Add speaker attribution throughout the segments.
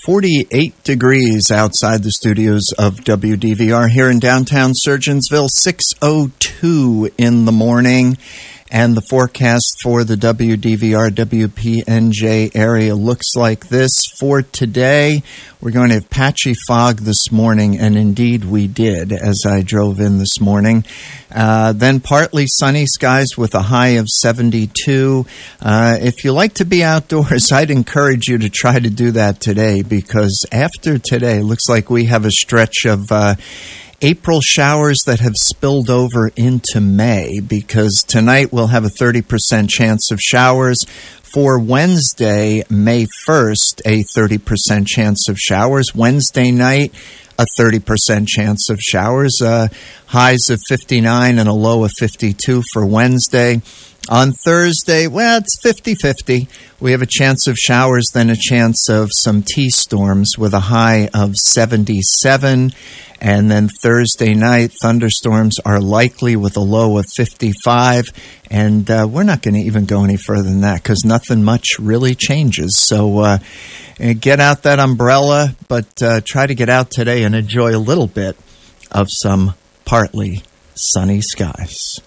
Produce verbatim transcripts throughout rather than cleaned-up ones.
Speaker 1: forty-eight degrees outside the studios of W D V R here in downtown Surgeonsville, six oh two in the morning. And the forecast for the W D V R W P N J area looks like this for today. We're going to have patchy fog this morning, and indeed we did as I drove in this morning. Uh, then partly sunny skies with a high of seventy-two. Uh, if you like to be outdoors, I'd encourage you to try to do that today, because after today, it looks like we have a stretch of Uh, April showers that have spilled over into May, because tonight we'll have a thirty percent chance of showers. For Wednesday, May first, a thirty percent chance of showers. Wednesday night, a thirty percent chance of showers. Uh, highs of fifty-nine and a low of fifty-two for Wednesday. On Thursday, well, it's fifty-fifty. We have a chance of showers, then a chance of some T-storms with a high of seventy-seven. And then Thursday night, thunderstorms are likely with a low of fifty-five. And uh, we're not going to even go any further than that, because nothing much really changes. So uh, get out that umbrella, but uh, try to get out today and enjoy a little bit of some partly sunny skies.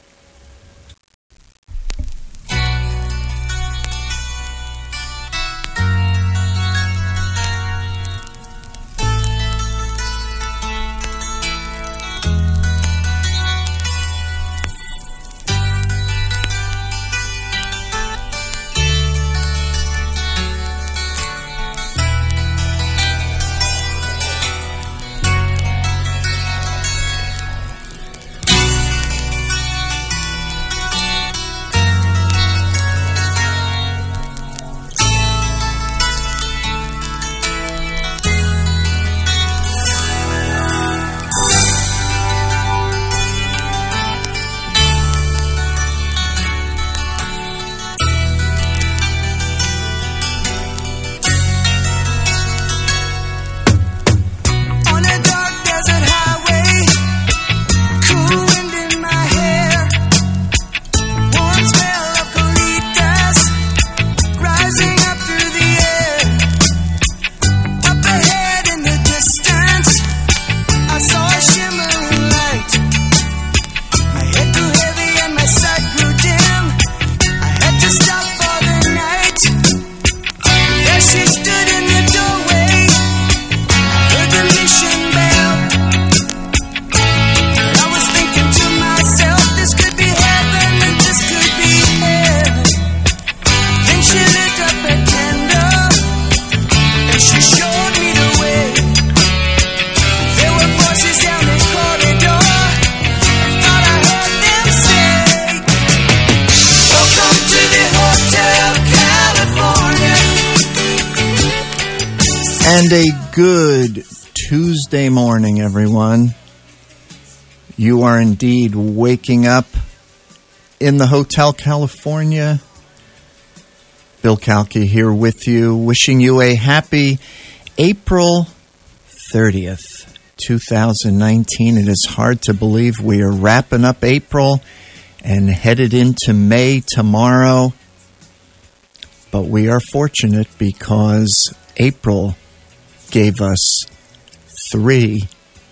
Speaker 1: And a good Tuesday morning, everyone. You are indeed waking up in the Hotel California. Bill Calke here with you, wishing you a happy April thirtieth, twenty nineteen. It is hard to believe we are wrapping up April and headed into May tomorrow. But we are fortunate, because April gave us three.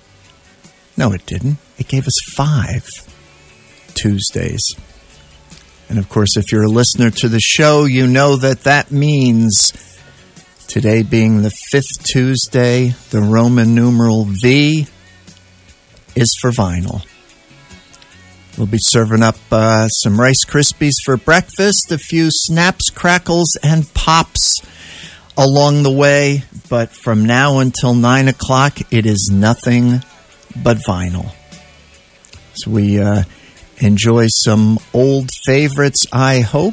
Speaker 1: No, it didn't. It gave us five Tuesdays. And of course, if you're a listener to the show, you know that that means today being the fifth Tuesday, the Roman numeral V is for vinyl. We'll be serving up uh, some Rice Krispies for breakfast, a few snaps, crackles, and pops along the way. But from now until nine o'clock, it is nothing but vinyl. So we uh, enjoy some old favorites, I hope.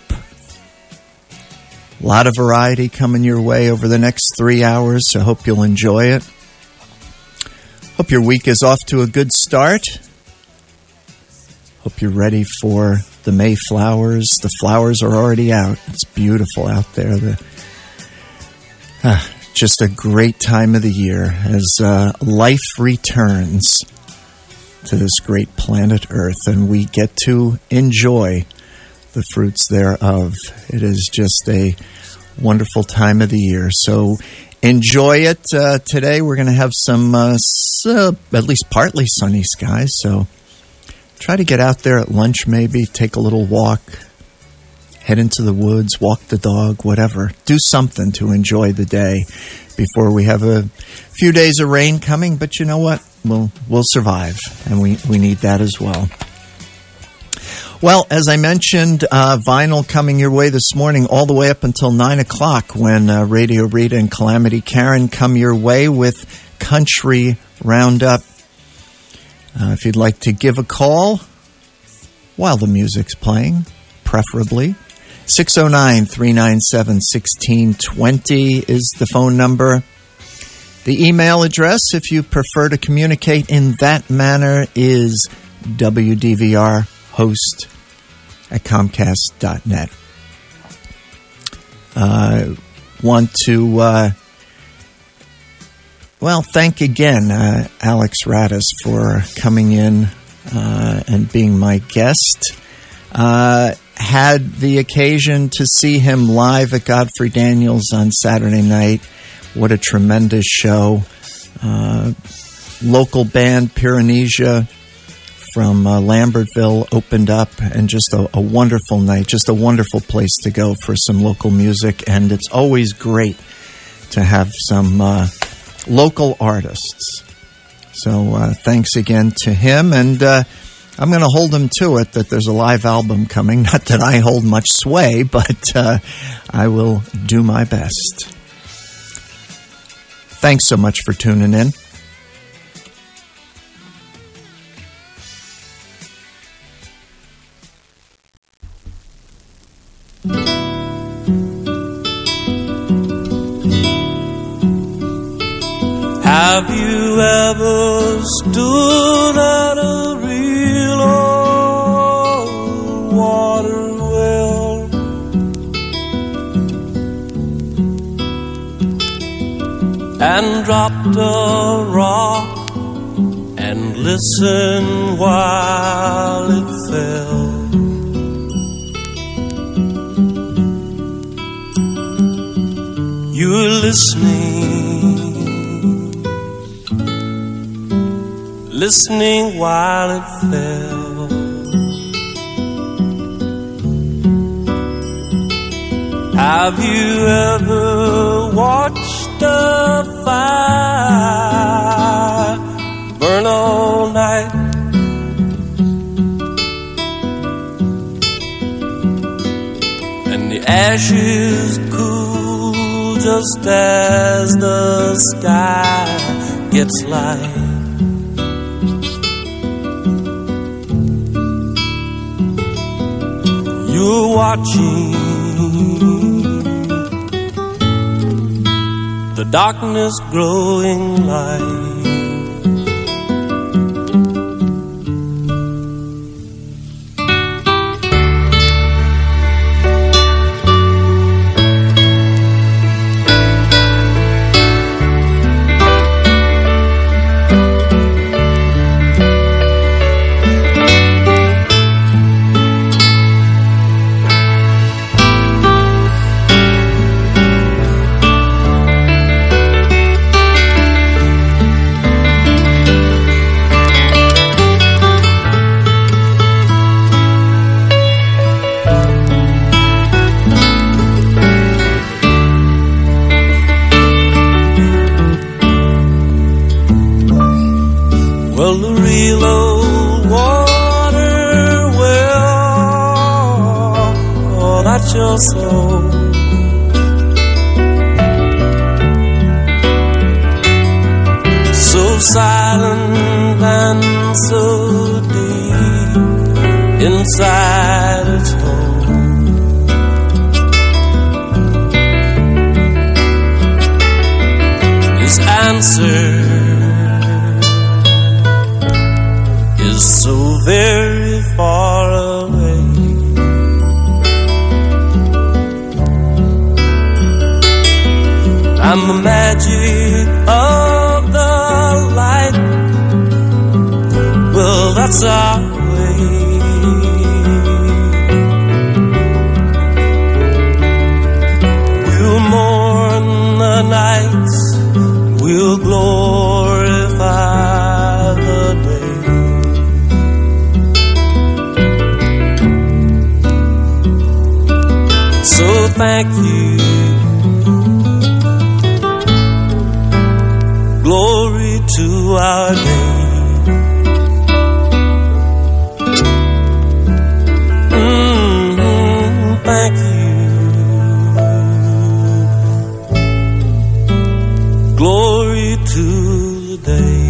Speaker 1: A lot of variety coming your way over the next three hours, so I hope you'll enjoy it. Hope your week is off to a good start. Hope you're ready for the May flowers. The flowers are already out. It's beautiful out there. The, ah, just a great time of the year as uh, life returns to this great planet Earth, and we get to enjoy the fruits thereof. It is just a wonderful time of the year. So enjoy it. Uh, today we're going to have some, uh, s- uh, at least partly sunny skies, so try to get out there at lunch maybe, take a little walk, head into the woods, walk the dog, whatever. Do something to enjoy the day before we have a few days of rain coming, but you know what? We'll, we'll survive, and we, we need that as well. Well, as I mentioned, uh, vinyl coming your way this morning all the way up until nine o'clock when uh, Radio Rita and Calamity Karen come your way with Country Roundup. Uh, if you'd like to give a call while the music's playing, preferably, six oh nine, three nine seven, one six two zero is the phone number. The email address, if you prefer to communicate in that manner, is W D V R host at comcast dot net. Uh, want to, uh, well, thank again uh, Alex Radis for coming in uh, and being my guest. Uh, had the occasion to see him live at Godfrey Daniels on Saturday night. What a tremendous show. Uh, local band Pyranesia from uh, Lambertville opened up, and just a, a wonderful night, just a wonderful place to go for some local music, and it's always great to have some uh, local artists. So uh, thanks again to him, and uh, I'm going to hold him to it that there's a live album coming. Not that I hold much sway, but uh, I will do my best. Thanks so much for tuning in.
Speaker 2: Have you ever stood at a real old water well and dropped a rock and listened while it fell? You're listening, listening while it fell. Have you ever watched a fire burn all night and the ashes cool just as the sky gets light? You're watching the darkness growing light. Well, the real old water well, oh, that's your soul. So silent and so deep inside its home. This answer is so very far away. And the magic of the light, well, that's our way. We'll mourn the nights thank you. Glory to our name. Mm-hmm, thank you. Glory to the day.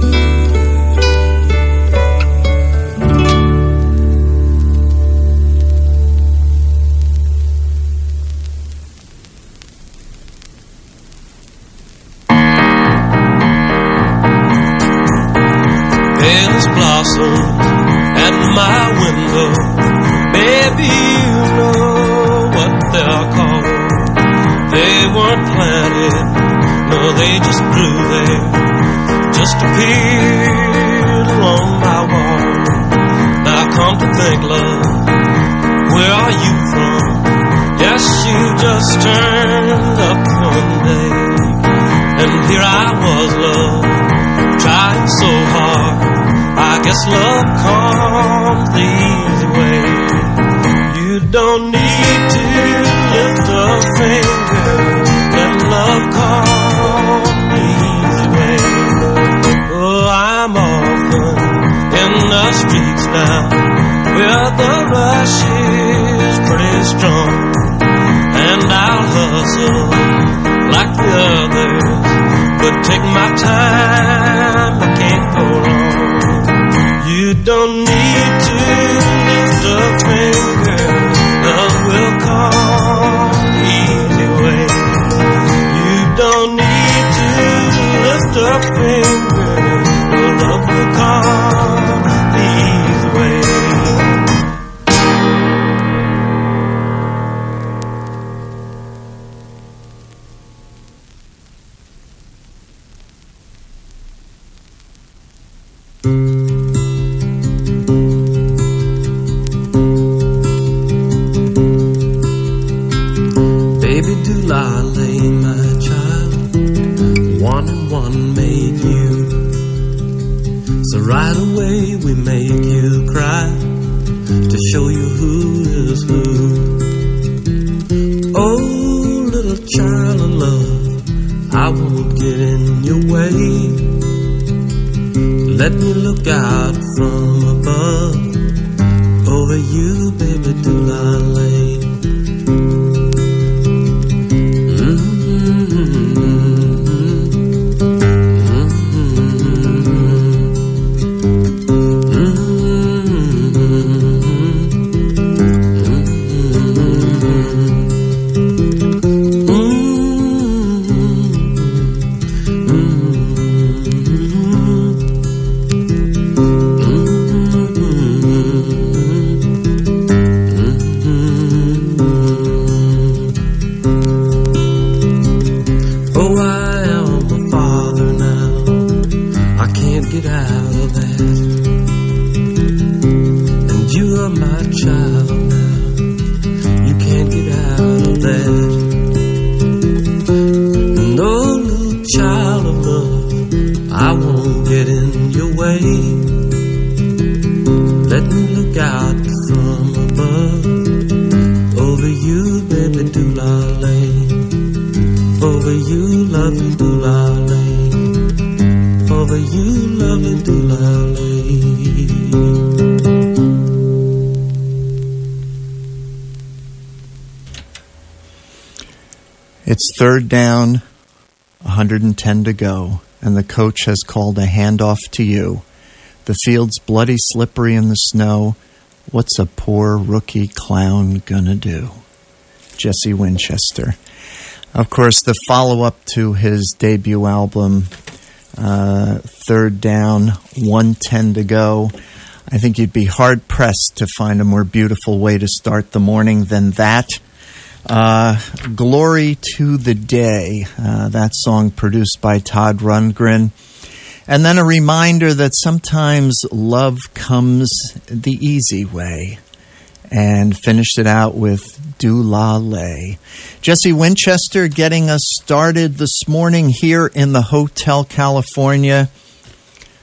Speaker 2: Blossoms at my window, baby, you know what they're called. They weren't planted, no, they just grew there, just appeared along my wall. Now come to think, love, where are you from? Yes, you just turned up one day, and here I was, love, trying so hard. I guess love comes the easy way. You don't need to lift a finger. Let love come the easy way. Oh, I'm often in the streets now, where the rush is pretty strong, and I'll hustle like the others, but take my time, I can't go wrong. You don't need to lift a finger, love will come the easy way. You don't need to lift a finger, love will come the easy way. Right away we make you cry to show you who is who. Oh, little child of love, I won't get in your way. Let me look out from above over you, baby, doolally.
Speaker 1: It's third down, one hundred ten to go, and the coach has called a handoff to you. The field's bloody slippery in the snow. What's a poor rookie clown gonna do? Jesse Winchester. Of course, the follow-up to his debut album, uh, Third Down, one ten to go. I think you'd be hard-pressed to find a more beautiful way to start the morning than that. Uh, Glory to the Day, uh, that song produced by Todd Rundgren. And then a reminder that sometimes love comes the easy way. And finished it out with Doolally. Jesse Winchester getting us started this morning here in the Hotel California.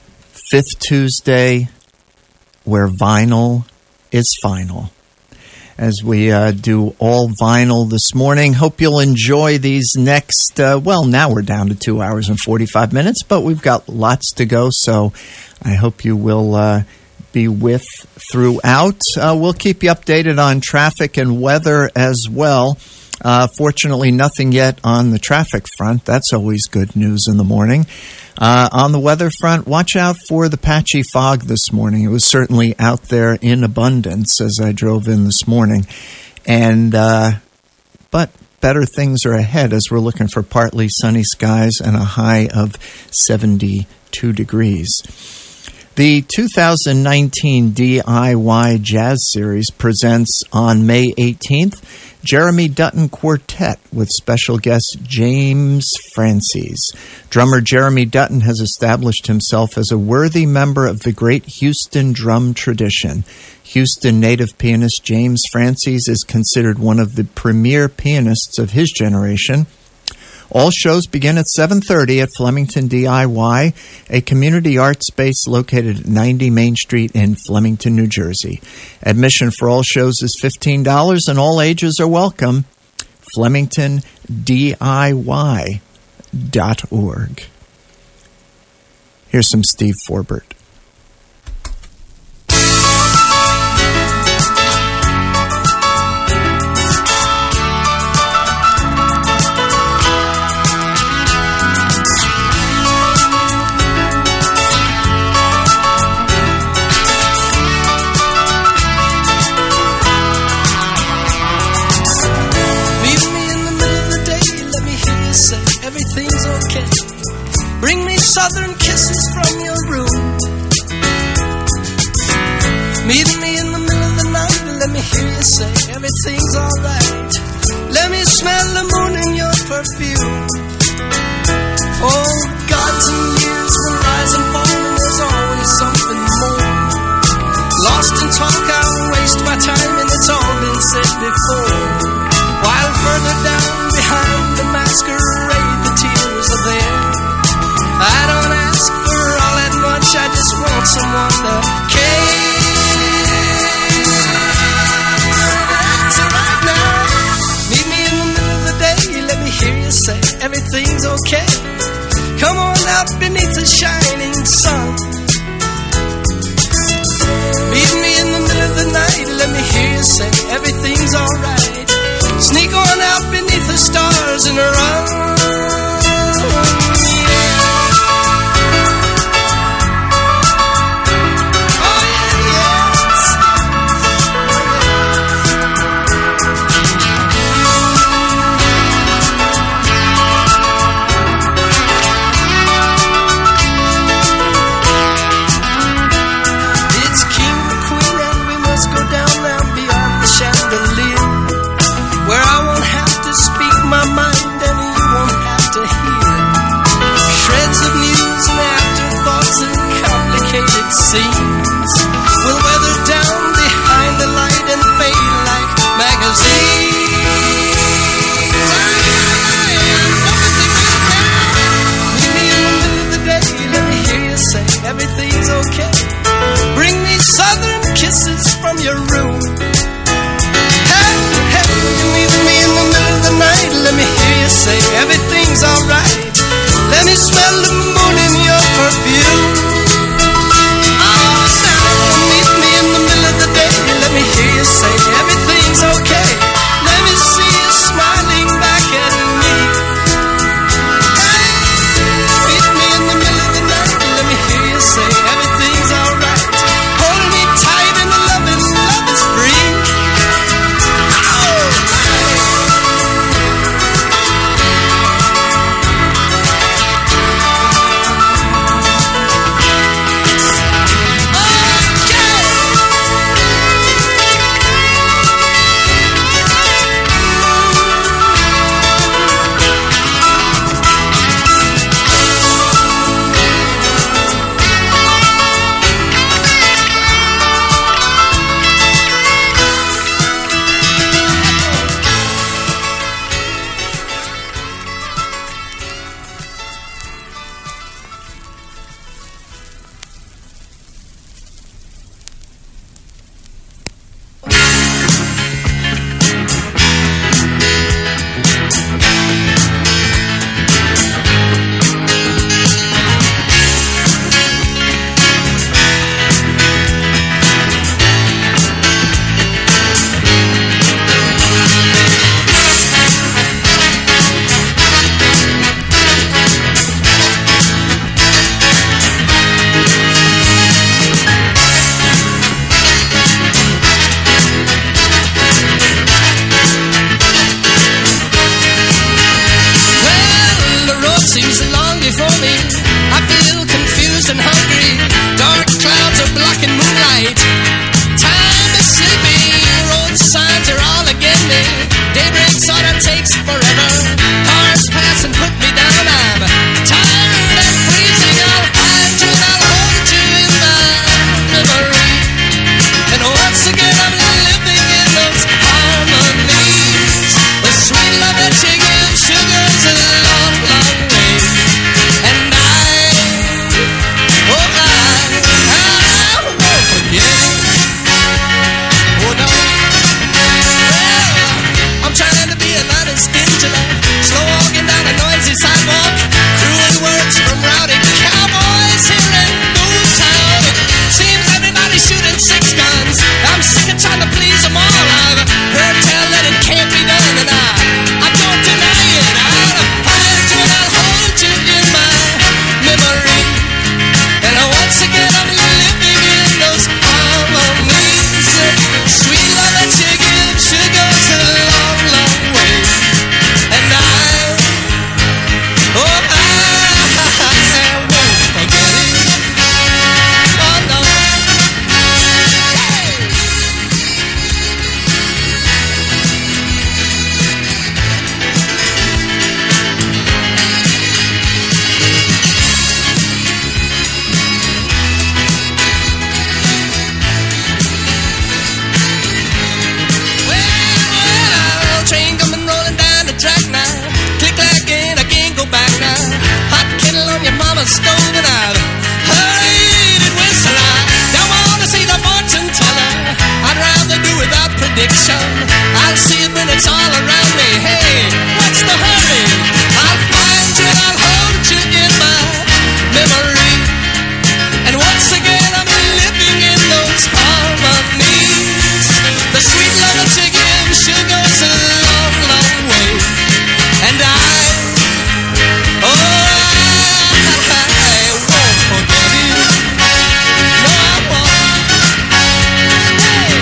Speaker 1: Fifth Tuesday, where vinyl is final. as we uh, do all vinyl this morning. Hope you'll enjoy these next, uh, well, now we're down to two hours and forty-five minutes, but we've got lots to go, so I hope you will uh, be with throughout. Uh, we'll keep you updated on traffic and weather as well. Uh, fortunately, nothing yet on the traffic front. That's always good news in the morning. Uh, on the weather front, watch out for the patchy fog this morning. It was certainly out there in abundance as I drove in this morning. And uh, but better things are ahead as we're looking for partly sunny skies and a high of seventy-two degrees. The two thousand nineteen D I Y Jazz Series presents on May eighteenth Jeremy Dutton Quartet with special guest James Francis. Drummer Jeremy Dutton has established himself as a worthy member of the great Houston drum tradition. Houston native pianist James Francis is considered one of the premier pianists of his generation. All shows begin at seven thirty at Flemington D I Y, a community art space located at ninety Main Street in Flemington, New Jersey. Admission for all shows is fifteen dollars and all ages are welcome. Flemington D I Y dot org. Here's some Steve Forbert.
Speaker 3: Southern kisses from your room. Meet me in the middle of the night and let me hear you say everything's alright. Let me smell the moon in your perfume. Oh, gods and years will rise and fall and there's always something more. Lost in talk, I'll waste my time and it's all been said before. While further down behind the masquerade, the tears are there. I don't ask for all that much, I just want someone to care. So right now, meet me in the middle of the day, let me hear you say everything's okay. Come on out beneath the shining sun. Meet me in the middle of the night, let me hear you say everything's alright. Sneak on out beneath the stars and run. Scenes will weather down behind the light and fade like magazines. Meet me in the middle of the day, let me hear you say everything's okay. Bring me southern kisses from your room. Hey, hey, meet me in the middle of the night, let me hear you say everything's alright. Let me smell the moon in your perfume. Let me hear you say everything's okay. Let me see you smiling back at me. Hey, meet me in the middle of the night. Let me hear you say everything's alright. Hold me tight and the loving love is free. Oh, takes forever. Cars pass and put me down. I'm tired and freezing. I'll find you and I'll hold you in my memory. And once again I'm living in those harmonies. The sweet love that you give sugar's a long, long way. And I, oh I, I won't forget it. Oh no. Well, I'm trying to be a honest intellect. Slow walking down a noisy sidewalk. Cruel words from rowdy cowboys here in New Town. It seems everybody's shooting six guns. I'm sick of trying to please them all. I've heard tell that it can't be done, and I, I don't deny it. I'll find you and I'll hold you in my memory. And once again I'm living in those harmonies. Sweet love that you give sure goes a long, long way. And I, oh I, I won't forget it. Oh no. Hey. Well, train coming rolling down the track now. Click clack and I can't go back now. Hot kettle on your mama's stove and I've heard it whistle. I don't want to see the fortune teller. I'd rather do without prediction. I'll see it when it's all around me. Hey, what's the hurry? I'll find you and I'll hold you in my memory. And once again I'm living in those harmonies. The sweet love that you give sure goes a long, long way. And I, oh I, I won't forget it. No I won't. Hey.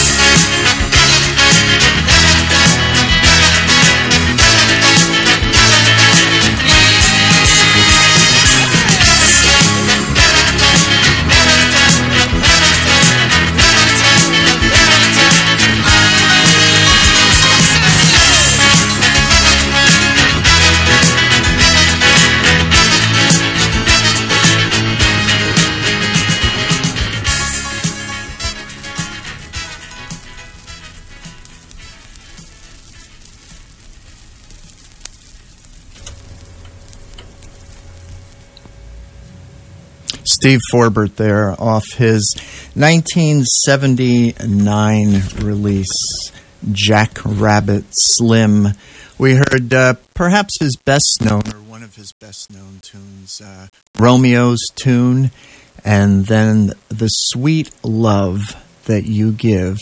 Speaker 1: Steve Forbert there off his nineteen seventy-nine release, Jack Rabbit Slim. We heard uh, perhaps his best known, or one of his best known tunes, uh, Romeo's Tune, and then The Sweet Love That You Give,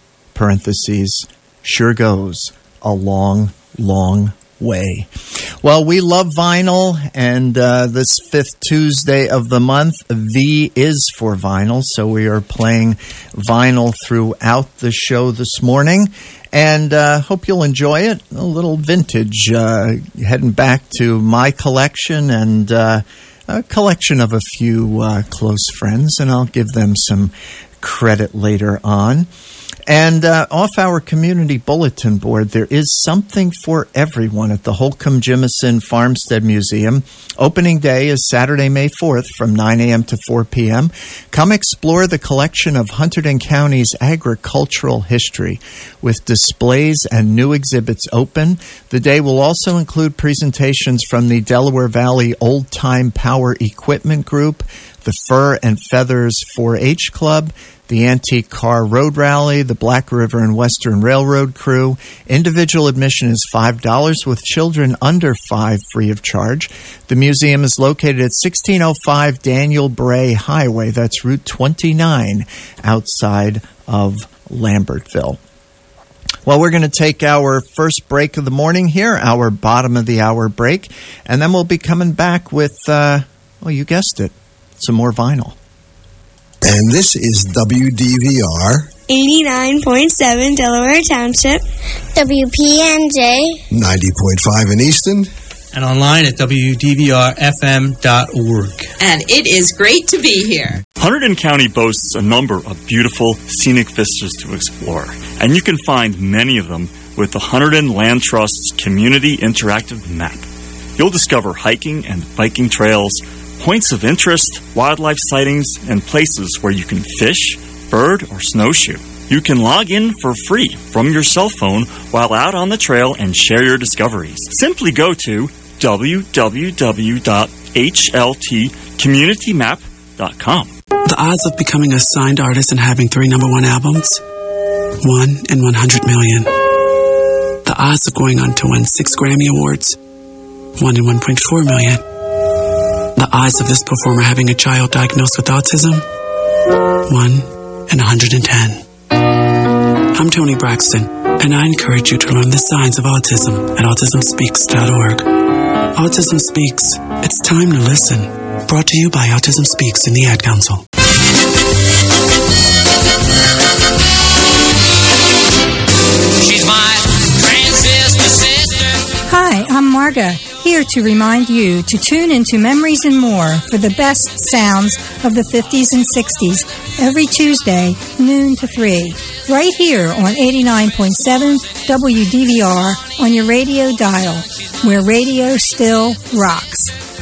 Speaker 1: parentheses, sure goes a long, long way. Well, we love vinyl, and uh, this fifth Tuesday of the month, V is for vinyl, so we are playing vinyl throughout the show this morning, and uh, hope you'll enjoy it. A little vintage, uh, heading back to my collection, and uh, a collection of a few uh, close friends, and I'll give them some credit later on. And uh, off our community bulletin board, there is something for everyone at the Holcomb Jimison Farmstead Museum. Opening day is Saturday, May fourth from nine a.m. to four p.m. Come explore the collection of Hunterdon County's agricultural history with displays and new exhibits open. The day will also include presentations from the Delaware Valley Old Time Power Equipment Group, the Fur and Feathers four H Club, the Antique Car Road Rally, the Black River and Western Railroad Crew. Individual admission is five dollars, with children under five free of charge. The museum is located at sixteen oh five Daniel Bray Highway. That's Route twenty-nine, outside of Lambertville. Well, we're going to take our first break of the morning here, our bottom of the hour break, and then we'll be coming back with, uh, well, you guessed it, some more vinyl.
Speaker 4: And this is W D V R
Speaker 5: eighty-nine point seven Delaware Township,
Speaker 6: W P N J
Speaker 4: ninety point five in Easton,
Speaker 7: and online at W D V R F M dot org.
Speaker 8: And it is great to be here.
Speaker 9: Hunterdon County boasts a number of beautiful scenic vistas to explore, and you can find many of them with the Hunterdon Land Trust's Community Interactive Map. You'll discover hiking and biking trails, points of interest, wildlife sightings, and places where you can fish, bird, or snowshoe. You can log in for free from your cell phone while out on the trail and share your discoveries. Simply go to w w w dot h l t community map dot com.
Speaker 10: The odds of becoming a signed artist and having three number one albums? One in one hundred million. The odds of going on to win six Grammy Awards? One in one point four million. The odds of this performer having a child diagnosed with autism? One in one hundred ten. I'm Tony Braxton, and I encourage you to learn the signs of autism at autism speaks dot org. Autism Speaks. It's time to listen. Brought to you by Autism Speaks and the Ad Council.
Speaker 2: She's my transistor sister.
Speaker 11: Hi, I'm Marga, here to remind you to tune into Memories and More for the best sounds of the fifties and sixties every Tuesday, noon to three, right here on eighty-nine point seven W D V R on your radio dial, where radio still rocks.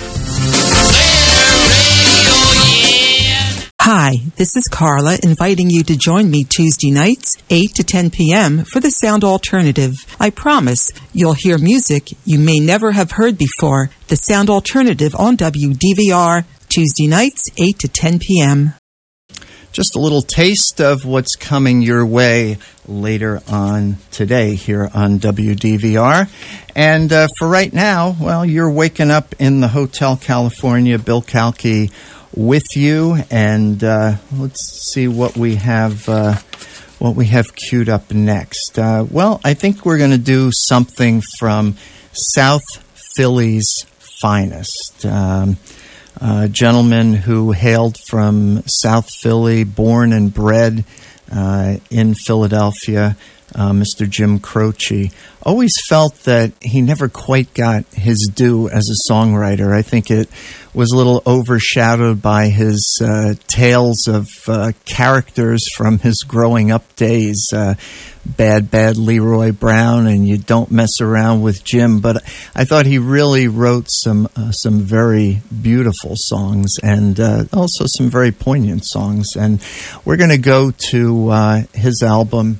Speaker 12: Hi, this is Carla inviting you to join me Tuesday nights, eight to ten p.m. for the Sound Alternative. I promise you'll hear music you may never have heard before. The Sound Alternative on W D V R, Tuesday nights, eight to ten p.m.
Speaker 1: Just a little taste of what's coming your way later on today here on W D V R. And uh, for right now, well, you're waking up in the Hotel California. Bill Calkey with you, and uh, let's see what we have uh, what we have queued up next. Uh, well, I think we're going to do something from South Philly's finest. Um, a gentleman who hailed from South Philly, born and bred uh, in Philadelphia, uh, Mister Jim Croce. Always felt that he never quite got his due as a songwriter. I think it was a little overshadowed by his uh, tales of uh, characters from his growing up days. Uh, Bad, Bad Leroy Brown and You Don't Mess Around with Jim. But I thought he really wrote some uh, some very beautiful songs and uh, also some very poignant songs. And we're going to go to uh, his album,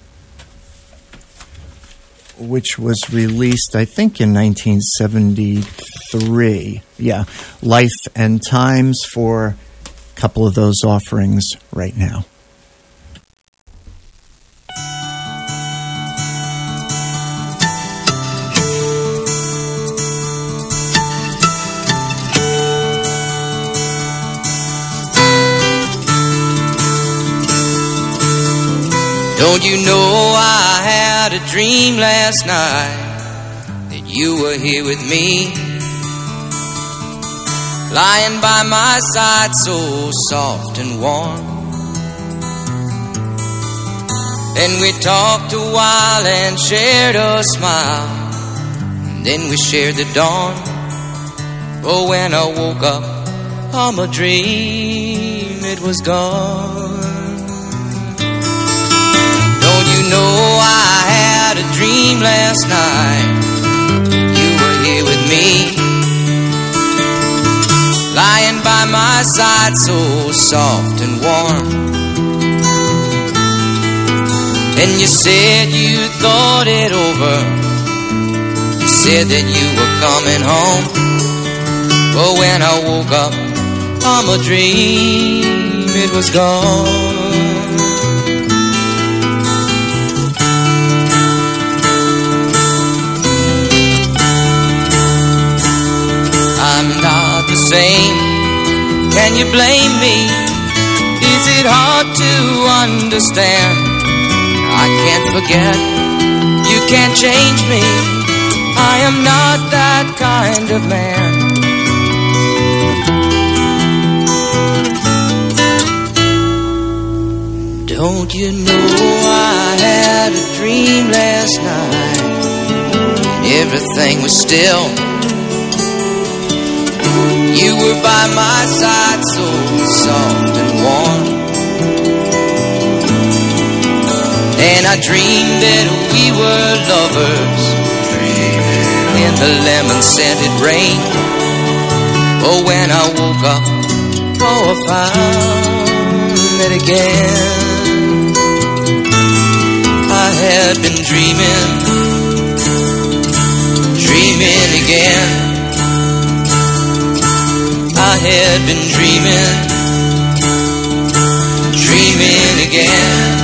Speaker 1: which was released, I think, in nineteen seventy-three. Yeah, Life and Times, for a couple of those offerings right now.
Speaker 3: Don't you know I had a dream last night that you were here with me, lying by my side so soft and warm. Then we talked a while and shared a smile, and then we shared the dawn. Oh, when I woke up from a dream, it was gone. Don't you know I had a dream last night, you were here with me, lying by my side so soft and warm. And you said you thought it over, you said that you were coming home. But when I woke up from a dream, it was gone. I'm not the same, can you blame me? Is it hard to understand? I can't forget, you can't change me, I am not that kind of man. Don't you know I had a dream last night, and everything was still. You were by my side so soft and warm, and I
Speaker 13: I dreamed that we were lovers, dreaming in the lemon-scented rain. Oh, when I woke up, oh, I found it again. I had been dreaming, dreaming again. I had been dreaming, dreaming again.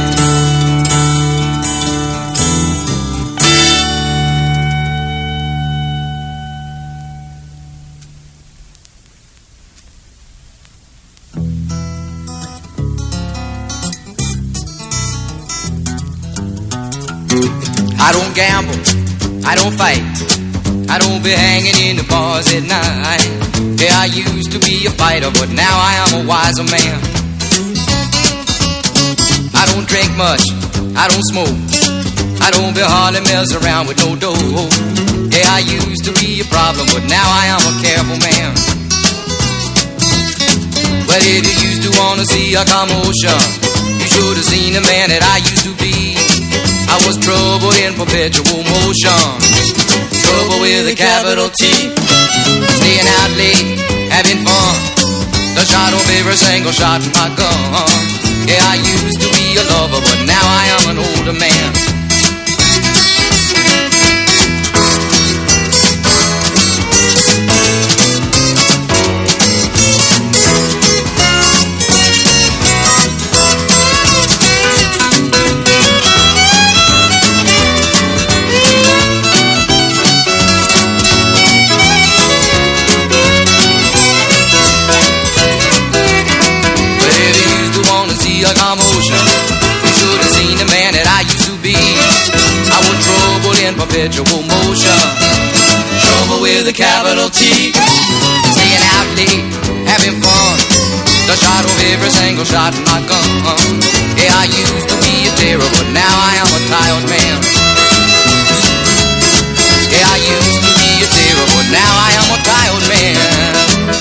Speaker 13: I don't gamble, I don't fight, I don't be hanging in the bars at night. Yeah, I used to be a fighter, but now I am a wiser man. I don't drink much, I don't smoke, I don't be hardly mess around with no dough. Yeah, I used to be a problem, but now I am a careful man. But if you used to wanna see a commotion, you should have seen the man that I used to be. I was trouble in perpetual motion, trouble with a capital T. Staying out late, having fun, the shot of every single shot in my gun. Yeah, I used to be a lover, but now I am an older man. Perpetual motion, trouble with a capital T. Staying out late, having fun, the shot of every single shot in my gun. Yeah, I used to be a terror, but now I am a tired man. Yeah, I used to be a terror, but now I am a tired man.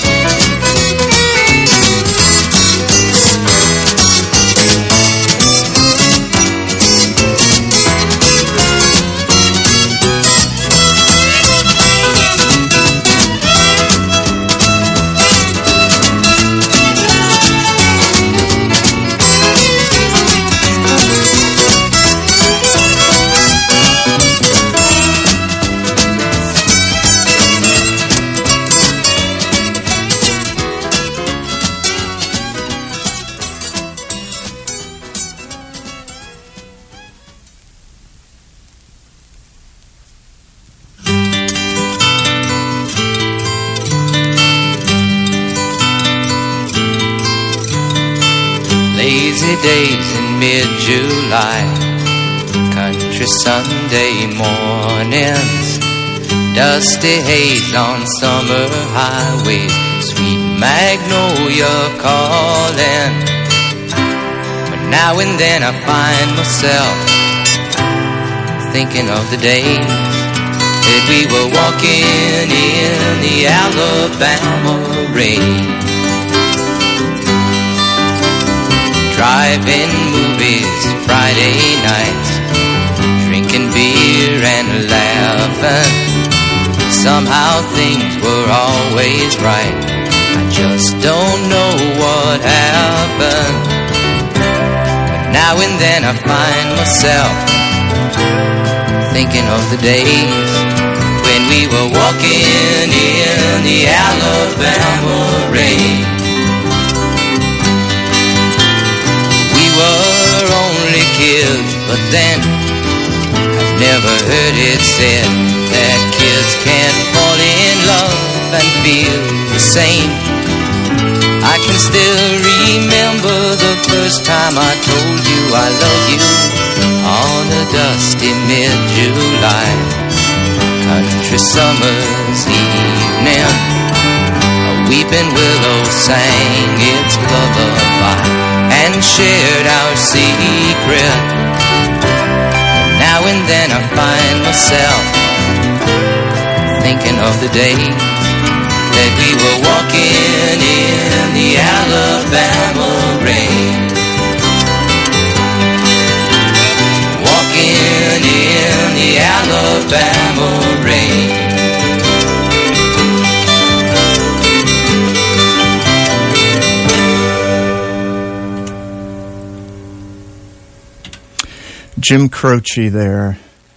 Speaker 13: Days in mid-July, country Sunday mornings, dusty haze on summer highways, sweet magnolia calling. But now and then I find myself thinking of the days that we were walking in the Alabama rain, driving movies Friday nights, drinking beer and laughing. Somehow things were always right, I just don't know what happened. But now and then I find myself thinking of the days when we were walking in the Alabama rain. Were only kids, but then I've never heard it said that kids can't fall in love and feel the same. I can still remember the first time I told you I love you on a dusty mid-July country summer's evening. A weeping willow sang its lullaby and shared our secret. And now and then I find myself thinking of the days that we were walking in the Alabama rain. Walking Alabama rain.
Speaker 1: Jim Croce there.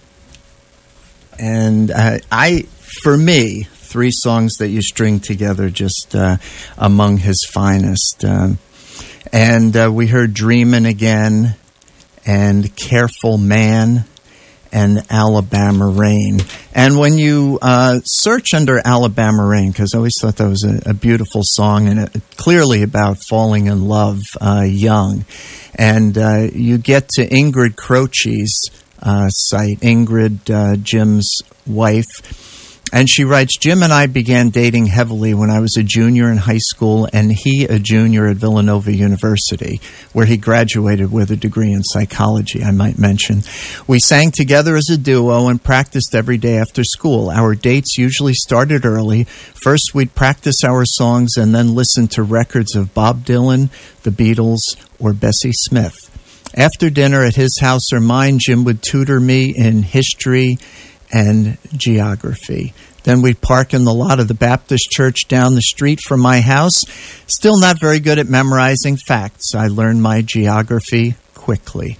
Speaker 1: And uh, I, for me, three songs that you string together just uh, among his finest. Um, and uh, we heard Dreamin' Again and Careful Man and Alabama Rain. And when you uh, search under Alabama Rain, because I always thought that was a, a beautiful song and it, clearly about falling in love uh, young, and uh, you get to Ingrid Croce's uh, site, Ingrid, uh, Jim's wife, and she writes, Jim and I began dating heavily when I was a junior in high school and he a junior at Villanova University, where he graduated with a degree in psychology, I might mention. We sang together as a duo and practiced every day after school. Our dates usually started early. First, we'd practice our songs and then listen to records of Bob Dylan, the Beatles, or Bessie Smith. After dinner at his house or mine, Jim would tutor me in history and geography. Then we'd park in the lot of the Baptist church down the street from my house. Still not very good at memorizing facts. I learned my geography quickly.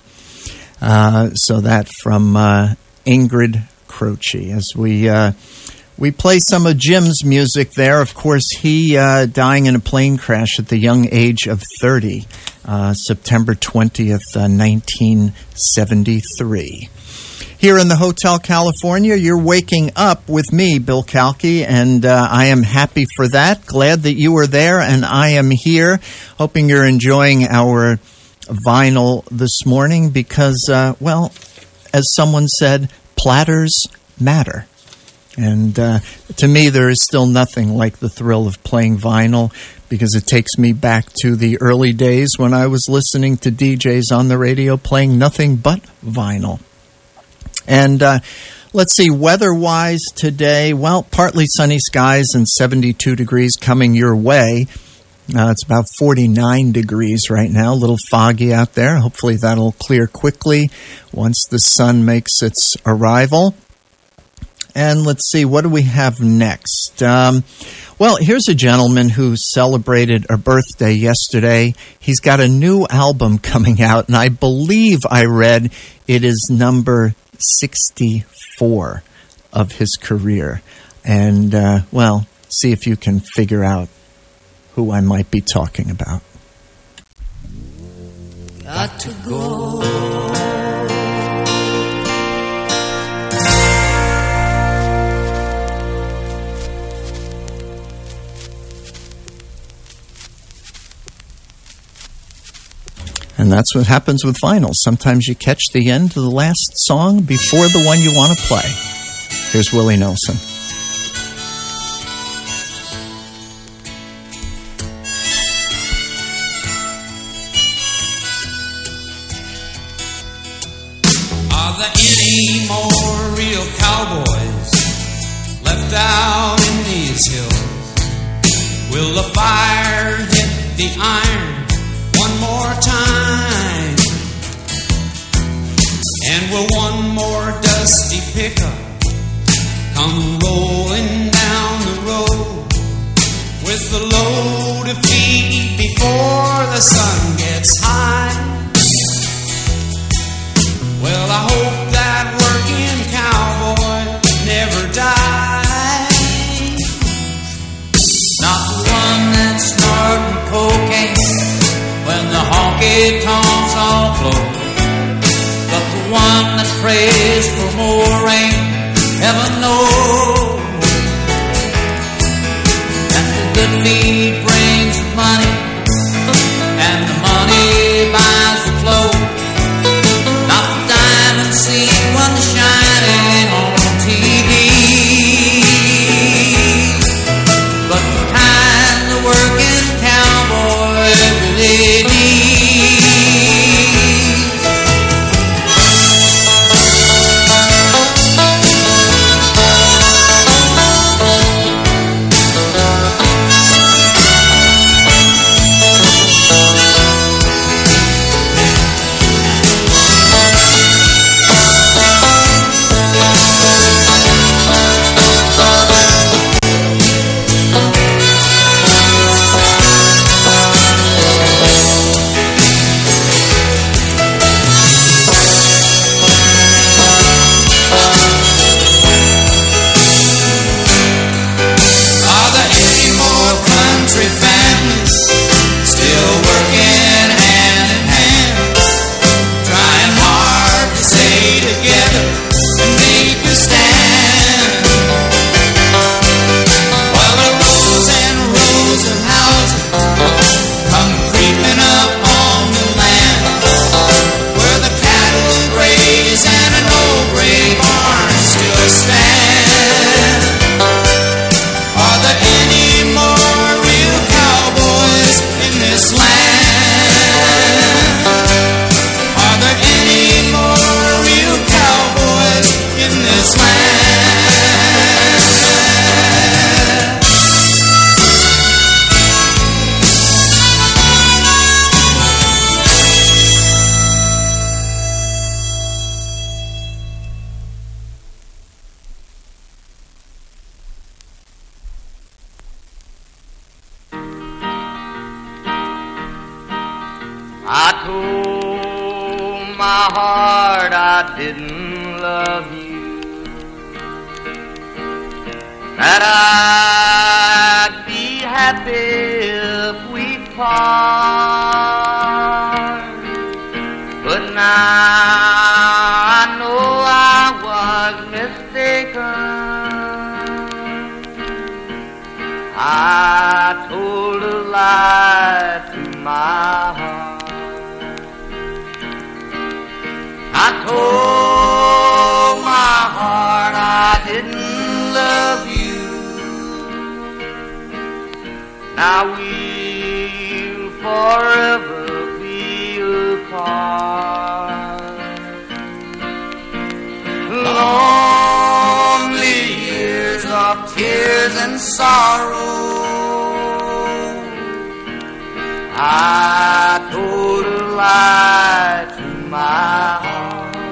Speaker 1: Uh, so that from uh, Ingrid Croce. As we uh, we play some of Jim's music there. Of course, he uh, dying in a plane crash at the young age of thirty, uh, September twentieth, uh, nineteen seventy-three. Here in the Hotel California, you're waking up with me, Bill Calkey, and uh, I am happy for that. Glad that you were there, and I am here. Hoping you're enjoying our vinyl this morning because, uh, well, as someone said, platters matter. And uh, to me, there is still nothing like the thrill of playing vinyl because it takes me back to the early days when I was listening to D Js on the radio playing nothing but vinyl. And uh, let's see, weather-wise today, well, partly sunny skies and seventy-two degrees coming your way. Uh, it's about forty-nine degrees right now, a little foggy out there. Hopefully that'll clear quickly once the sun makes its arrival. And let's see, what do we have next? Um, well, here's a gentleman who celebrated a birthday yesterday. He's got a new album coming out, and I believe I read it is number sixty-four of his career. And, uh, well, see if you can figure out who I might be talking about.
Speaker 3: Got to go.
Speaker 1: And that's what happens with vinyl. Sometimes you catch the end of the last song before the one you want to play. Here's Willie Nelson.
Speaker 14: Are there any more real cowboys left out in these hills? Will the fire hit the iron one more time? And will one more dusty pickup come rolling down the road with the load of feed before the sun gets high? Well, I hope that working cowboy never dies.
Speaker 15: Not the one that's snorting cocaine when the honky-tonks all blow, but the one that prays for more rain, heaven knows. And the good feed brings money, and the money
Speaker 13: I told my heart I didn't love you, that I'd be happy if we part. But now I know I was mistaken. I told a lie to my heart. I told my heart I didn't love you. Now we'll forever be apart. Lonely years of tears and sorrow, I told a lie to my heart.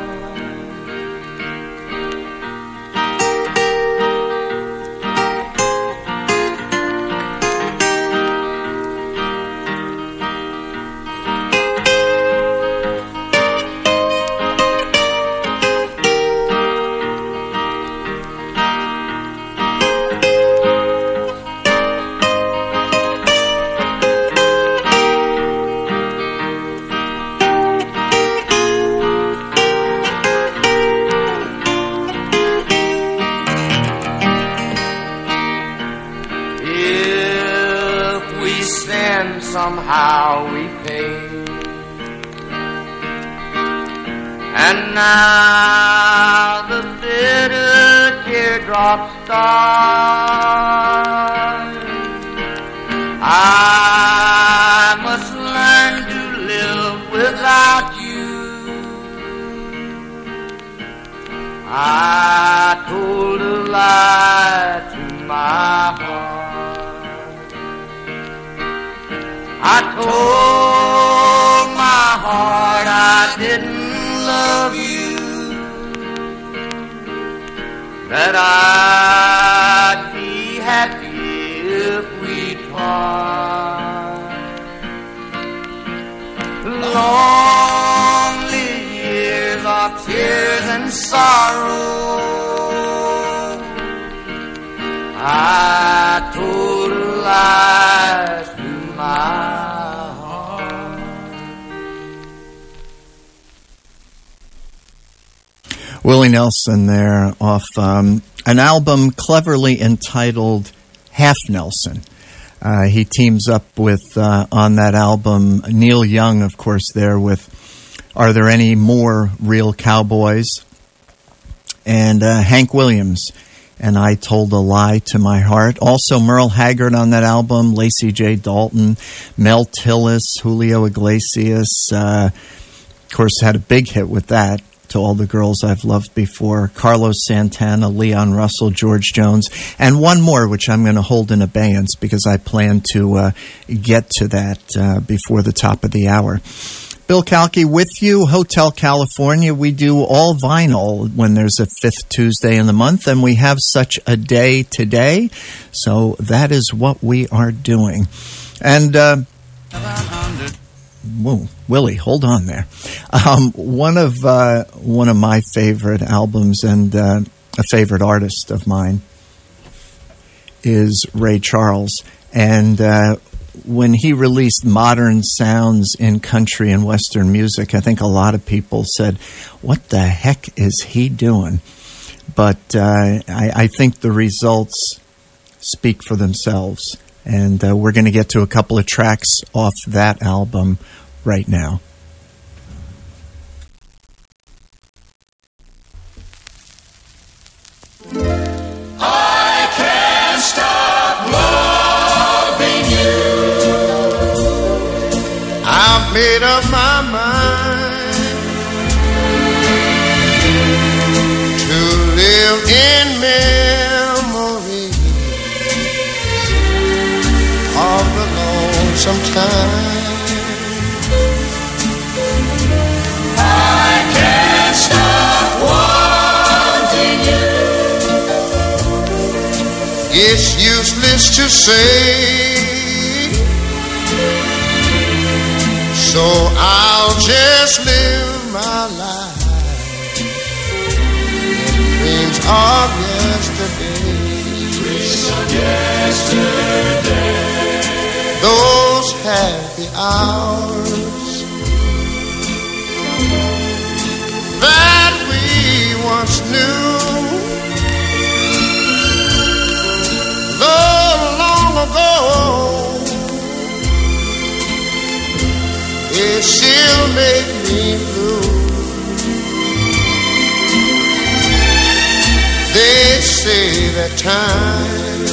Speaker 13: Somehow we pay, and now the bitter teardrops start. I must learn to live without you. I told a lie to my heart. I told my heart I didn't love you, that I'd be happy if we part. Lonely years of tears and sorrow, I told a lie to my heart.
Speaker 1: Willie Nelson there off um, an album cleverly entitled Half Nelson. Uh, he teams up with, uh, on that album, Neil Young, of course, there with Are There Any More Real Cowboys? And uh, Hank Williams, and I Told a Lie to My Heart. Also Merle Haggard on that album, Lacey J. Dalton, Mel Tillis, Julio Iglesias. Uh, of course, had a big hit with that, To All the Girls I've Loved Before. Carlos Santana, Leon Russell, George Jones, and one more, which I'm going to hold in abeyance because I plan to uh, get to that uh, before the top of the hour. Bill Calkey with you, Hotel California. We do all vinyl when there's a fifth Tuesday in the month, and we have such a day today, so that is what we are doing. And, uh, whoa, Willie, hold on there. Um, one of uh, one of my favorite albums and uh, a favorite artist of mine is Ray Charles, and uh, when he released Modern Sounds in Country and Western Music, I think a lot of people said, what the heck is he doing? But uh, I, I think the results speak for themselves. And uh, we're going to get to a couple of tracks off that album right now.
Speaker 16: I can't stop loving you. I've made up my mind to live in memory of the lonesome time. I can't stop wanting you. It's useless to say, so I I'll just live my life in dreams of yesterday. Dreams of yesterday. Those happy hours that we once knew, though long ago, it still make me blue. They say that time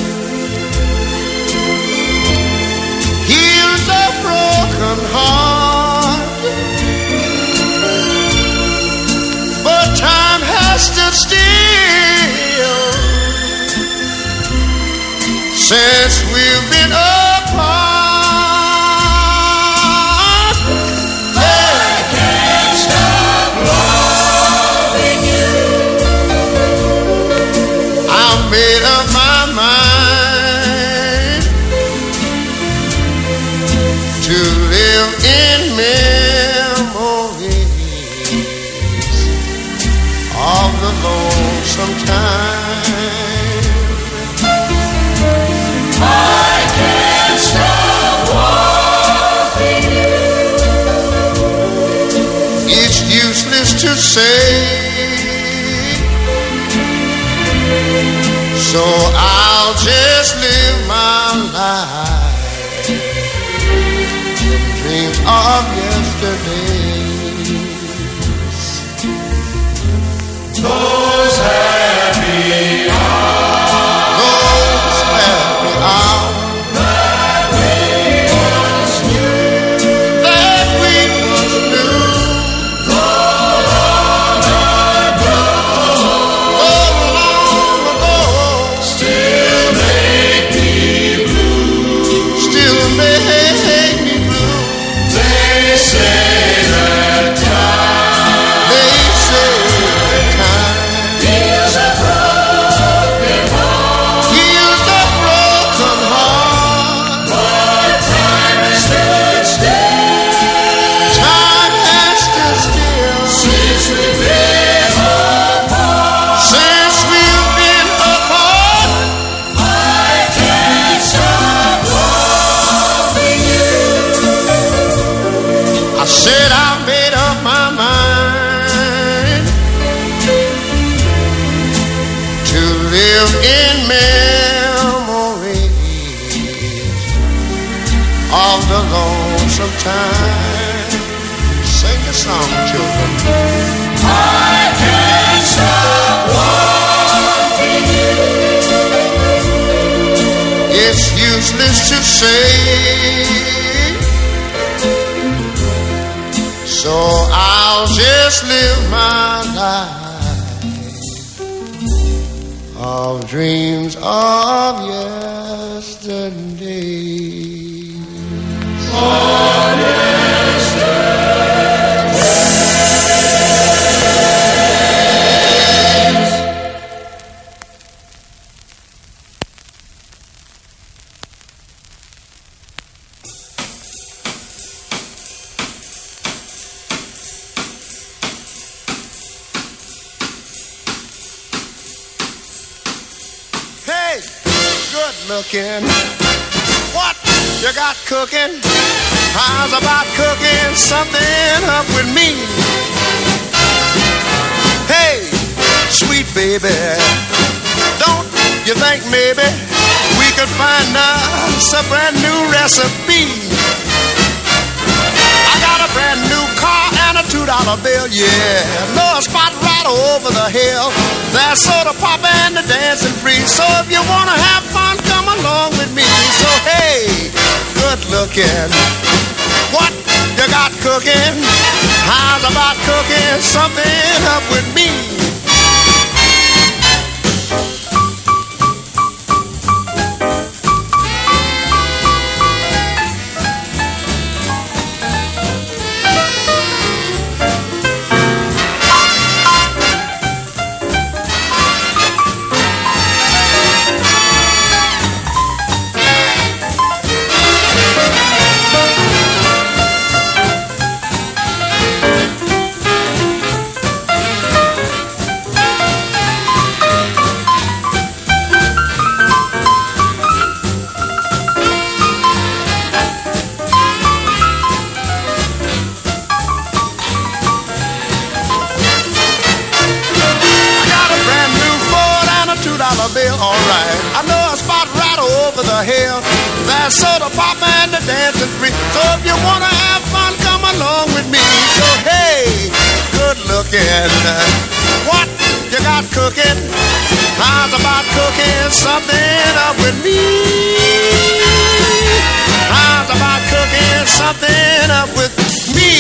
Speaker 16: heals a broken heart, but time has stood still since we've been apart. Made up my mind to live in memories of the lonesome time. I can't stop walking you. It's useless to say, so I'll just live my life in dreams of yesterdays. Those happy hours, those happy hours that we once knew, that we once knew. Go on and go, go long ago. Still make me blue. Still make me blue. They say that time. They say that time heals a broken heart. Heals a broken heart. But time has stood still. Time has stood still since we've been apart. Since we've been apart. I can't stop loving you. I said I made up my mind to live in memories of the lonesome time. Sing the song, children. I can't stop wanting you. It's useless to say, so I'll just live my life of dreams of yesterday. Of yesterday. Hey, good looking. What you got cooking? How's about cooking something up with me? Hey, sweet baby, don't you think maybe we could find us a brand new recipe? I got a brand new car and a two dollar bill, yeah. Know a spot right over the hill. There's soda pop and the dancing free. So if you wanna have fun, come along with me. So hey, good looking. What you got cooking? How's about cooking something up with me? right. I know a spot right over the hill. There's soda pop and the dancing free. So if you wanna have fun, come along with me. So hey, good looking, what you got cooking? How's about cooking something up with me? How's about cooking something up with me?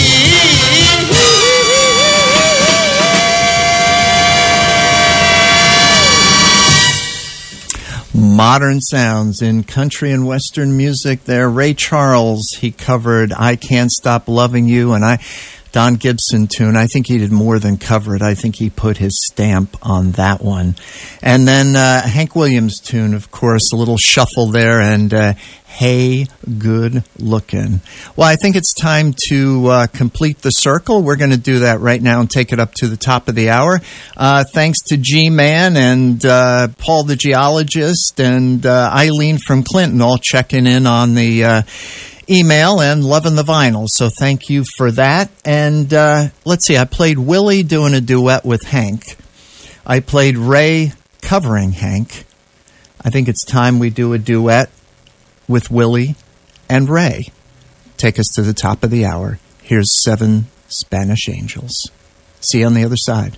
Speaker 1: Modern sounds in country and western music there. Ray Charles, he covered I Can't Stop Loving You, and I Don Gibson tune. I think he did more than cover it. I think he put his stamp on that one. And then uh, Hank Williams tune, of course, a little shuffle there, and uh, Hey, Good Lookin'. Well, I think it's time to uh, complete the circle. We're going to do that right now and take it up to the top of the hour. Uh, thanks to G-Man and uh, Paul the Geologist and uh, Eileen from Clinton all checking in on the uh, email and loving the vinyl. So thank you for that. And uh, let's see, I played Willie doing a duet with Hank. I played Ray covering Hank. I think it's time we do a duet with Willie and Ray. Take us to the top of the hour. Here's Seven Spanish Angels. See you on the other side.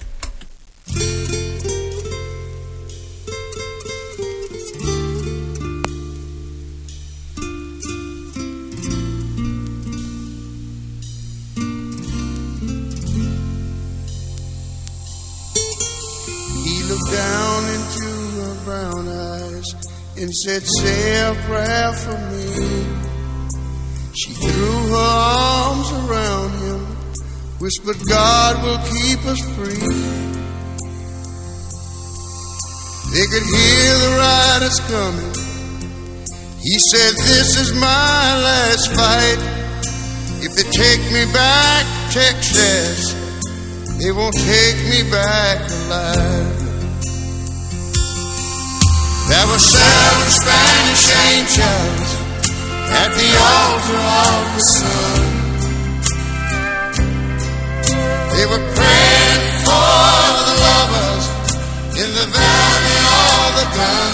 Speaker 16: He looked down into her brown eyes and said, say a prayer for me. She threw her arms around him, whispered, God will keep us free. They could hear the riders coming. He said, this is my last fight. If they take me back to Texas, they won't take me back alive. There were seven Spanish angels at the altar of the sun. They were praying for the lovers in the valley of the gun.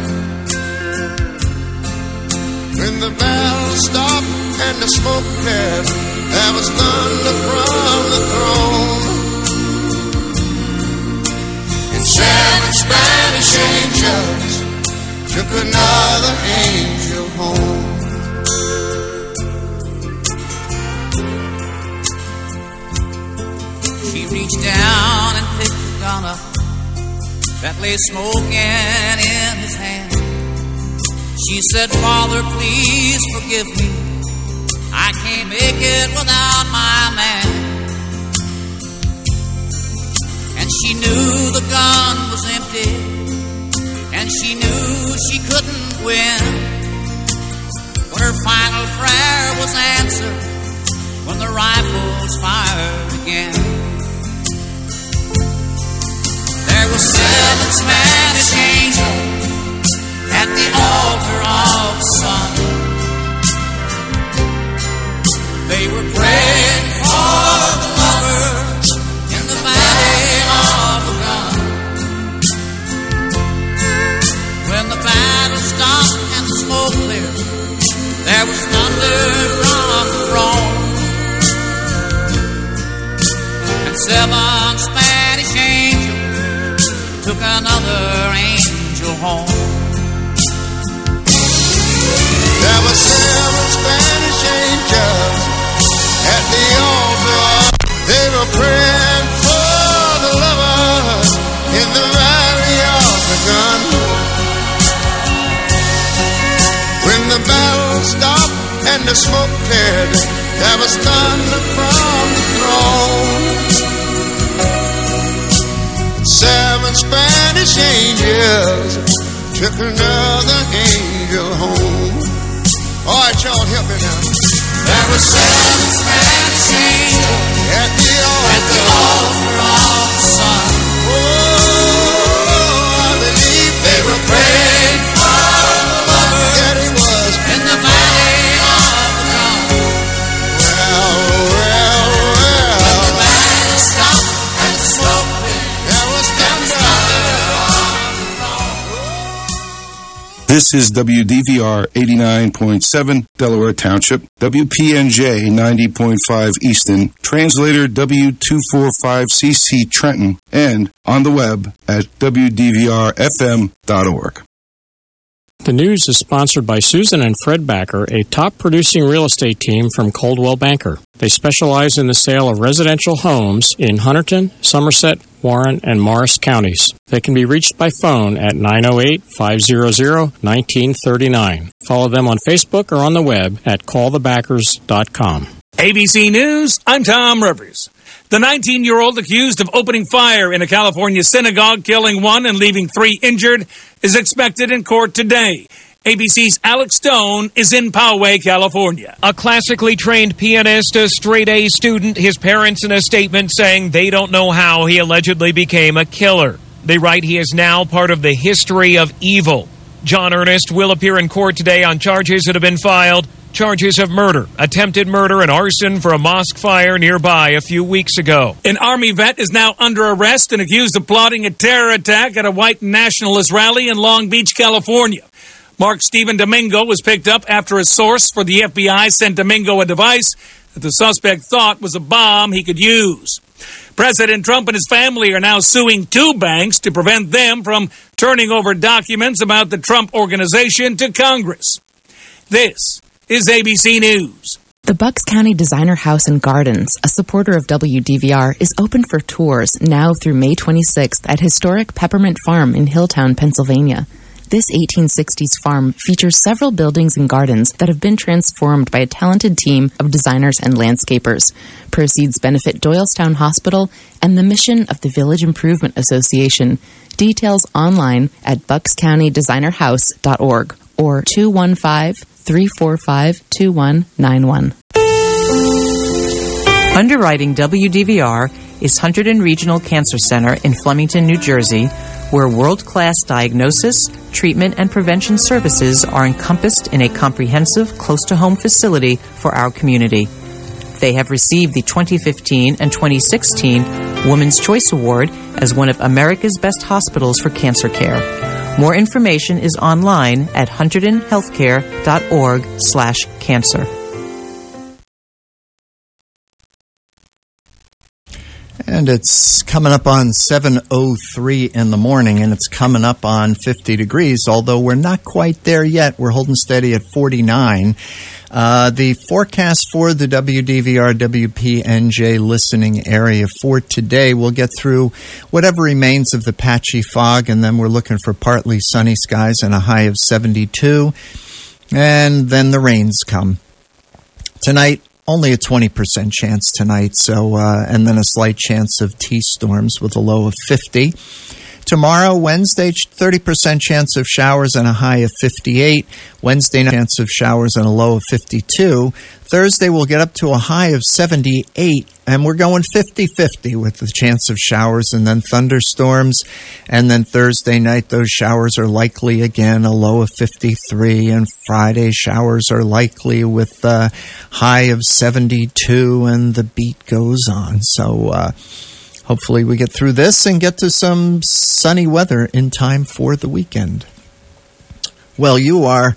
Speaker 16: When the bell stopped and the smoke cleared, there was thunder from the throne. And seven Spanish angels took another angel home.
Speaker 15: She reached down and picked the gun up that lay smoking in his hand. She said, Father, please forgive me. I can't make it without my man. And she knew the gun was empty, and she knew she couldn't win. But her final prayer was answered when the rifles fired again. There were seven Spanish angels at the altar of the sun. They were praying for the lovers in the valley of the gun. When the battle stopped and the smoke cleared, there was thunder from the throne. And seven Spanish angels took another angel home.
Speaker 16: There were seven Spanish angels at the altar. They were praying for the lovers in the valley of the gun. When the battle stopped and the smoke cleared, there was thunder from the throne. Seven Spanish angels took another angel home. All right, y'all, help me now. There were seven Spanish angels at the altar, at the altar of the sun. Oh, I believe they were praying for the lovers. Yeah, they was. In the valley of the gun. Well, well, well. When the battle stopped and the smoke cleared, there was thunder on the throne.
Speaker 17: This is W D V R eighty-nine point seven Delaware Township, W P N J ninety point five Easton, translator W two forty-five C C Trenton, and on the web at W D V R F M dot org.
Speaker 18: The news is sponsored by Susan and Fred Backer, a top-producing real estate team from Coldwell Banker. They specialize in the sale of residential homes in Hunterdon, Somerset, Warren, and Morris counties. They can be reached by phone at nine oh eight, five hundred, one nine three nine. Follow them on Facebook or on the web at call the backers dot com.
Speaker 19: A B C News, I'm Tom Rivers. The nineteen-year-old accused of opening fire in a California synagogue, killing one and leaving three injured, is expected in court today. A B C's Alex Stone is in Poway, California.
Speaker 20: A classically trained pianist, a straight-A student, his parents in a statement saying they don't know how he allegedly became a killer. They write he is now part of the history of evil. John Earnest will appear in court today on charges that have been filed. Charges of murder, attempted murder, and arson for a mosque fire nearby a few weeks ago.
Speaker 19: An Army vet is now under arrest and accused of plotting a terror attack at a white nationalist rally in Long Beach, California. Mark Stephen Domingo was picked up after a source for the F B I sent Domingo a device that the suspect thought was a bomb he could use. President Trump and his family are now suing two banks to prevent them from turning over documents about the Trump Organization to Congress. This is A B C News.
Speaker 21: The Bucks County Designer House and Gardens, a supporter of W D V R, is open for tours now through May twenty-sixth at historic Peppermint Farm in Hilltown, Pennsylvania. This eighteen sixties farm features several buildings and gardens that have been transformed by a talented team of designers and landscapers. Proceeds benefit Doylestown Hospital and the mission of the Village Improvement Association. Details online at bucks county designer house dot org or two one five, three four five, two one nine one.
Speaker 12: Underwriting W D V R is Hunterdon Regional Cancer Center in Flemington, New Jersey, where world-class diagnosis, treatment, and prevention services are encompassed in a comprehensive, close-to-home facility for our community. They have received the twenty fifteen and twenty sixteen Women's Choice Award as one of America's best hospitals for cancer care. More information is online at hunterdon healthcare dot org slash cancer.
Speaker 1: And it's coming up on seven oh three in the morning, and it's coming up on fifty degrees, although we're not quite there yet. We're holding steady at forty-nine. Uh, the forecast for the W D V R W P N J listening area for today, we'll get through whatever remains of the patchy fog, and then we're looking for partly sunny skies and a high of seventy-two. And then the rains come. Tonight, only a twenty percent chance tonight, so uh, and then a slight chance of T-storms with a low of fifty. Tomorrow, Wednesday, thirty percent chance of showers and a high of fifty-eight. Wednesday, chance of showers and a low of fifty-two. Thursday, we'll get up to a high of seventy-eight, and we're going fifty-fifty with the chance of showers and then thunderstorms. And then Thursday night, those showers are likely again, a low of fifty-three. And Friday, showers are likely with a high of seventy-two, and the beat goes on. So, uh, hopefully we get through this and get to some sunny weather in time for the weekend. Well, you are,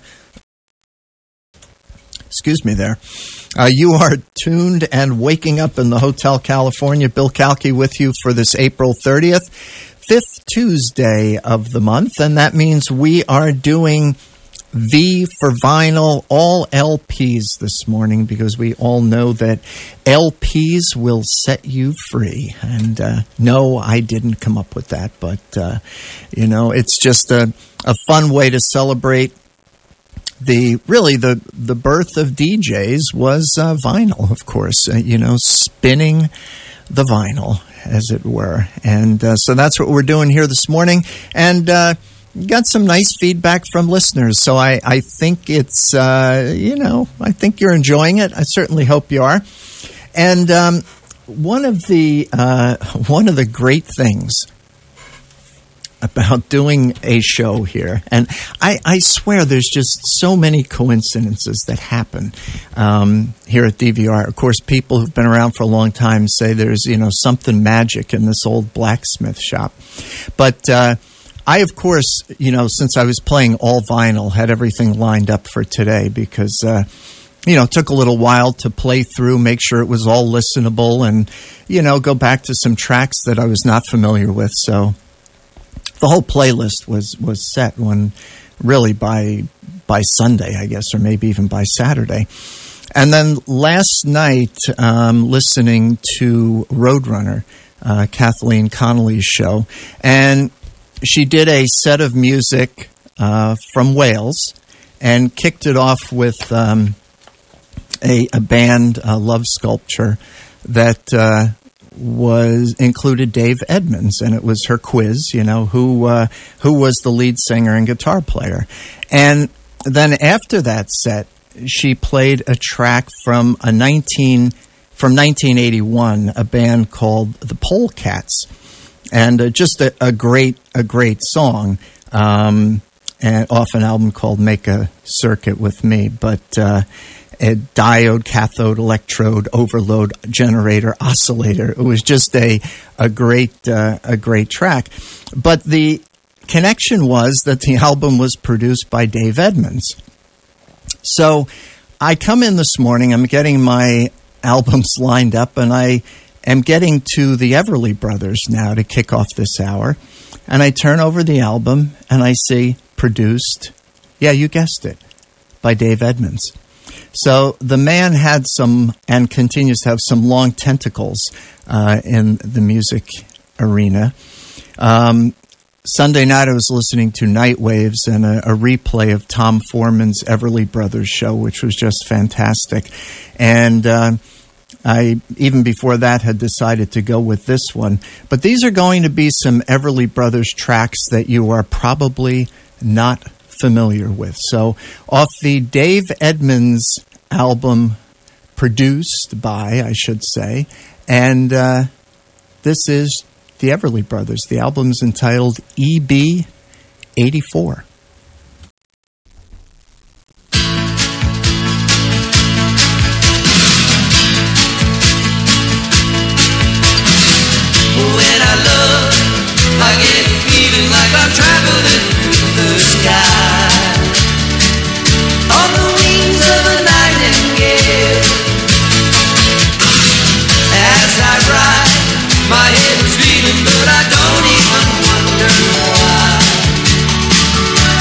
Speaker 1: excuse me there, uh, you are tuned and waking up in the Hotel California. Bill Calkey with you for this April thirtieth, fifth Tuesday of the month, and that means we are doing V for vinyl, all L Ps this morning, because we all know that L Ps will set you free. And uh, no, I didn't come up with that, but, uh, you know, it's just a, a fun way to celebrate the, really, the, the birth of D Js was uh, vinyl, of course, uh, you know, spinning the vinyl, as it were. And uh, so that's what we're doing here this morning. And, uh, got some nice feedback from listeners, so I, I think it's, uh, you know, I think you're enjoying it. I certainly hope you are. And um, one of the uh, one of the great things about doing a show here, and I, I swear there's just so many coincidences that happen um, here at D V R. Of course, people who've been around for a long time say there's, you know, something magic in this old blacksmith shop. But uh I, of course, you know, since I was playing all vinyl, had everything lined up for today because, uh, you know, it took a little while to play through, make sure it was all listenable, and, you know, go back to some tracks that I was not familiar with. So the whole playlist was, was set when really by by Sunday, I guess, or maybe even by Saturday. And then last night, um, listening to Roadrunner, uh, Kathleen Connolly's show, and she did a set of music uh, from Wales and kicked it off with um, a, a band, uh, Love Sculpture, that uh, was included Dave Edmunds, and it was her quiz, you know, who uh, who was the lead singer and guitar player. And then after that set, she played a track from a nineteen from nineteen eighty-one, a band called the Polecats. And uh, just a, a great, a great song, um, and off an album called "Make a Circuit with Me." But uh, a diode, cathode, electrode, overload, generator, oscillator. It was just a a great, uh, a great track. But the connection was that the album was produced by Dave Edmunds. So I come in this morning. I'm getting my albums lined up, and I am getting to the Everly Brothers now to kick off this hour. And I turn over the album, and I see produced, yeah, you guessed it, by Dave Edmunds. So the man had some, and continues to have some long tentacles uh, in the music arena. Um, Sunday night I was listening to Night Waves and a, a replay of Tom Foreman's Everly Brothers show, which was just fantastic. And uh, I, even before that, had decided to go with this one. But these are going to be some Everly Brothers tracks that you are probably not familiar with. So off the Dave Edmunds album, produced by, I should say, and uh, this is the Everly Brothers. The album's entitled E B eighty-four.
Speaker 3: I get a feeling like I'm traveling through the sky on the wings of a nightingale. As I ride, my head is reeling, but I don't even wonder why.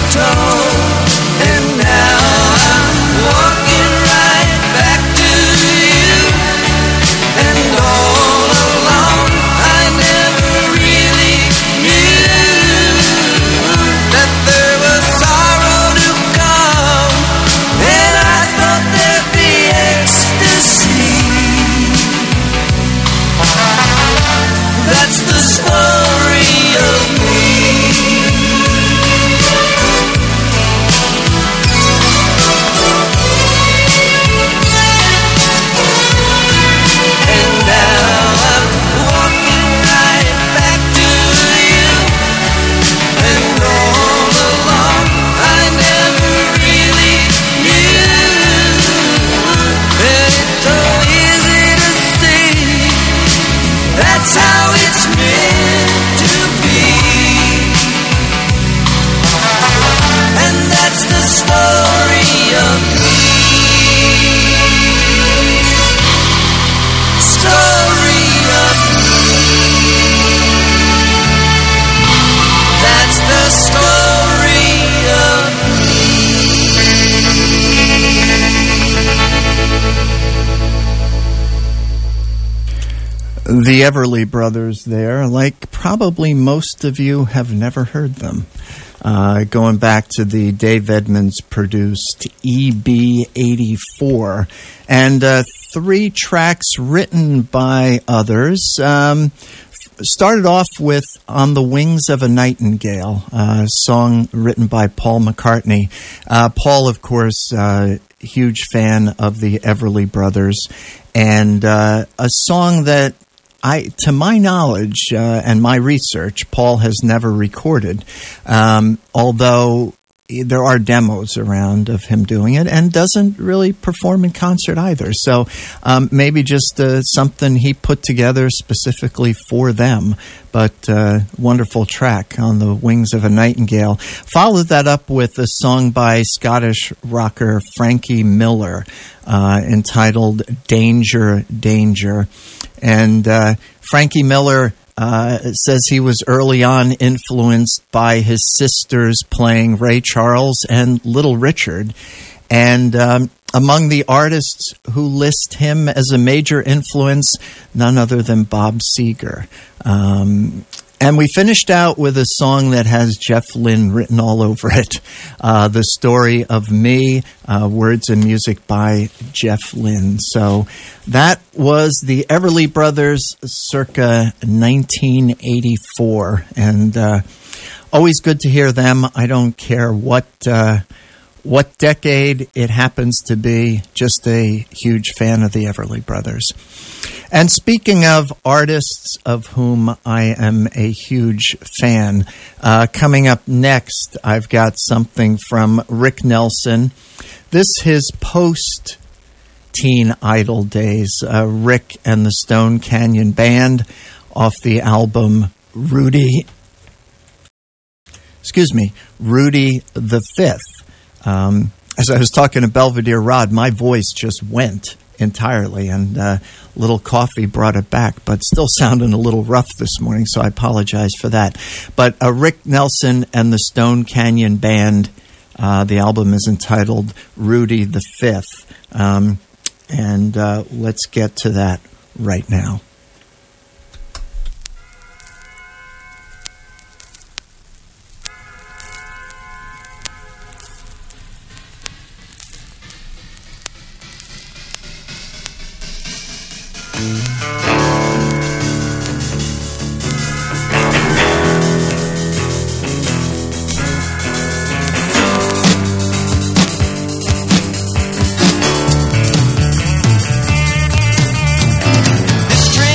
Speaker 3: told, and now I'm walking right back to you. And all along I never really knew that there was sorrow to come, and I thought there'd be ecstasy. That's the story of me. And now I'm walking right back to you. And all along I never really knew that it's so easy to see. That's how it's meant to be. And that's the story of me. Story of me. That's the story of
Speaker 1: The Everly Brothers there, like probably most of you have never heard them. Uh, going back to the Dave Edmunds produced E B eighty-four, and uh, three tracks written by others. Um, started off with On the Wings of a Nightingale, a song written by Paul McCartney. Uh, Paul, of course, uh, huge fan of the Everly Brothers, and uh, a song that I, to my knowledge uh, and my research, Paul has never recorded, um, although there are demos around of him doing it, and doesn't really perform in concert either. So um, maybe just uh, something he put together specifically for them. But uh, wonderful track, On the Wings of a Nightingale. Followed that up with a song by Scottish rocker Frankie Miller uh, entitled Danger, Danger. And uh, Frankie Miller uh, says he was early on influenced by his sisters playing Ray Charles and Little Richard. And um, among the artists who list him as a major influence, none other than Bob Seger. Um, and we finished out with a song that has Jeff Lynne written all over it. Uh, The Story of Me, uh, words and music by Jeff Lynne. So that was the Everly Brothers circa nineteen eighty-four. And uh, always good to hear them. I don't care what... Uh, What decade it happens to be, just a huge fan of the Everly Brothers. And speaking of artists of whom I am a huge fan, uh, coming up next, I've got something from Rick Nelson. This his post-Teen Idol days, uh, Rick and the Stone Canyon Band, off the album Rudy, excuse me, Rudy the Fifth. Um, as I was talking to Belvedere Rod, my voice just went entirely, and uh, a little coffee brought it back, but still sounding a little rough this morning, so I apologize for that. But uh, Rick Nelson and the Stone Canyon Band, uh, the album is entitled Rudy the Fifth, um, and uh, let's get to that right now.
Speaker 3: This train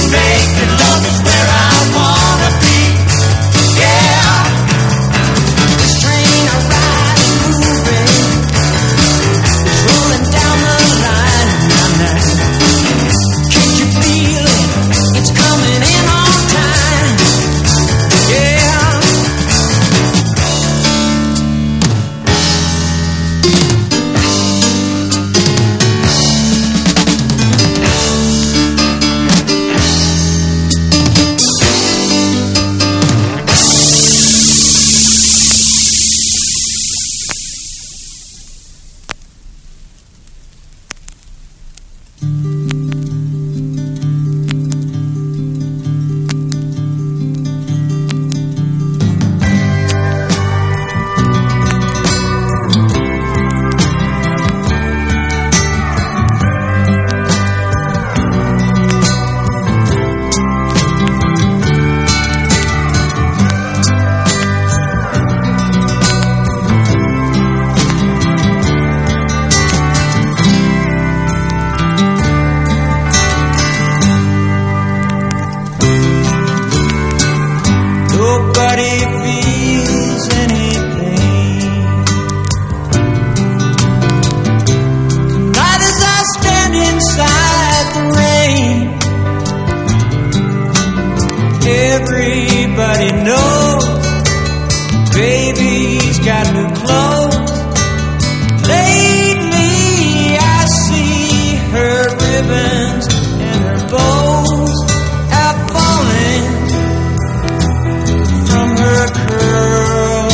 Speaker 3: Making love is where I wanna be. Yeah. This train I ride is moving. It's rolling down the line now. Can't you feel it? It's coming in on time. Yeah. Nobody feels any pain. Tonight as I stand inside the rain, everybody knows baby's got new clothes. Lately I see her ribbons and her bows have fallen from her curls.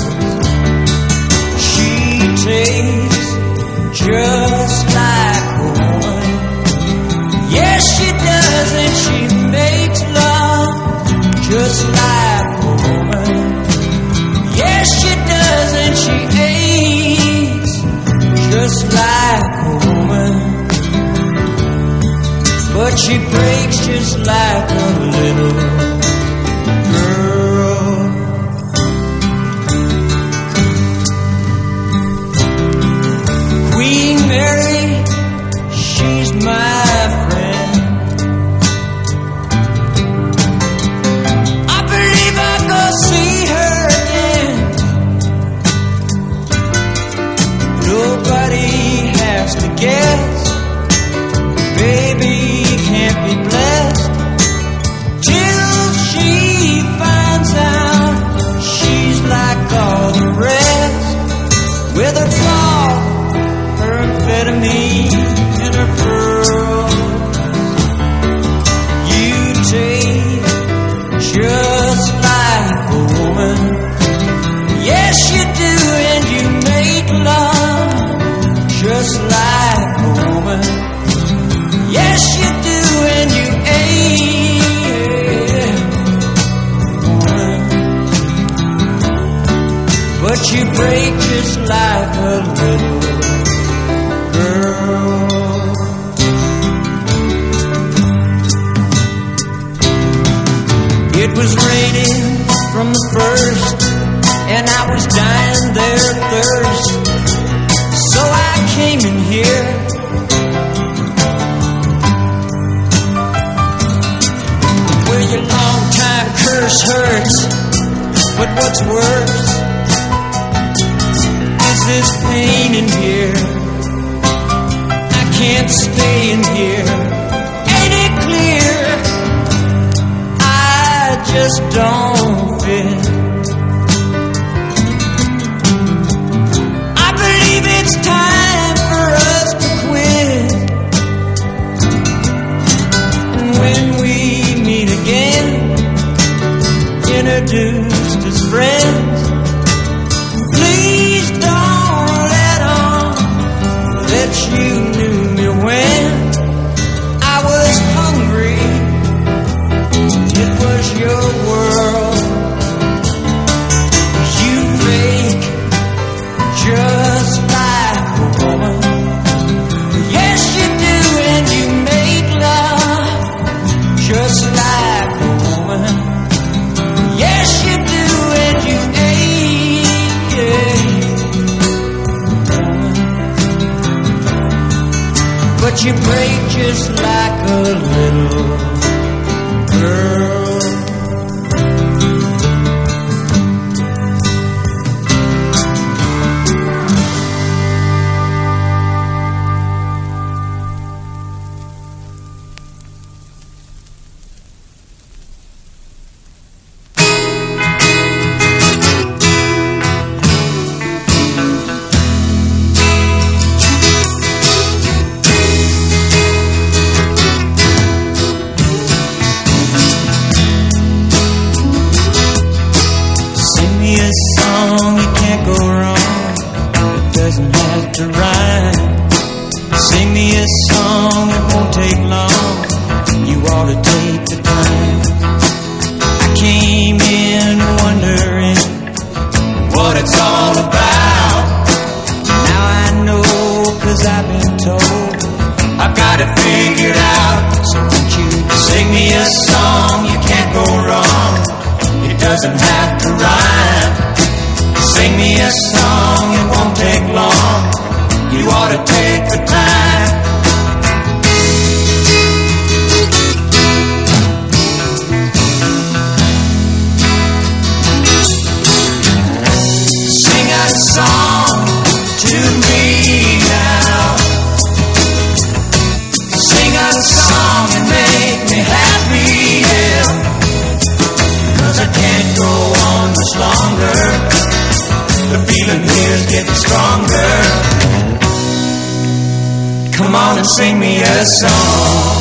Speaker 3: She tastes just like a woman. Yes, she does, and she makes love just like a woman. Yes, she does, and she aches just like a woman. But she breaks just like a little girl. Queen Mary, she's my friend. I believe I'll go see her again. Nobody has to guess. Baby can't be blessed till she finds out she's like all the rest. With her flaw, her amphetamine, and her pearls, you taste just like a woman. Yes, you do, and you make love just like a woman. Yes, you do, and you ain't woman. But you break just like a little girl. It was raining from the first, and I was dying there of thirst. So I came in here. Well, your long time curse hurts, but what's worse is this pain in here. I can't stay in here. Ain't it clear? I just don't fit. I believe it's time for us to quit. And when we meet again, introduced as friends, please don't let on that you knew me when I was hungry. It was your world. You fake just like a woman. Yes, you do, and you make love just like a woman. Yes, you do, and you ain't, yeah. But you break just like a little
Speaker 15: doesn't have to rhyme. Sing me a song, it won't take long. You ought to take the time. Sing a song to me now. Sing a song and make me happy, yeah. 'Cause I can't go on much longer. The feeling here's getting stronger. Come on and sing me a song.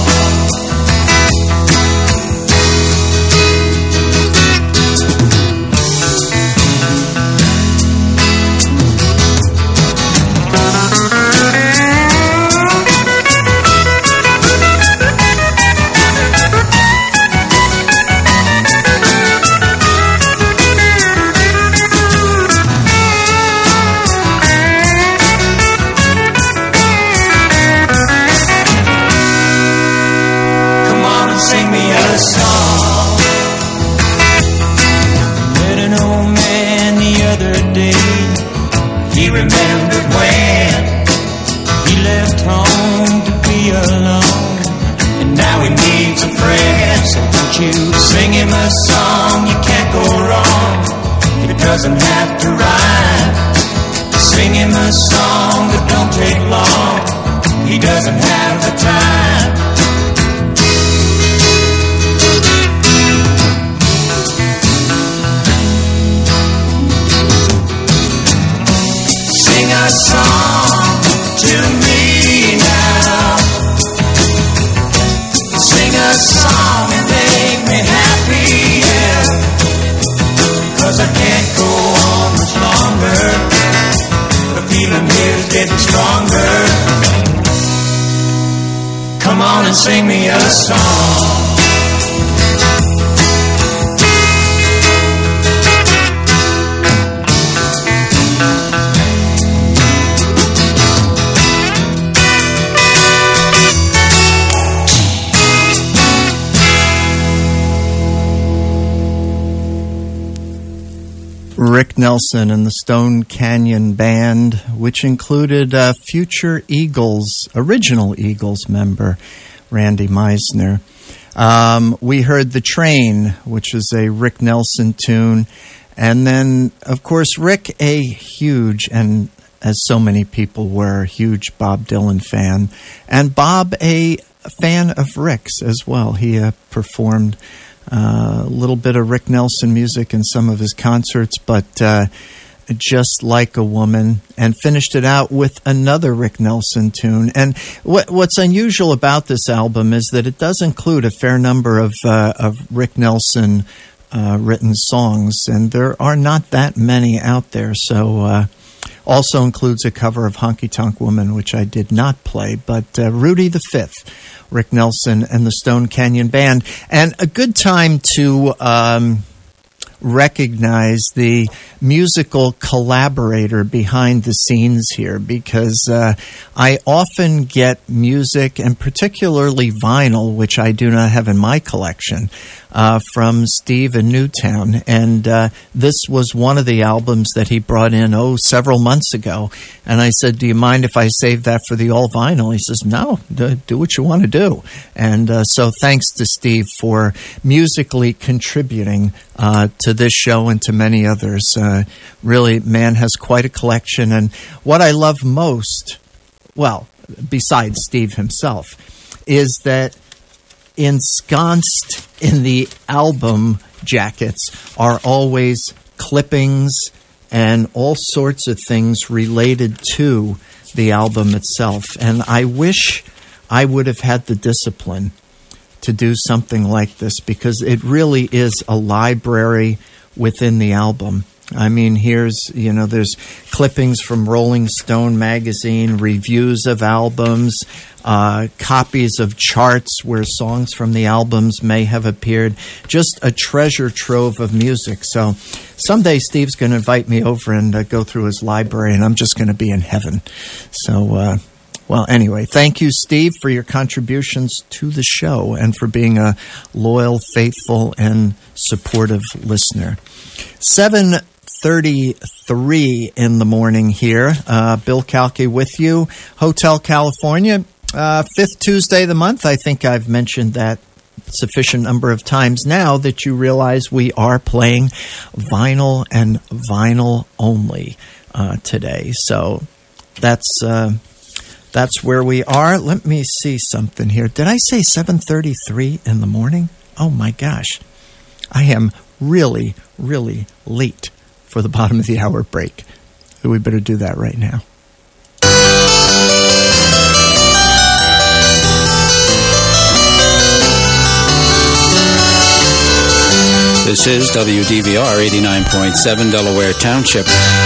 Speaker 15: Remembered when he left home to be alone, and now he needs a friend. So won't you sing him a song? You can't go wrong. It doesn't have to rhyme. Sing him a song that don't take long. He doesn't have the time. Sing a song to me now. Sing a song and make me happy, yeah. 'Cause I can't go on much longer. The feeling here's getting stronger. Come on and sing me a song.
Speaker 1: Rick Nelson and the Stone Canyon Band, which included uh, future Eagles, original Eagles member, Randy Meisner. Um, we heard The Train, which is a Rick Nelson tune. And then, of course, Rick, a huge, and as so many people were, huge Bob Dylan fan. And Bob, a fan of Rick's as well. He uh, performed Uh, a little bit of Rick Nelson music in some of his concerts, but uh, Just Like a Woman, and finished it out with another Rick Nelson tune. And what, what's unusual about this album is that it does include a fair number of, uh, of Rick Nelson uh, written songs, and there are not that many out there. So uh, also includes a cover of Honky Tonk Woman, which I did not play, but uh, Rudy the Fifth, Rick Nelson and the Stone Canyon Band. And a good time to um, recognize the musical collaborator behind the scenes here, because uh, I often get music, and particularly vinyl, which I do not have in my collection, uh, from Steve in Newtown. And uh, this was one of the albums that he brought in, oh, several months ago. And I said, do you mind if I save that for the all vinyl? He says, no, do, do what you want to do. And uh, so thanks to Steve for musically contributing uh, to this show and to many others. Uh, really, man has quite a collection. And what I love most, well, besides Steve himself, is that ensconced in the album jackets are always clippings and all sorts of things related to the album itself. And I wish I would have had the discipline to do something like this, because it really is a library within the album. I mean, here's, you know, there's clippings from Rolling Stone magazine, reviews of albums, uh, copies of charts where songs from the albums may have appeared. Just a treasure trove of music. So someday Steve's going to invite me over and uh, go through his library, and I'm just going to be in heaven. So, uh, Well, anyway, thank you, Steve, for your contributions to the show and for being a loyal, faithful, and supportive listener. seven thirty-three in the morning here. Uh, Bill Calkey with you. Hotel California, uh, fifth Tuesday of the month. I think I've mentioned that sufficient number of times now that you realize we are playing vinyl and vinyl only uh, today. So that's uh, that's where we are. Let me see something here. Did I say seven thirty-three in the morning? Oh my gosh. I am really, really late for the bottom of the hour break. So we better do that right now.
Speaker 5: This is W D V R eighty-nine point seven Delaware Township.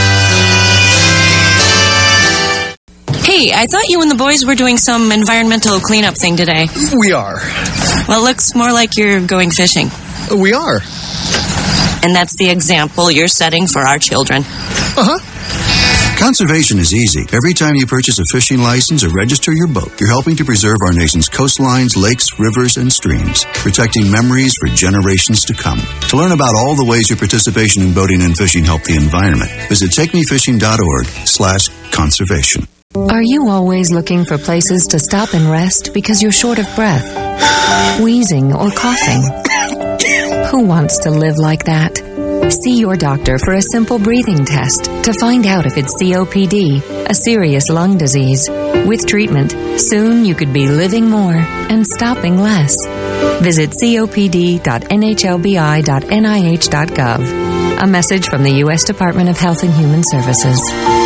Speaker 22: Hey, I thought you and the boys were doing some environmental cleanup thing today.
Speaker 23: We are.
Speaker 22: Well, it looks more like you're going fishing.
Speaker 23: We are.
Speaker 22: And that's the example you're setting for our children.
Speaker 23: Uh-huh.
Speaker 24: Conservation is easy. Every time you purchase a fishing license or register your boat, you're helping to preserve our nation's coastlines, lakes, rivers, and streams, protecting memories for generations to come. To learn about all the ways your participation in boating and fishing help the environment, visit takemefishing.org slash conservation.
Speaker 25: Are you always looking for places to stop and rest because you're short of breath, wheezing, or coughing? Who wants to live like that? See your doctor for a simple breathing test to find out if it's C O P D, a serious lung disease. With treatment, soon you could be living more and stopping less. Visit copd dot n h l b i dot n i h dot gov. A message from the U S Department of Health and Human Services.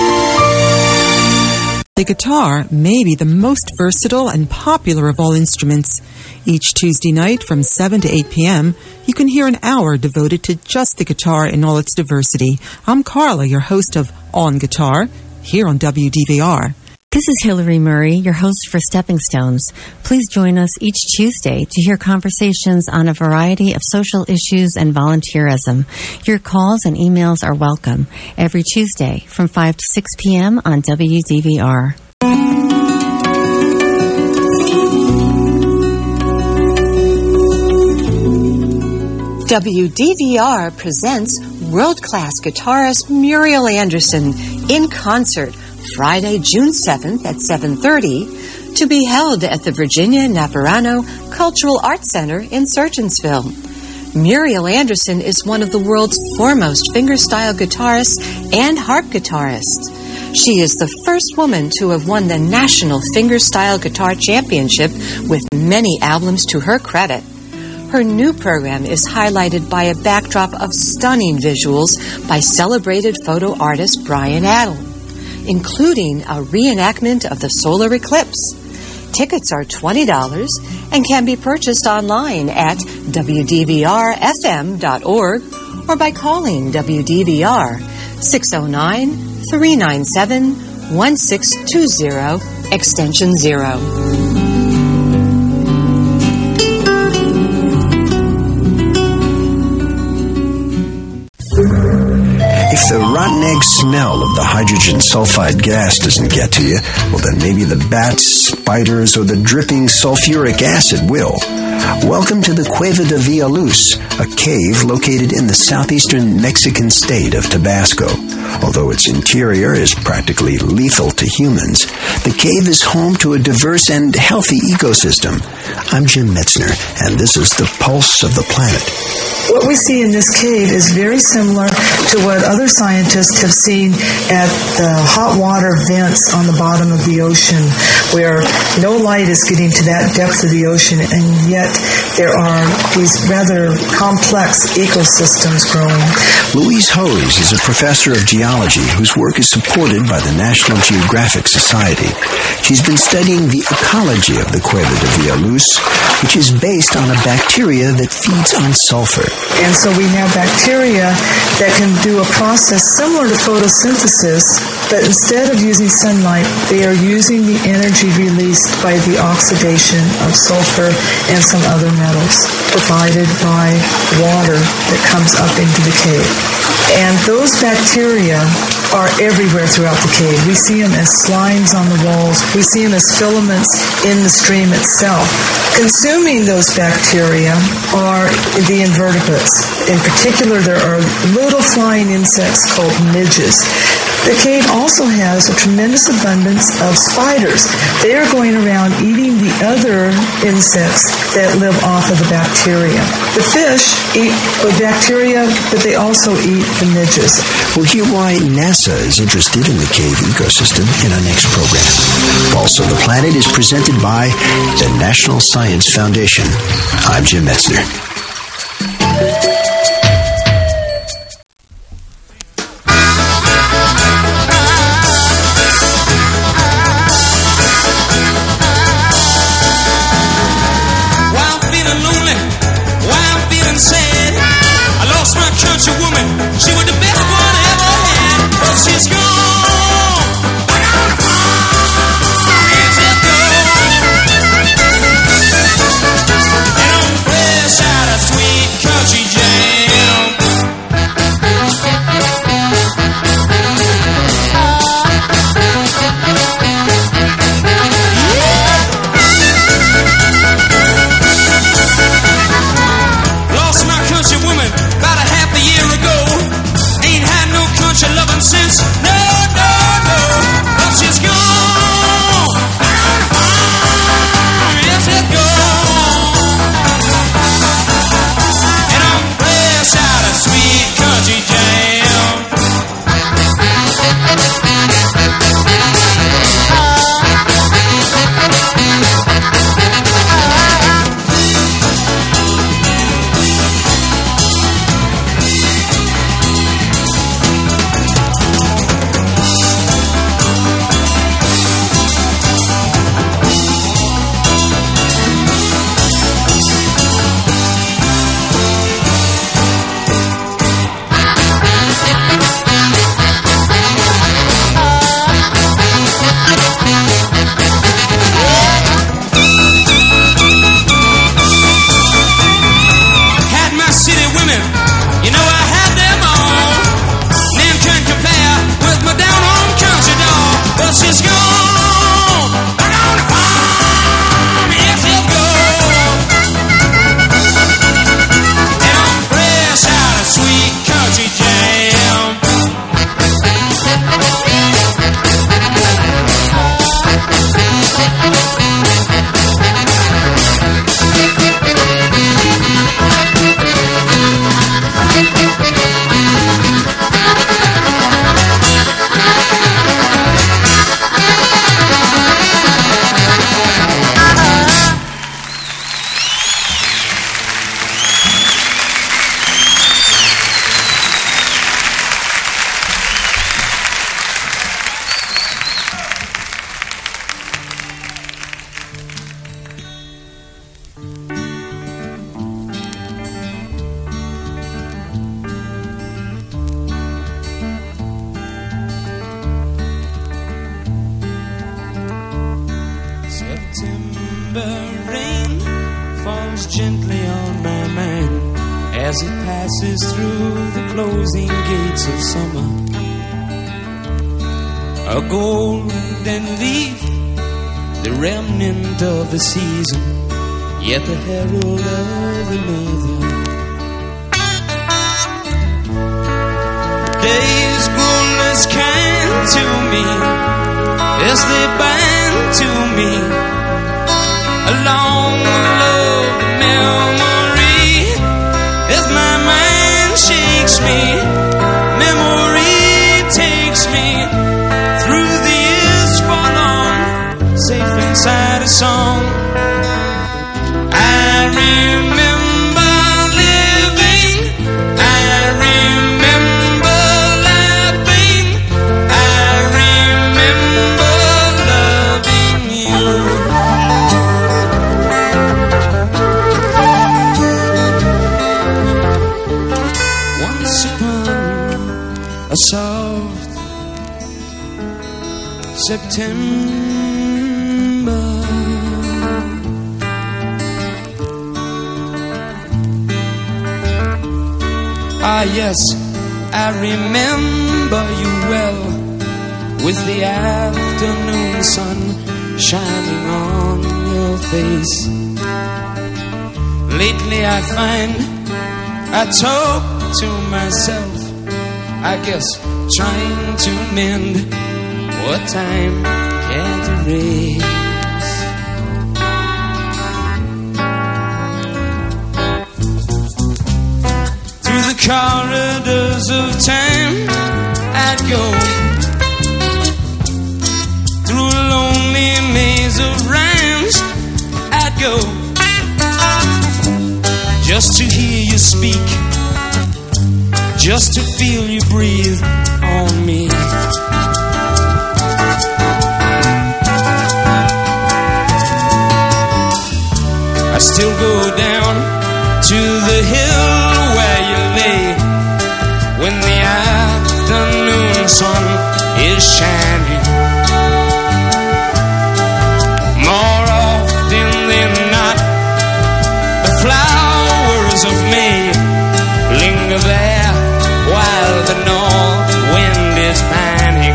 Speaker 12: The guitar may be the most versatile and popular of all instruments. Each Tuesday night from seven to eight p.m., you can hear an hour devoted to just the guitar in all its diversity. I'm Carla, your host of On Guitar, here on W D V R.
Speaker 26: This is Hillary Murray, your host for Stepping Stones. Please join us each Tuesday to hear conversations on a variety of social issues and volunteerism. Your calls and emails are welcome every Tuesday from five to six p.m. on W D V R.
Speaker 27: W D V R presents world-class guitarist Muriel Anderson in concert Friday, June seventh at seven thirty, to be held at the Virginia Navarano Cultural Arts Center in Surgeonsville. Muriel Anderson is one of the world's foremost fingerstyle guitarists and harp guitarists. She is the first woman to have won the National Fingerstyle Guitar Championship with many albums to her credit. Her new program is highlighted by a backdrop of stunning visuals by celebrated photo artist Brian Adel, including a reenactment of the solar eclipse. Tickets are twenty dollars and can be purchased online at w d v r f m dot org or by calling W D V R six oh nine, three nine seven, one six two zero, extension zero.
Speaker 4: If the rotten egg smell of the hydrogen sulfide gas doesn't get to you, well, then maybe the bats, spiders, or the dripping sulfuric acid will. Welcome to the Cueva de Villaluz, a cave located in the southeastern Mexican state of Tabasco. Although its interior is practically lethal to humans, the cave is home to a diverse and healthy ecosystem. I'm Jim Metzner, and this is the Pulse of the Planet.
Speaker 28: What we see in this cave is very similar to what other scientists have seen at the hot water vents on the bottom of the ocean, where no light is getting to that depth of the ocean, and yet there are these rather complex ecosystems growing.
Speaker 4: Louise Hose is a professor of geology whose work is supported by the National Geographic Society. She's been studying the ecology of the Cueva de Villaluz, which is based on a bacteria that feeds on sulfur.
Speaker 28: And so we have bacteria that can do a process similar to photosynthesis, but instead of using sunlight, they are using the energy released by the oxidation of sulfur and some other metals provided by water that comes up into the cave. And those bacteria are everywhere throughout the cave. We see them as slimes on the walls. We see them as filaments in the stream itself. Consuming those bacteria are the invertebrates. In particular, there are little flying insects called midges. The cave also has a tremendous abundance of spiders. They are going around eating the other insects that live off of the bacteria. The fish eat the bacteria, but they also eat the midges.
Speaker 4: We'll hear why NASA is interested in the cave ecosystem in our next program. Also, The Planet is presented by the National Science Foundation. I'm Jim Metzner.
Speaker 14: Country woman, she was the best one I ever had, but she's gone. Back on the farm, yes it goes. And I'm fresh out of sweet country jam. Lost my country woman about a half a year ago. Ain't had no country loving since. No, no, no. But she's gone. Yes, it goes. And I'm fresh out of sweet country jam. She's gone. Back on the farm, yes it goes. And I'm fresh out of sweet country jam. September rain falls gently on my mind as it passes through the closing gates of summer. A golden leaf, the remnant of the season, yet the herald of another. Days grow less kind to me as they bind to me a long loved memory. As my mind shakes me, memory takes me through the years for long, safe inside a song. I remember living, I remember laughing, I remember loving you. Once upon a soft September, ah yes, I remember you well, with the afternoon sun shining on your face. Lately I find I talk to myself, I guess trying to mend what time can't erase. Through the corridors of time I'd go, through a lonely maze of rhymes I'd go, just to hear you speak, just to feel you breathe on me. I still go down to the hill where you lay, when the afternoon sun is shining. More often than not, the flowers of May linger there while the north wind is pining.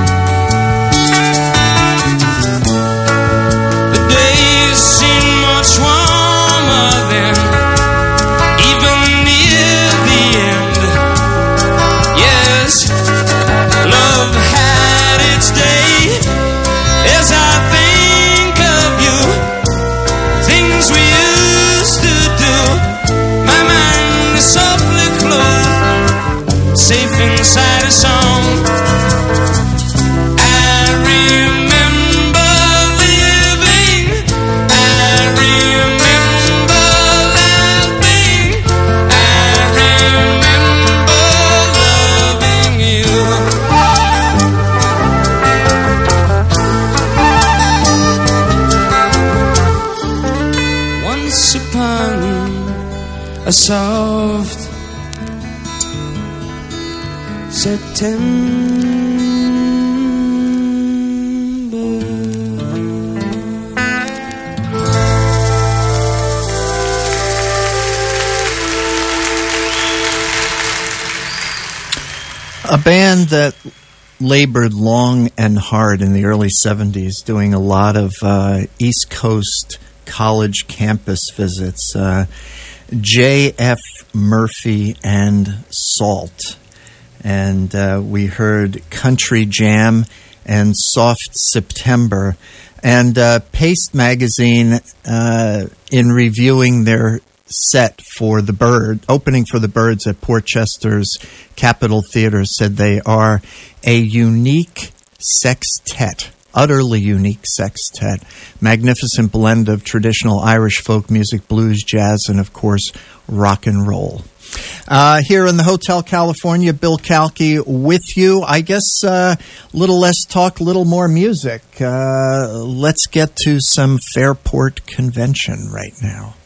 Speaker 14: The days seem much warmer then, even near the end. Yes, love had its day. As I think of you, things we used to do, my mind is softly closed, safe inside a song. I remember living, I remember laughing, I remember loving you. Once upon a soft September.
Speaker 1: A band that labored long and hard in the early seventies, doing a lot of uh, East Coast college campus visits. Uh, J F. Murphy and Salt. And uh, we heard Country Jam and Soft September. And uh, Paste Magazine, uh, in reviewing their set for the Bird, opening for the Birds at Portchester's Capitol Theater, said they are a unique sextet, utterly unique sextet, magnificent blend of traditional Irish folk music, blues, jazz, and, of course, rock and roll. Uh, here in the Hotel California, Bill Calkey with you. I guess a uh, little less talk, little more music. Uh, let's get to some Fairport Convention right now.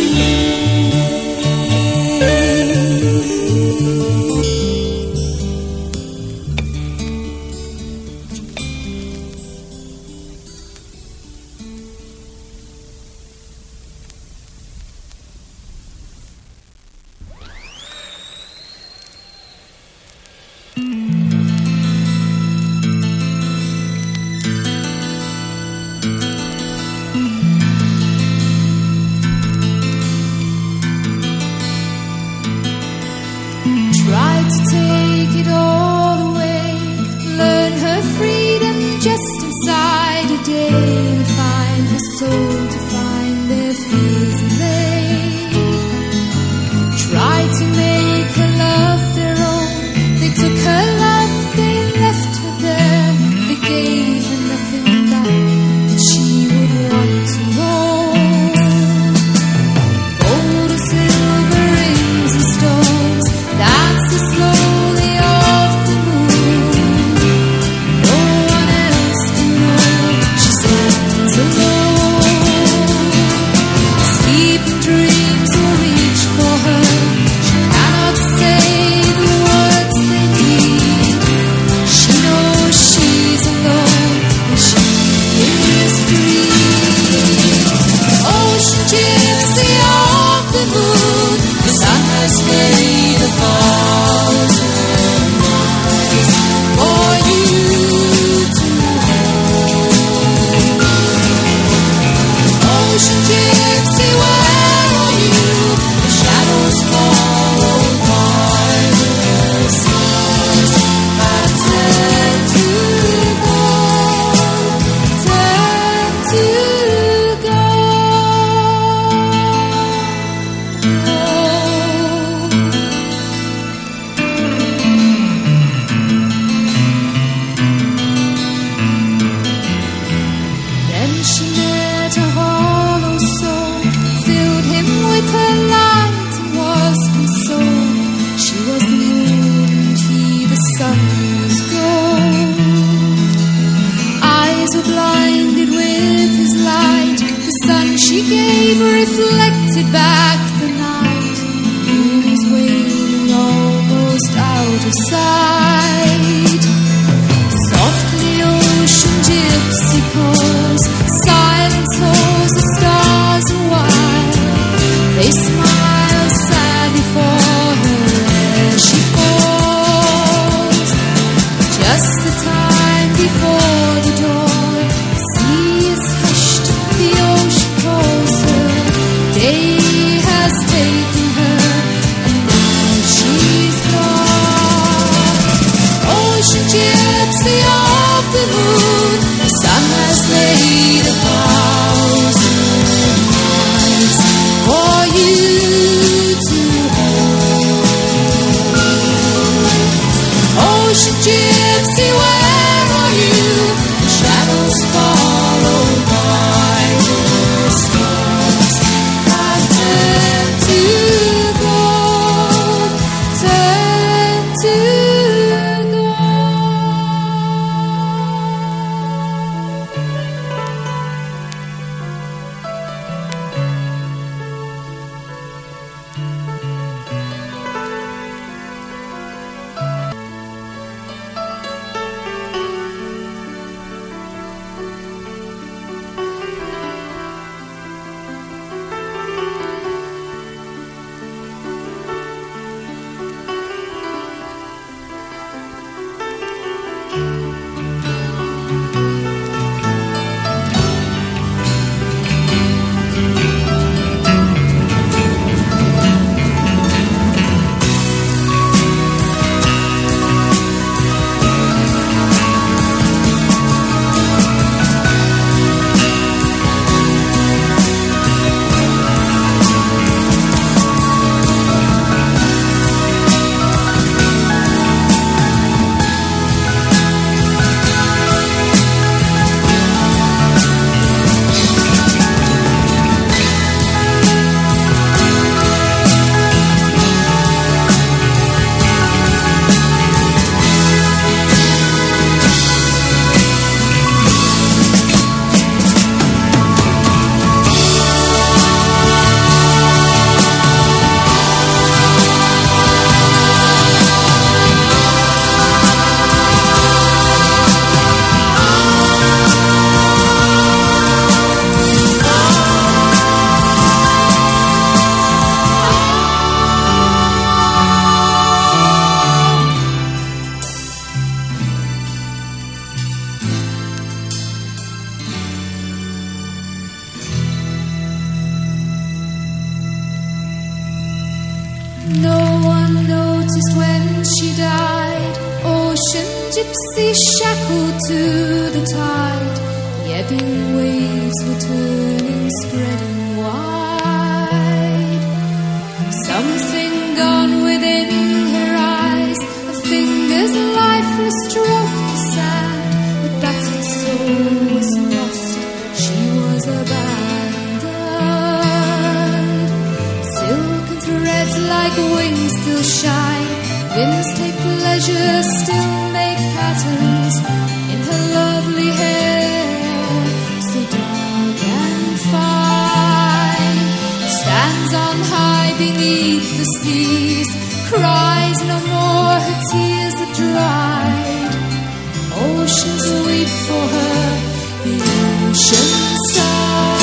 Speaker 2: For you No one noticed when she died. Ocean gypsy shackled to the tide. The ebbing waves were turning, spreading wide. Something gone within her eyes. Her fingers lifeless stroked the sand. Her battered soul was lost. She was abandoned. Silken threads like wings still shine. Winds take pleasure, still make patterns in her lovely hair, so dark and fine. Stands on high beneath the seas, cries no more, her tears are dried. Oceans weep for her, the ocean star.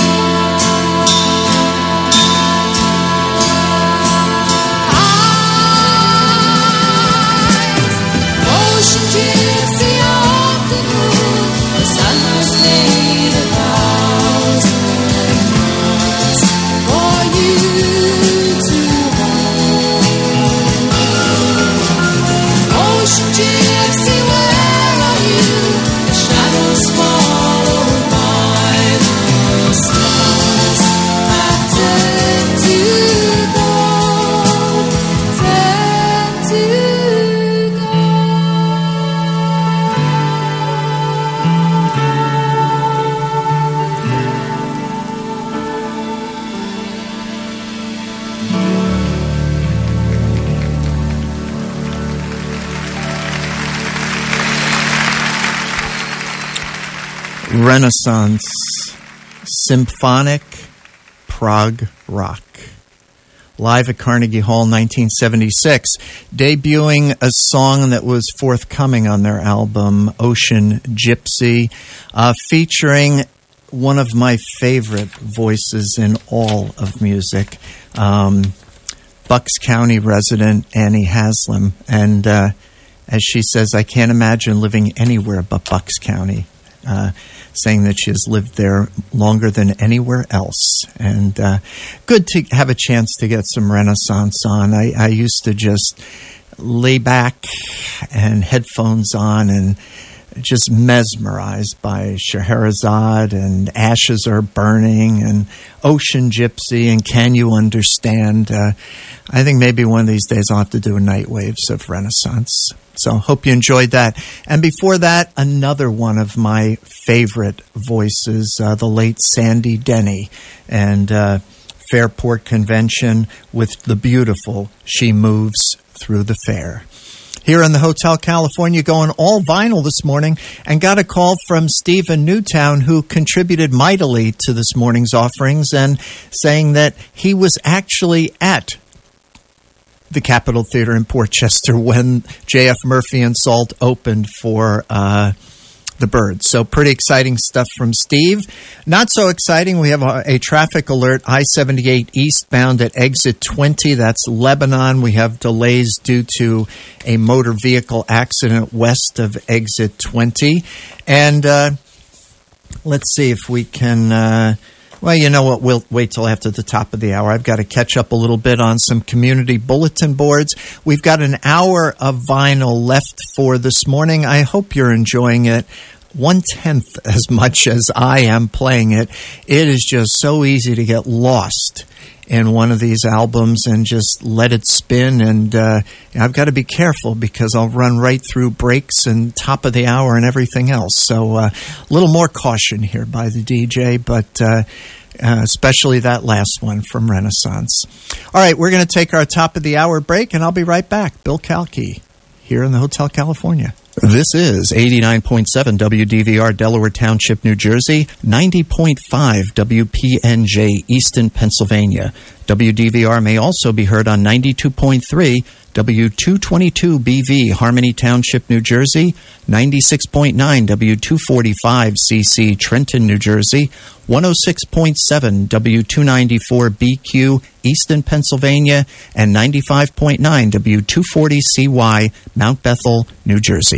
Speaker 2: Ocean gypsy of the moon, the sun was made a thousand miles for you to hold. Ocean gypsy, where are you? The shadows followed by the stars have turned to gold, turned to
Speaker 1: Renaissance symphonic prog rock. Live at Carnegie Hall, nineteen seventy-six, debuting a song that was forthcoming on their album Ocean Gypsy, uh, featuring one of my favorite voices in all of music, um, Bucks County resident Annie Haslam. And uh, as she says, I can't imagine living anywhere but Bucks County. Uh, saying that she has lived there longer than anywhere else. And uh, good to have a chance to get some Renaissance on. I, I used to just lay back and headphones on and just mesmerized by Scheherazade and Ashes Are Burning and Ocean Gypsy and Can You Understand? Uh, I think maybe one of these days I'll have to do a Night Waves of Renaissance. So hope you enjoyed that. And before that, another one of my favorite voices, uh, the late Sandy Denny and uh, Fairport Convention with the beautiful She Moves Through the Fair. Here in the Hotel California, going all vinyl this morning, and got a call from Stephen Newtown, who contributed mightily to this morning's offerings, and saying that he was actually at the Capitol Theater in Port Chester when J F Murphy and Salt opened for uh, the Byrds. So pretty exciting stuff from Steve. Not so exciting, we have a, a traffic alert, I seventy-eight eastbound at exit twenty. That's Lebanon. We have delays due to a motor vehicle accident west of exit twenty. And uh, let's see if we can... Uh, Well, you know what? We'll wait till after the top of the hour. I've got to catch up a little bit on some community bulletin boards. We've got an hour of vinyl left for this morning. I hope you're enjoying it one-tenth as much as I am playing it. It is just so easy to get lost in one of these albums and just let it spin. And uh, I've got to be careful because I'll run right through breaks and top of the hour and everything else. So uh, a little more caution here by the D J, but uh, uh, especially that last one from Renaissance. All right, we're going to take our top of the hour break, and I'll be right back. Bill Kalki here in the Hotel California. This is eighty-nine point seven W D V R, Delaware Township, New Jersey, ninety point five W P N J, Easton, Pennsylvania. W D V R may also be heard on ninety-two point three W two twenty-two B V, Harmony Township, New Jersey, ninety-six point nine W two forty-five C C, Trenton, New Jersey, one oh six point seven W two ninety-four B Q, Easton, Pennsylvania, and ninety-five point nine W two forty C Y, Mount Bethel, New Jersey.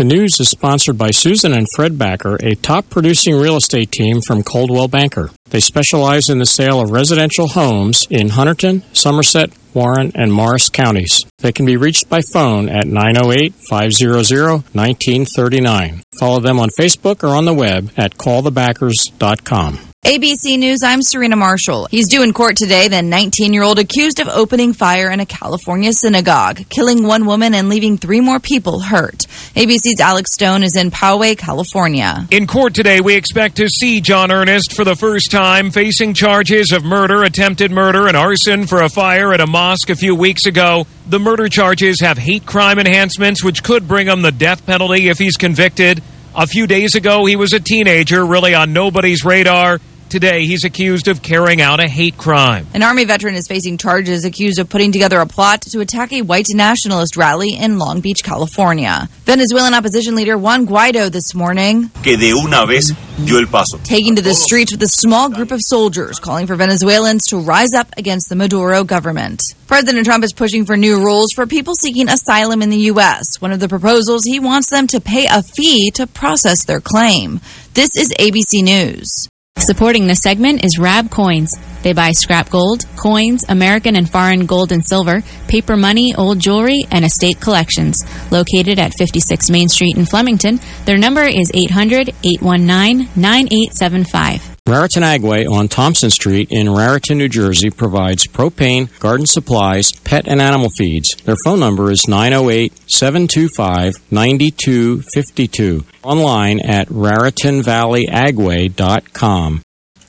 Speaker 18: The news is sponsored by Susan and Fred Backer, a top producing real estate team from Coldwell Banker. They specialize in the sale of residential homes in Hunterdon, Somerset, Warren, and Morris counties. They can be reached by phone at nine oh eight, five hundred, one nine three nine. Follow them on Facebook or on the web at call the backers dot com.
Speaker 6: A B C News, I'm Serena Marshall. He's due in court today, the nineteen-year-old accused of opening fire in a California synagogue, killing one woman and leaving three more people hurt. A B C's Alex Stone is in Poway, California.
Speaker 20: In court today, we expect to see John Earnest for the first time facing charges of murder, attempted murder, and arson for a fire at a mosque a few weeks ago. The murder charges have hate crime enhancements, which could bring him the death penalty if he's convicted. A few days ago, he was a teenager, really on nobody's radar. Today, he's accused of carrying out a hate crime.
Speaker 6: An Army veteran is facing charges accused of putting together a plot to attack a white nationalist rally in Long Beach, California. Venezuelan opposition leader Juan Guaido this morning
Speaker 7: que de una vez dio el paso.
Speaker 6: taking to the streets with a small group of soldiers, calling for Venezuelans to rise up against the Maduro government. President Trump is pushing for new rules for people seeking asylum in the U S. One of the proposals, he wants them to pay a fee to process their claim. This is A B C News.
Speaker 8: Supporting this segment is Rab Coins. They buy scrap gold, coins, American and foreign gold and silver, paper money, old jewelry, and estate collections. Located at fifty-six Main Street in Flemington, their number is eight hundred, eight one nine, nine eight seven five.
Speaker 18: Raritan Agway on Thompson Street in Raritan, New Jersey provides propane, garden supplies, pet and animal feeds. Their phone number is nine oh eight, seven two five, nine two five two. Online at raritan valley agway dot com.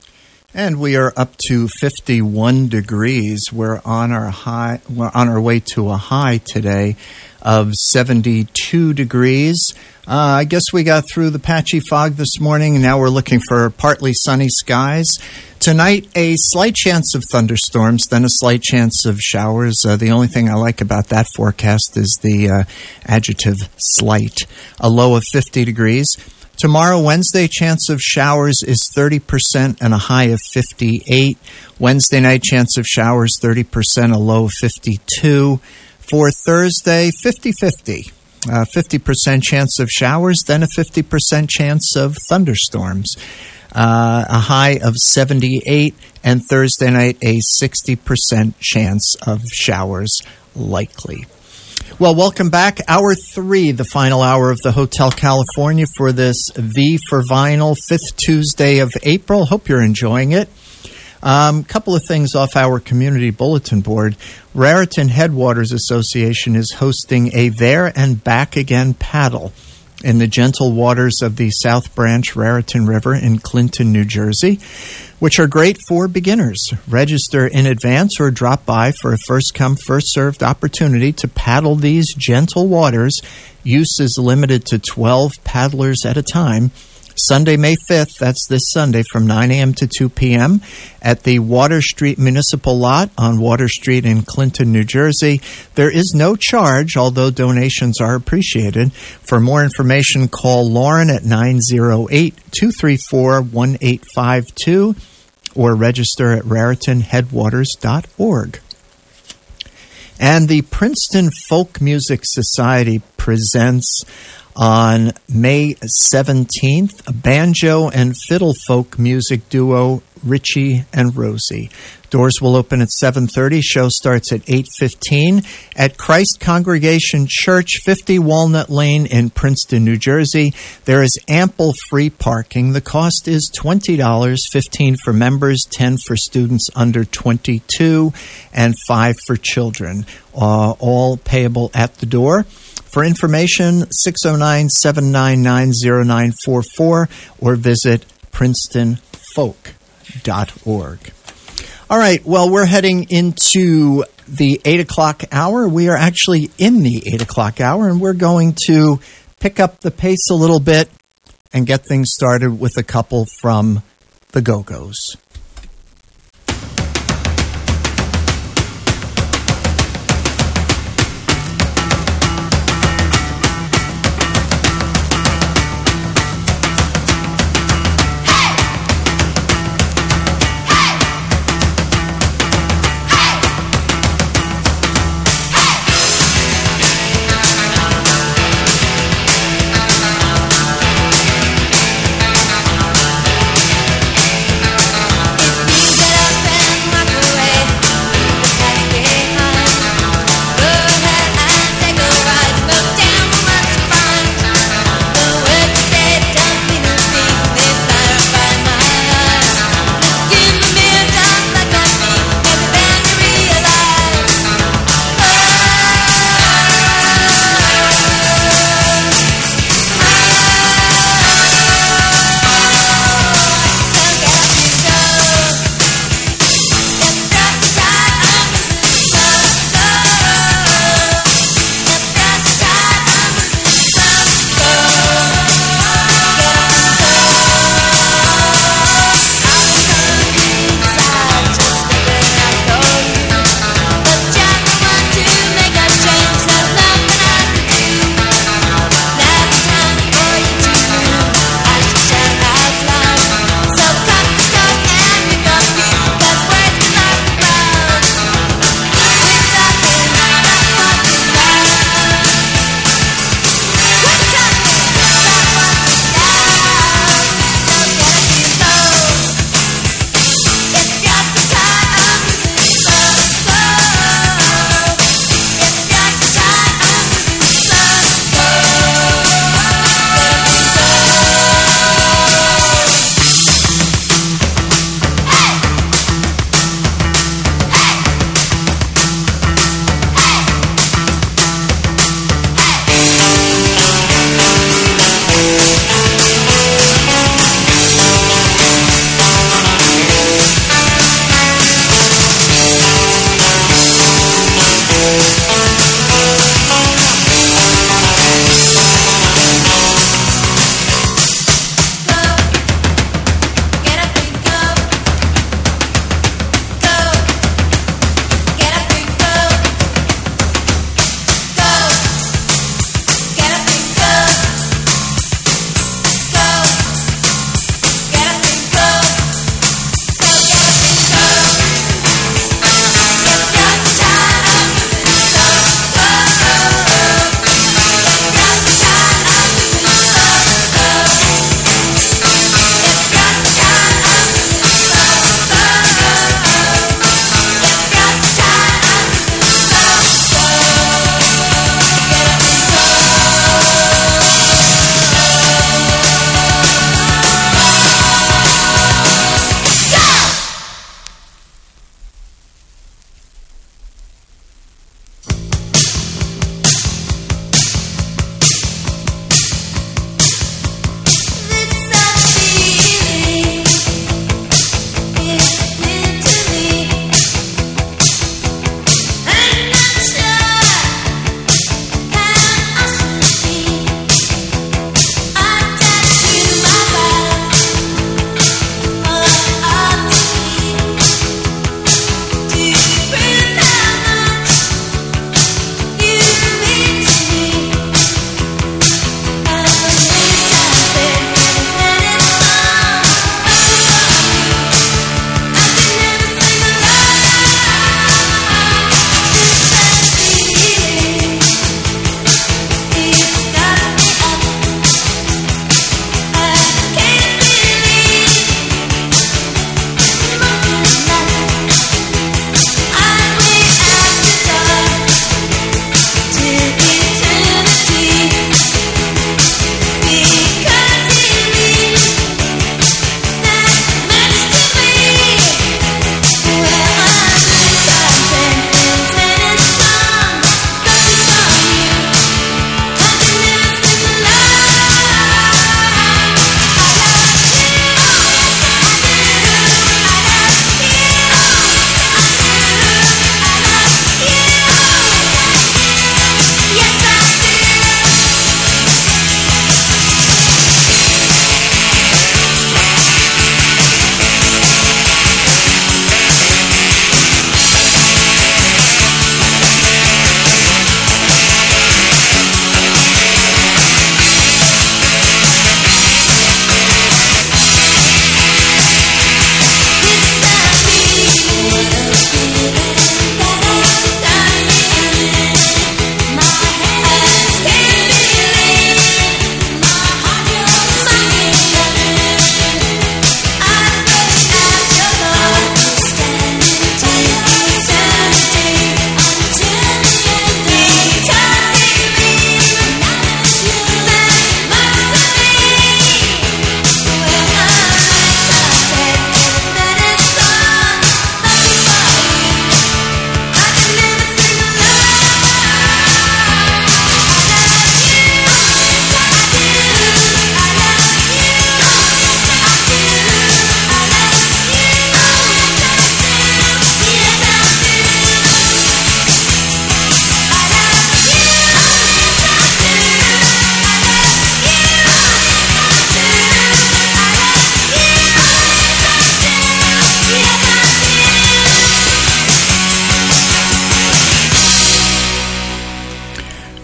Speaker 1: And we are up to fifty-one degrees. We're on our high. We're on our way to a high today of seventy-two degrees. Uh, I guess we got through the patchy fog this morning, and now we're looking for partly sunny skies. Tonight, a slight chance of thunderstorms, then a slight chance of showers. Uh, the only thing I like about that forecast is the uh, adjective slight. A low of fifty degrees. Tomorrow, Wednesday, chance of showers is thirty percent and a high of fifty-eight. Wednesday night, chance of showers, thirty percent, a low of fifty-two. For Thursday, fifty-fifty. Uh, fifty percent chance of showers, then a fifty percent chance of thunderstorms. Uh, a high of seventy-eight, and Thursday night, a sixty percent chance of showers likely. Well, welcome back. Hour three, the final hour of the Hotel California for this V for Vinyl, fifth Tuesday of April. Hope you're enjoying it. A um, couple of things off our community bulletin board. Raritan Headwaters Association is hosting a There and Back Again paddle in the gentle waters of the South Branch Raritan River in Clinton, New Jersey, which are great for beginners. Register in advance or drop by for a first-come, first-served opportunity to paddle these gentle waters. Use is limited to twelve paddlers at a time. Sunday, May fifth, that's this Sunday, from nine a.m. to two p.m. at the Water Street Municipal Lot on Water Street in Clinton, New Jersey. There is no charge, although donations are appreciated. For more information, call Lauren at nine oh eight, two three four, one eight five two or register at raritan headwaters dot org. And the Princeton Folk Music Society presents on May seventeenth, a banjo and fiddle folk music duo, Richie and Rosie. Doors will open at seven thirty. Show starts at eight fifteen at Christ Congregation Church, fifty Walnut Lane in Princeton, New Jersey. There is ample free parking. The cost is twenty dollars, fifteen dollars for members, ten dollars for students under twenty-two, and five dollars for children. Uh, all payable at the door. For information, six oh nine, seven nine nine, oh nine four four or visit princeton folk dot org. All right, well, we're heading into the eight o'clock hour. We are actually in the eight o'clock hour, and we're going to pick up the pace a little bit and get things started with a couple from the Go-Go's.
Speaker 2: Hey!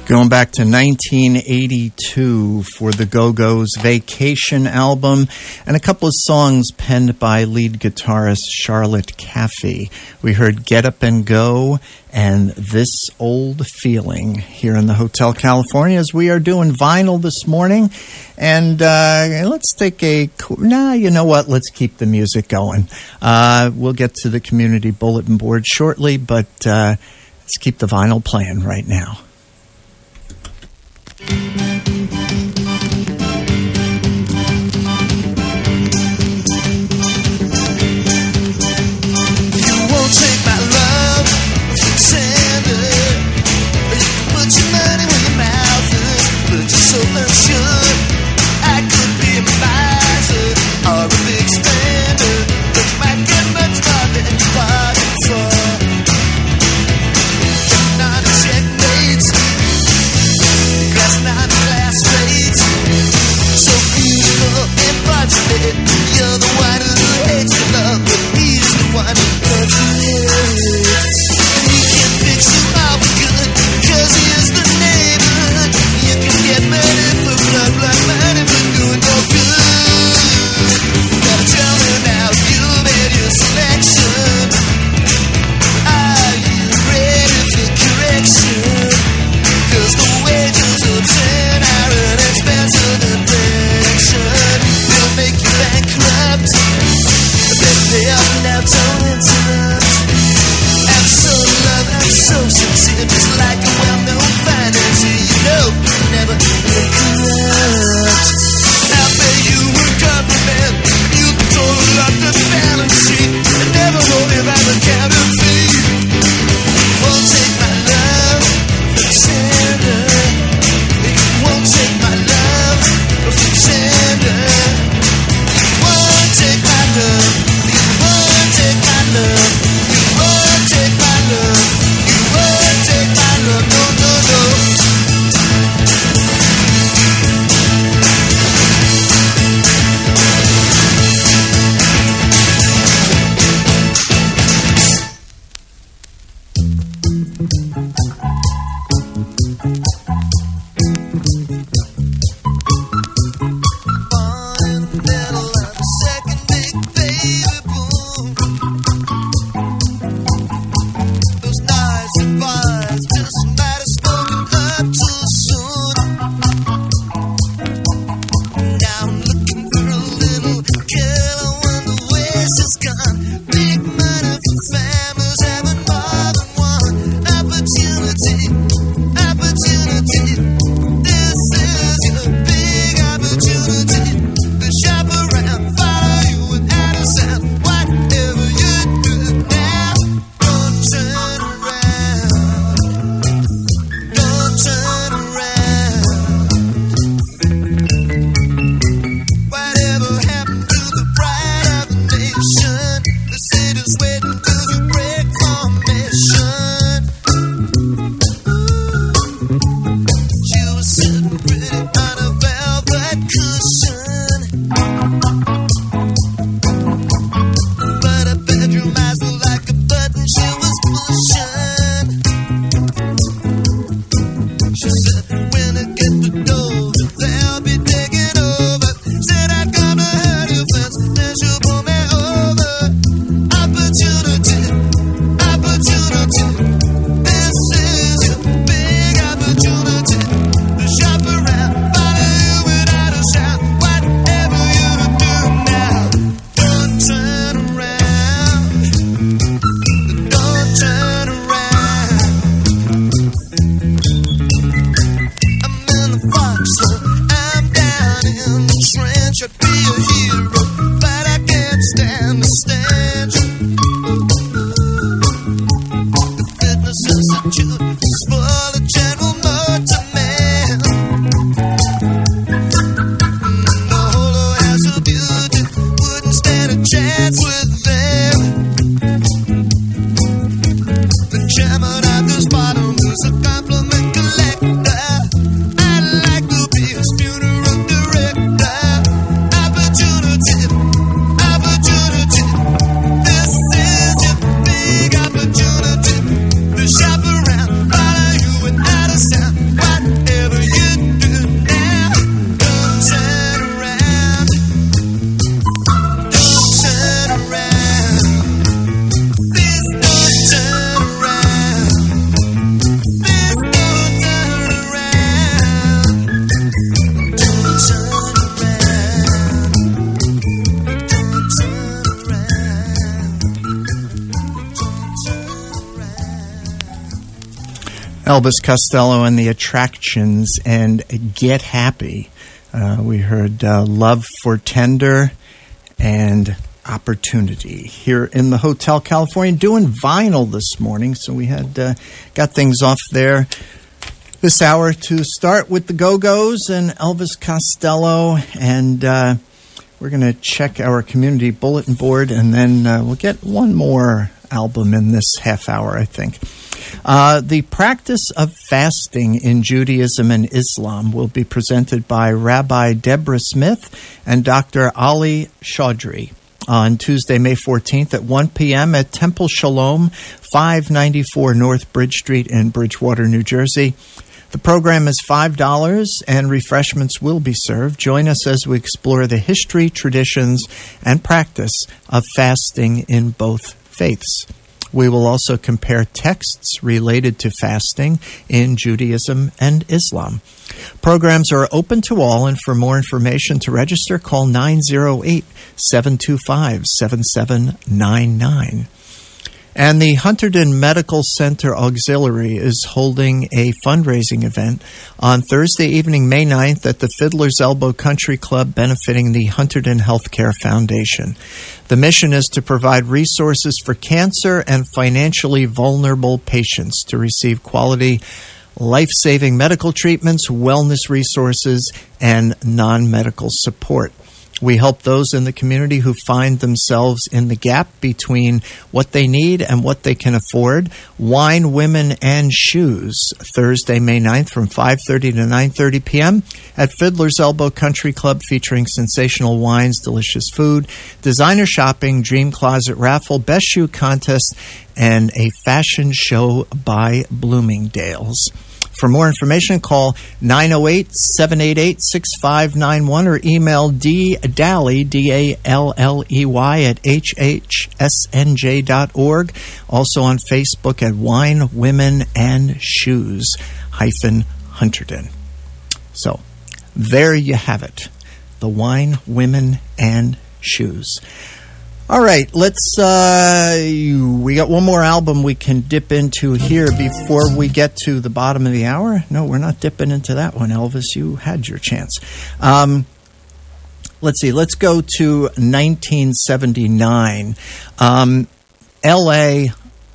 Speaker 1: Going back to nineteen eighty-two for the Go-Go's Vacation album, and a couple of songs penned by lead guitarist Charlotte Caffey. We heard Get Up and Go and This Old Feeling here in the Hotel California as we are doing vinyl this morning. And uh, let's take a... Nah, you know what? Let's keep the music going. Uh, we'll get to the community bulletin board shortly, but uh, let's keep the vinyl playing right now.
Speaker 3: You won't take my love for tender. You can put your money where your mouth is, but you're so unsure. I could be a miser or a big spender, but you might get much more than you bargained for. Counting on a checkmate, glass not glass plates. So beautiful and fortunate, you're the one who hates your love, but he's the one who loves you hate. He can fix you all for good, cause he is the neighborhood. You can get money for blood, blood money for doing no good. Gotta tell me now, you made your selection. Are you ready for correction? Cause the wages of sin are an expensive infection. They'll make you bankrupt. Better pay off now, don't interrupt. I'm so in love, I'm so sincere, just like a well-known financier. You know, never been corrupt. I'll pay you a compliment. You can total up the balance sheet and never worry about the counterfeit. Won't take my love for tender. You won't take my love for tender. You won't take my love. You won't take my love. You won't take my love. You won't take my love. No, no, no. Shop around, follow you without a sound. What
Speaker 1: Elvis Costello and the Attractions and Get Happy. Uh, we heard uh, Love for Tender and Opportunity here in the Hotel California, doing vinyl this morning. So we had uh, got things off there this hour to start with the Go-Go's and Elvis Costello. And uh, we're going to check our community bulletin board, and then uh, we'll get one more album in this half hour, I think. Uh, the practice of fasting in Judaism and Islam will be presented by Rabbi Deborah Smith and Doctor Ali Chaudhry on Tuesday, May fourteenth at one p.m. at Temple Shalom, five ninety-four North Bridge Street in Bridgewater, New Jersey. The program is five dollars and refreshments will be served. Join us as we explore the history, traditions, and practice of fasting in both faiths. We will also compare texts related to fasting in Judaism and Islam. Programs are open to all, and for more information to register, call nine oh eight, seven two five, seven seven nine nine. And the Hunterdon Medical Center Auxiliary is holding a fundraising event on Thursday evening, May ninth, at the Fiddler's Elbow Country Club, benefiting the Hunterdon Healthcare Foundation. The mission is to provide resources for cancer and financially vulnerable patients to receive quality, life-saving medical treatments, wellness resources, and non-medical support. We help those in the community who find themselves in the gap between what they need and what they can afford. Wine, Women, and Shoes, Thursday, May ninth from five thirty to nine thirty p.m. at Fiddler's Elbow Country Club, featuring sensational wines, delicious food, designer shopping, dream closet raffle, best shoe contest, and a fashion show by Bloomingdale's. For more information, call nine oh eight, seven eight eight, six five nine one or email ddalley, D A L L E Y, at h h s n j dot org. Also on Facebook at Wine, Women, and Shoes hyphen Hunterdon. So, there you have it. The Wine, Women, and Shoes. All right, let's, uh, we got one more album we can dip into here before we get to the bottom of the hour. No, we're not dipping into that one, Elvis. You had your chance. Um, let's see, let's go to nineteen seventy-nine. Um, L A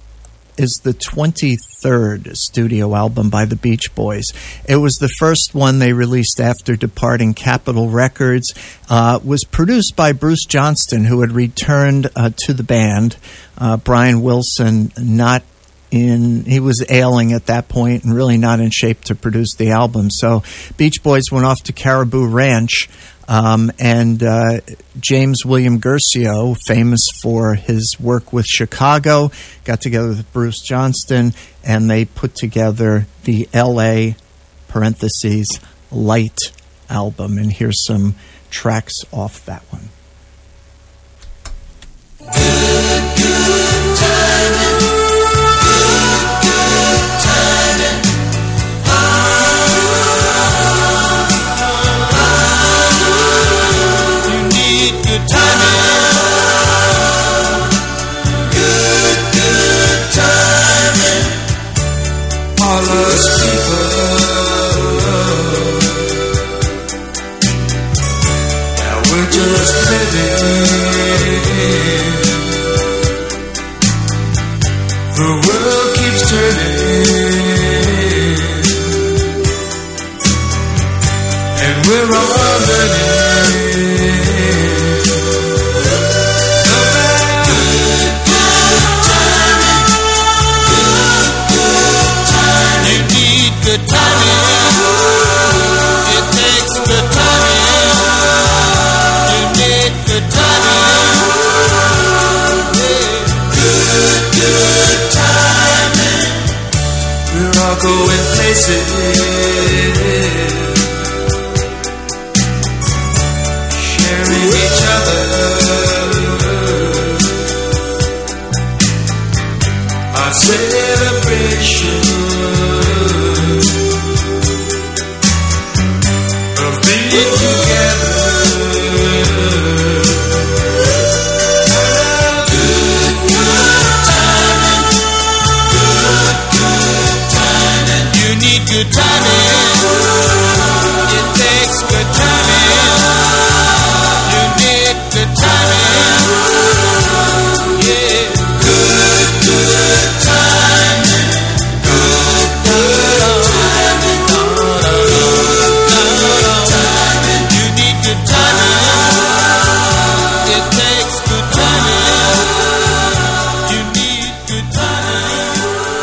Speaker 1: is the twenty-third studio album by the Beach Boys. It was the first one they released after departing Capitol Records. Uh, was produced by Bruce Johnston, who had returned uh, to the band. Uh, Brian Wilson, not in, he was ailing at that point and really not in shape to produce the album. So Beach Boys went off to Caribou Ranch. Um, and uh, James William Guercio, famous for his work with Chicago, got together with Bruce Johnston, and they put together the L A parentheses Light album. And here's some tracks off that one.
Speaker 3: Good, good timing. Good, good timing. Good timing, good, good timing. All us people, now we're just living. The world keeps turning, and we're all learning. Good timing, it takes good timing, you need good timing, good, good timing, we're all going places, sharing each other, our celebration. Good, good timing, good, good timing.
Speaker 14: good timing. It takes good timing. You need good timing. Yeah, good, good timing. Good, good timing. Good timing. You need good timing. It takes good timing. You need good timing.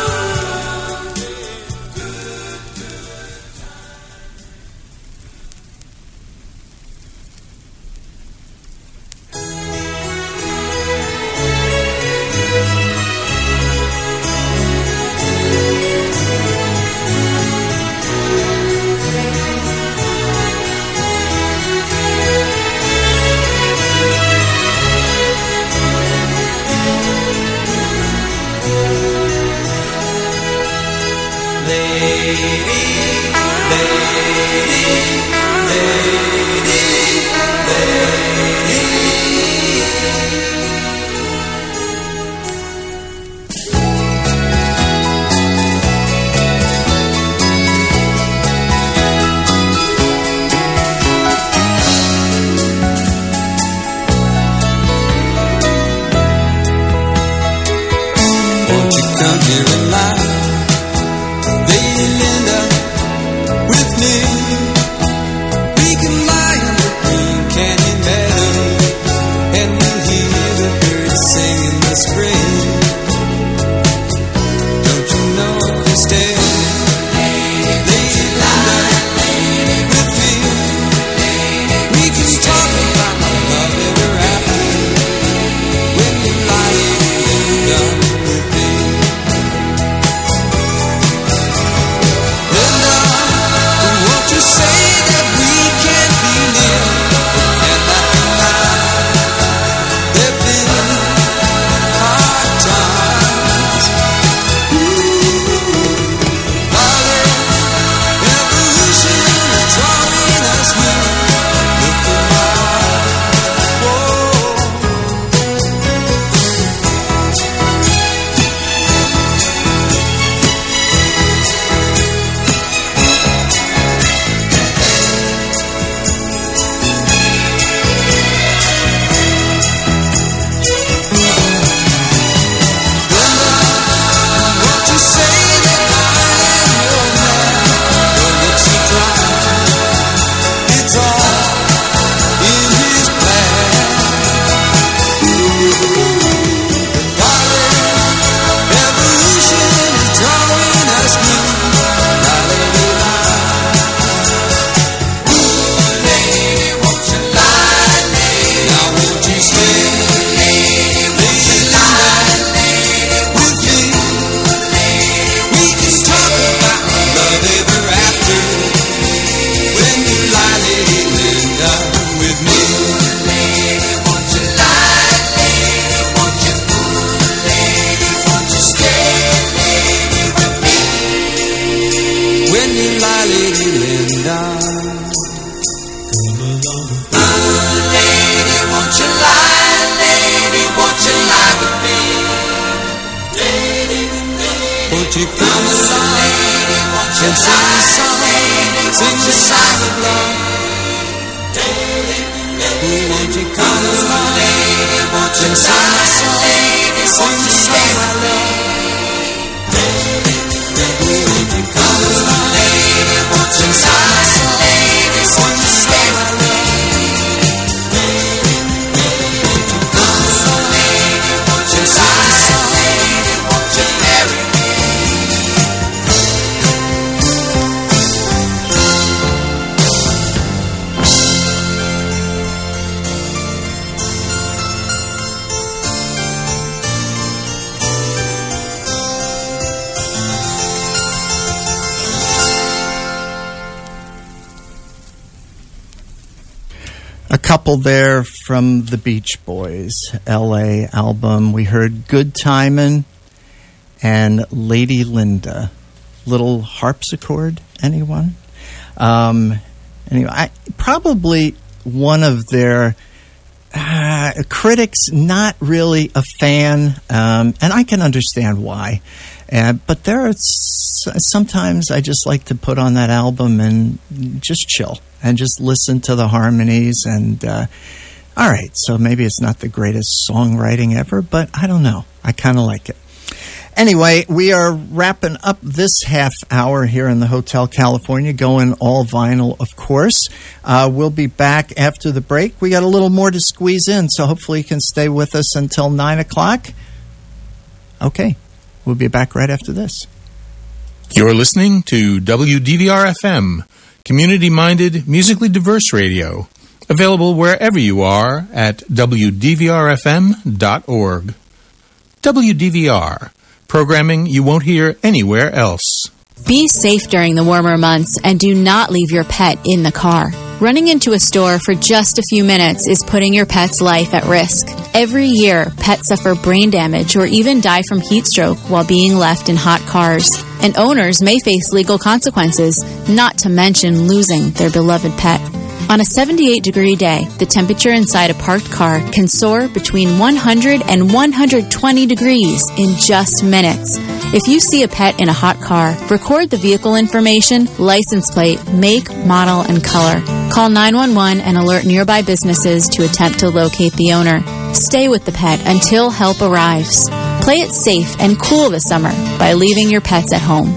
Speaker 14: Won't you come here and lie, Lady Linda, with me? We can lie in the Green Canyon Meadow, and we'll hear the birds sing in the spring. Don't you know if you stay, Lady Linda, with me? We can talk about my love ever after, when you lie, Lady Linda, with me. Linda, won't you say that we can't be near and not deny? There've been hard times. Ooh, darling, evolution is drawing us near. Look in my eyes, whoa. Won't you say that I am your man? Your lips are dry. It's all in his plan. Darling, evolution is drawing us near. La, lady, la. Ooh, lady, won't you lie, lady? Now won't you stay, lady, won't you lie, lady, with me? We can talk about love ever after, when you lie, Lady Linda, with me. Lady, won't you lie, lady, won't you, lady, won't you stay, lady, with me? When you lie, Lady Linda. Ooh, lady, won't you lie, lady, won't you lie with me? Lady, won't you come along and sing a song, sing the song of love? Ooh, won't you come along and sing a song, sing the song of love? Ooh, won't you come along and sing a song, sing the song of love? Won't you come along and sing a song, won't you marry me?
Speaker 1: A couple there from the Beach Boys L A album. We heard Good Timin' and Lady Linda. Little harpsichord, anyone? Um, anyway, I, probably one of their uh, critics not really a fan, um, and I can understand why. Uh, but there are sometimes I just like to put on that album and just chill and just listen to the harmonies. And uh, all right, so maybe it's not the greatest songwriting ever, but I don't know. I kind of like it. Anyway, we are wrapping up this half hour here in the Hotel California, going all vinyl, of course. Uh, we'll be back after the break. We got a little more to squeeze in, so hopefully you can stay with us until nine o'clock. Okay, we'll be back right after this.
Speaker 9: You're listening to W D V R F M, community-minded, musically diverse radio, available wherever you are at W D V R F M dot org. W D V R, programming you won't hear anywhere else.
Speaker 8: Be safe during the warmer months and do not leave your pet in the car. Running into a store for just a few minutes is putting your pet's life at risk. Every year, pets suffer brain damage or even die from heat stroke while being left in hot cars. And owners may face legal consequences, not to mention losing their beloved pet. On a seventy-eight degree day, the temperature inside a parked car can soar between one hundred and one hundred twenty degrees in just minutes. If you see a pet in a hot car, record the vehicle information, license plate, make, model, and color. Call nine one one and alert nearby businesses to attempt to locate the owner. Stay with the pet until help arrives. Play it safe and cool this summer by leaving your pets at home.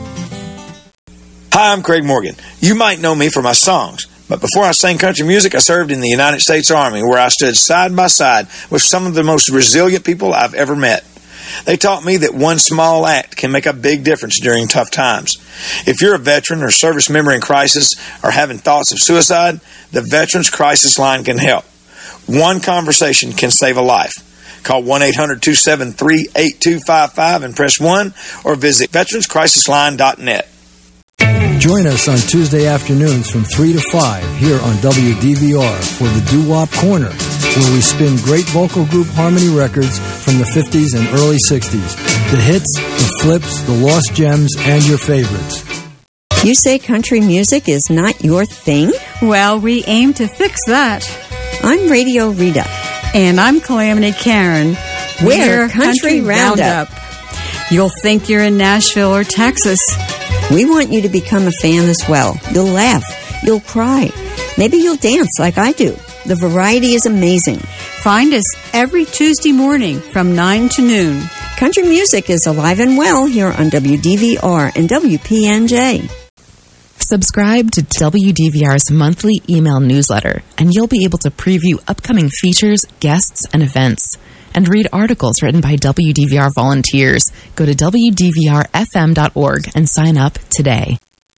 Speaker 10: Hi, I'm Craig Morgan. You might know me for my songs. But before I sang country music, I served in the United States Army, where I stood side by side with some of the most resilient people I've ever met. They taught me that one small act can make a big difference during tough times. If you're a veteran or service member in crisis or having thoughts of suicide, the Veterans Crisis Line can help. One conversation can save a life. Call one eight hundred two seven three eight two five five and press one, or visit veterans crisis line dot net.
Speaker 11: Join us on Tuesday afternoons from three to five here on W D V R for the Doo-Wop Corner, where we spin great vocal group harmony records from the fifties and early sixties. The hits, the flips, the lost gems, and your favorites.
Speaker 13: You say country music is not your thing?
Speaker 16: Well, we aim to fix that.
Speaker 13: I'm Radio Rita.
Speaker 16: And I'm Calamity Karen.
Speaker 13: We're, We're Country, country Roundup.
Speaker 16: Roundup. You'll think you're in Nashville or Texas.
Speaker 13: We want you to become a fan as well. You'll laugh. You'll cry. Maybe you'll dance like I do. The variety is amazing.
Speaker 16: Find us every Tuesday morning from nine to noon.
Speaker 13: Country music is alive and well here on W D V R and W P N J.
Speaker 21: Subscribe to W D V R's monthly email newsletter, and you'll be able to preview upcoming features, guests, and events, and read articles written by W D V R volunteers. Go to W D V R F M dot org and sign up today.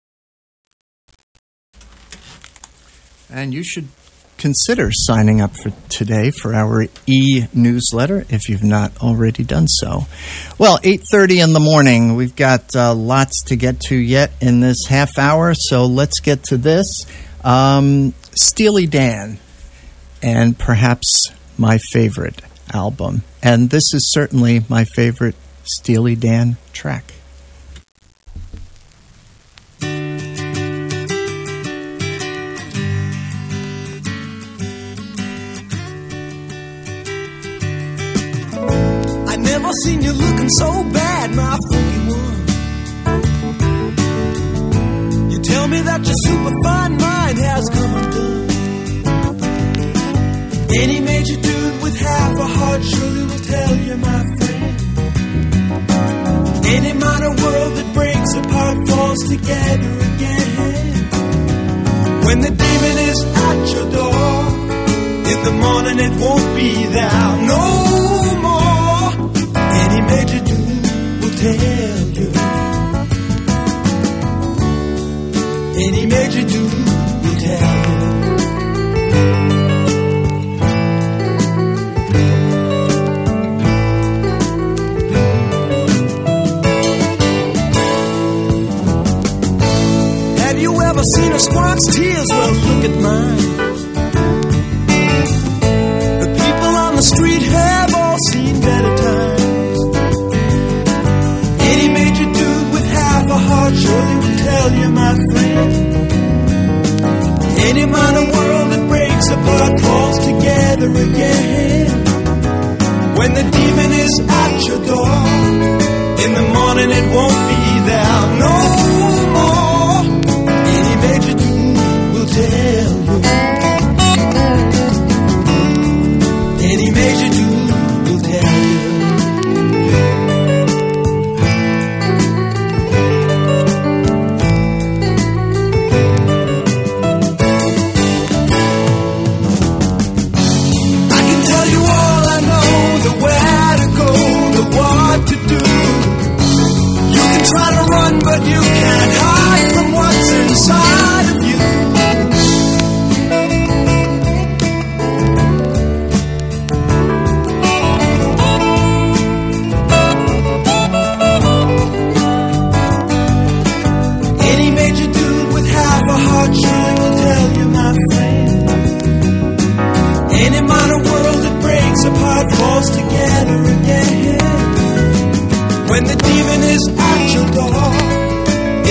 Speaker 1: And you should consider signing up for today for our e-newsletter if you've not already done so. Well, eight thirty in the morning. We've got uh, lots to get to yet in this half hour, so let's get to this. Um, Steely Dan, and perhaps my favorite album. And this is certainly my favorite Steely Dan track.
Speaker 3: I never seen you looking so bad, my funky one. You tell me that your superfine mind has come undone. Any major dude with half a heart surely will tell you, my friend. Any minor world that breaks apart falls together again. When the demon is at your door, in the morning it won't be there no more. Any major dude will tell you. Any major dude will tell you. Seen a squawk's tears, well look at mine. The people on the street have all seen better times. Any major dude with half a heart surely will tell you, my friend. Any minor world that breaks apart falls together again. When the demon is at your door, in the morning it won't be there no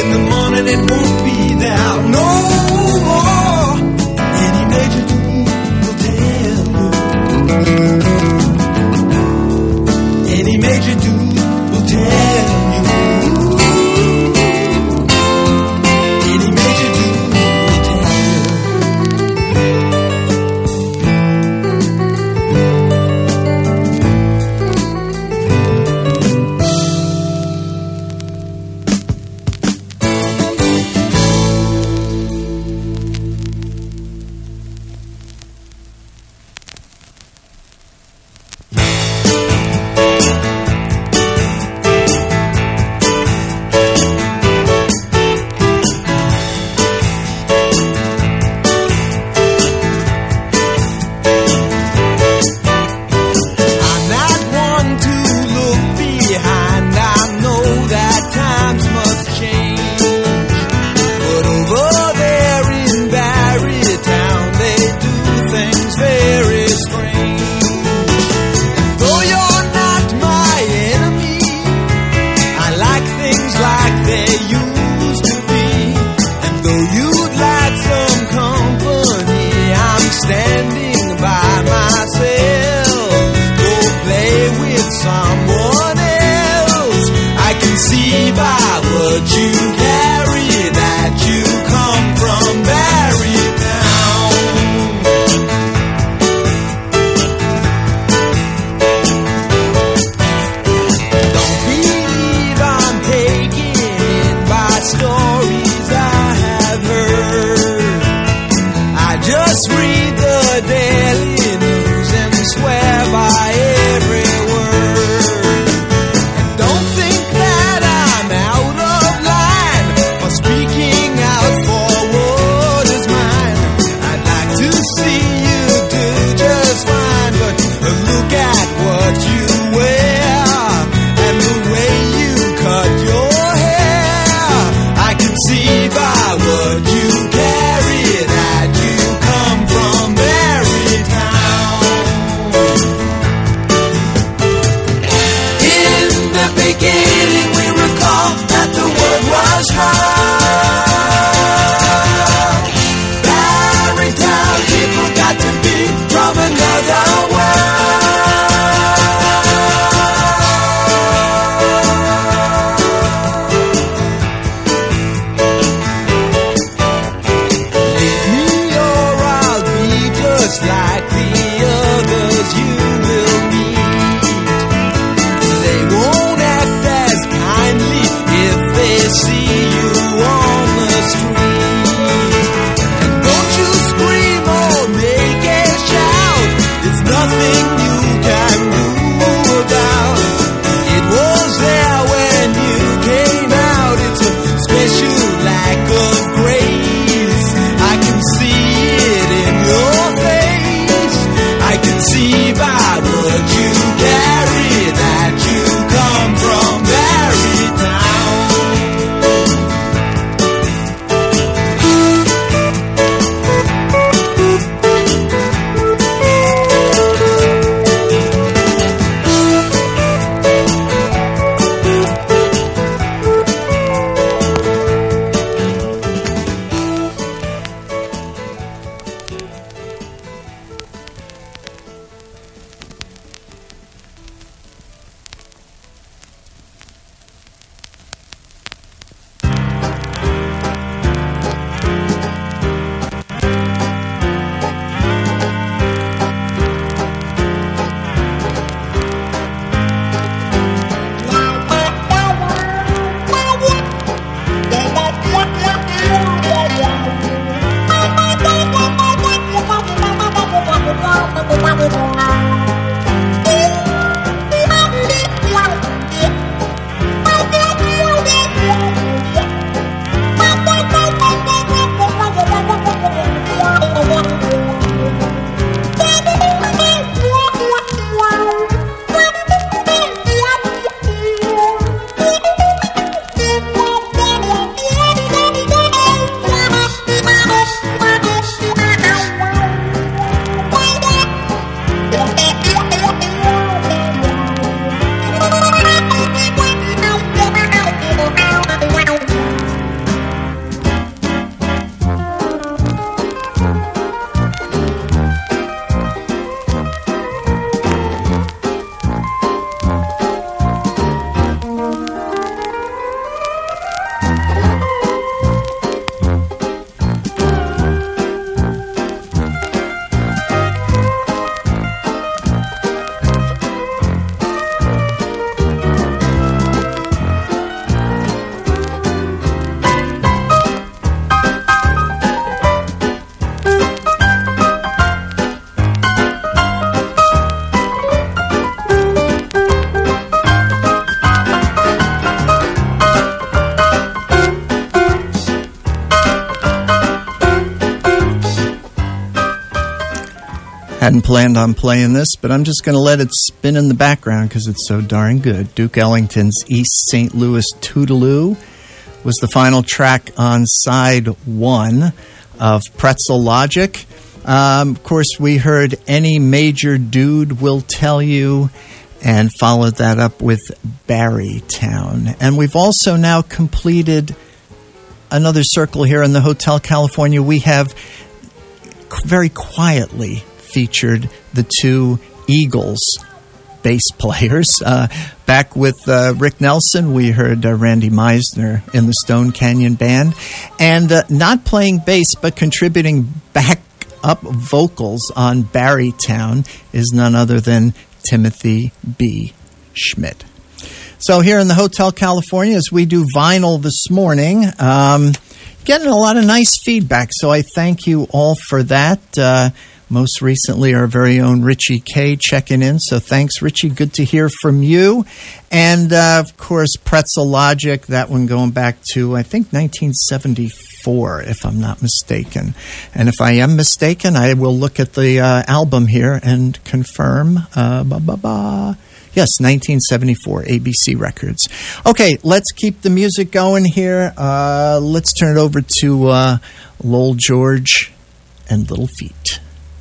Speaker 3: In the morning it won't be there no more. Any major dude will tell you. Any major dude will tell you. Any major dude will tell you.
Speaker 1: Hadn't planned on playing this, but I'm just going to let it spin in the background because it's so darn good. Duke Ellington's East Saint Louis Toodaloo was the final track on side one of Pretzel Logic. Um, of course, we heard Any Major Dude Will Tell You, and followed that up with Barrytown. And we've also now completed another circle here in the Hotel California. We have very quietly featured the two Eagles bass players. Uh, back with uh, Rick Nelson, we heard uh, Randy Meisner in the Stone Canyon Band. And uh, not playing bass, but contributing back up vocals on Barrytown is none other than Timothy B. Schmidt. So here in the Hotel California, as we do vinyl this morning, um, getting a lot of nice feedback, so I thank you all for that. Uh, most recently, our very own Richie K checking in, so thanks, Richie. Good to hear from you. And, uh, of course, Pretzel Logic, that one going back to, I think, nineteen seventy-four, if I'm not mistaken. And if I am mistaken, I will look at the uh, album here and confirm. Uh, ba ba ba. Yes, nineteen seventy-four, A B C Records. Okay, let's keep the music going here. Uh, let's turn it over to uh, Lowell George and Little Feat.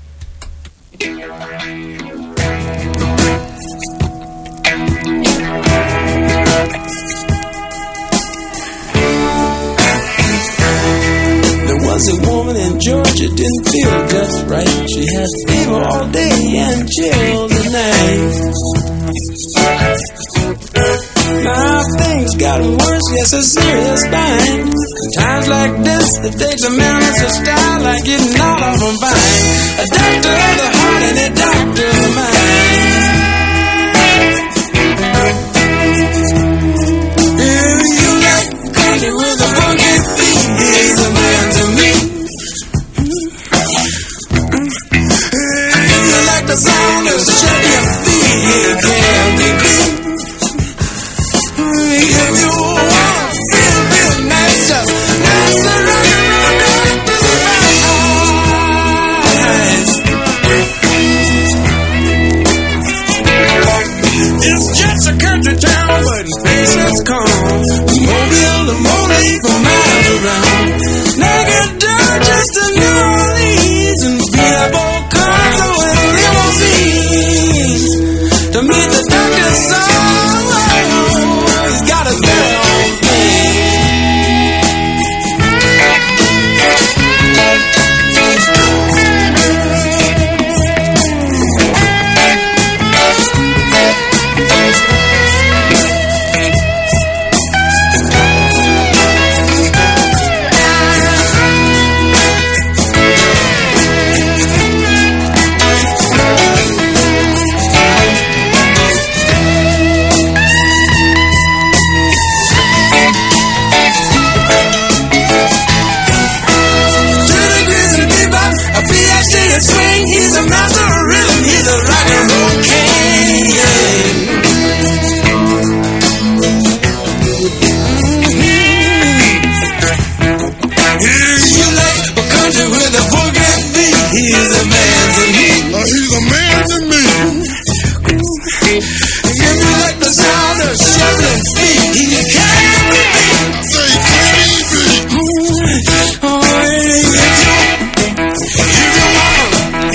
Speaker 3: Was a woman in Georgia, didn't feel just right. She had fever all day and chills at night. Now things got worse, yes, a serious bind. In times like this, it takes a man with a style like getting all of them fine. A doctor of the heart and a doctor of the mind. If you like country with a funky beat, he's a man to me. The sound of shake your feet, it can be beat. If you wanna feel real nice, just dance around and round and to the rise. It's just a country town, but patience calm. Mobile to Moline for miles around. Naked dirt just to New Orleans and beautiful cars away. To meet the doctor's son, he's got a very own swing, he's a master of rhythm, he's a rock and roll king. Mm-hmm. You like a country with a boogie beat, he's a man to me. Uh, he's a man to me. If you like the sound of shuffling feet, he can be beat. Say, can he be? Oh, if you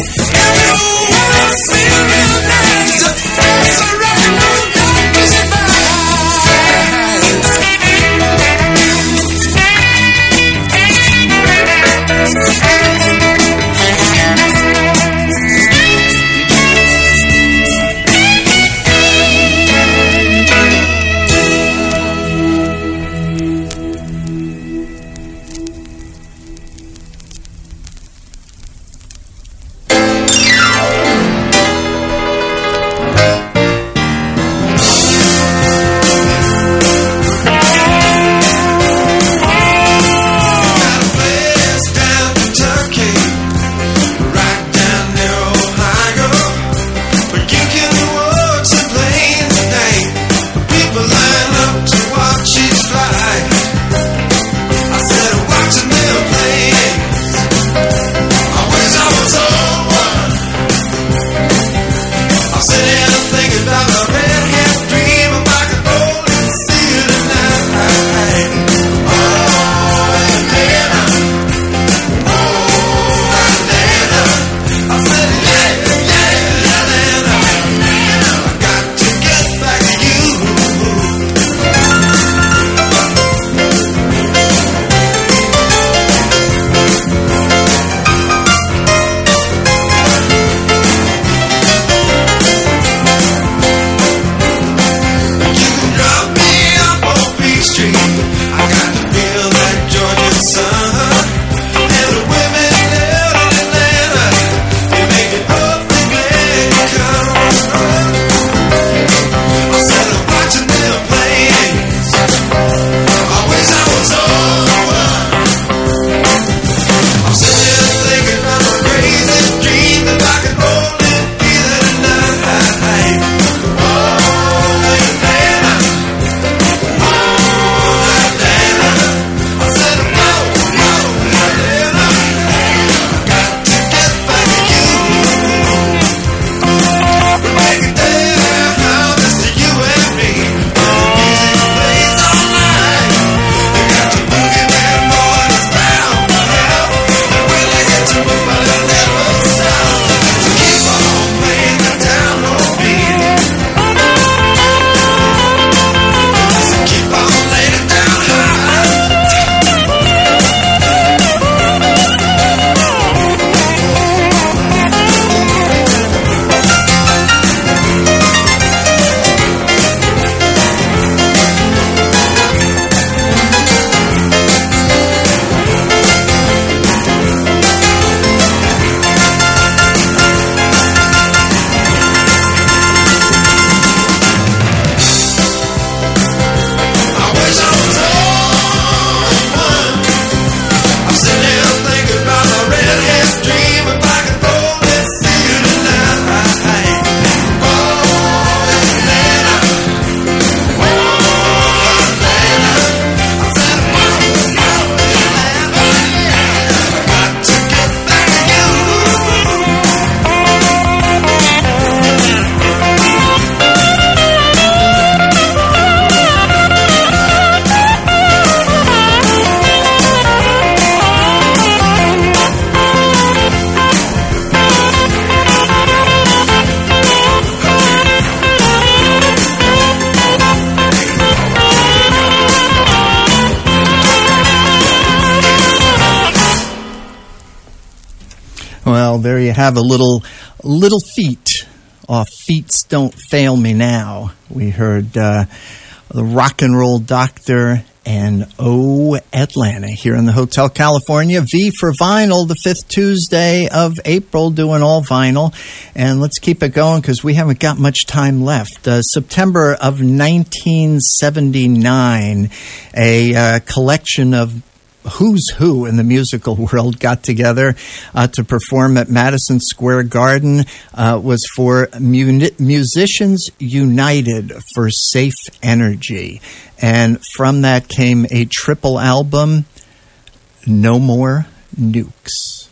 Speaker 1: Well, there you have a little, little feat off Feats Don't Fail Me Now. We heard uh, the Rock and Roll Doctor and Oh Atlanta here in the Hotel California. V for Vinyl, the fifth Tuesday of April, doing all vinyl. And let's keep it going because we haven't got much time left. Uh, September of nineteen seventy-nine, a uh, collection of who's who in the musical world got together uh, to perform at Madison Square Garden. Uh, was for Muni- Musicians United for Safe Energy. And from that came a triple album, No More Nukes.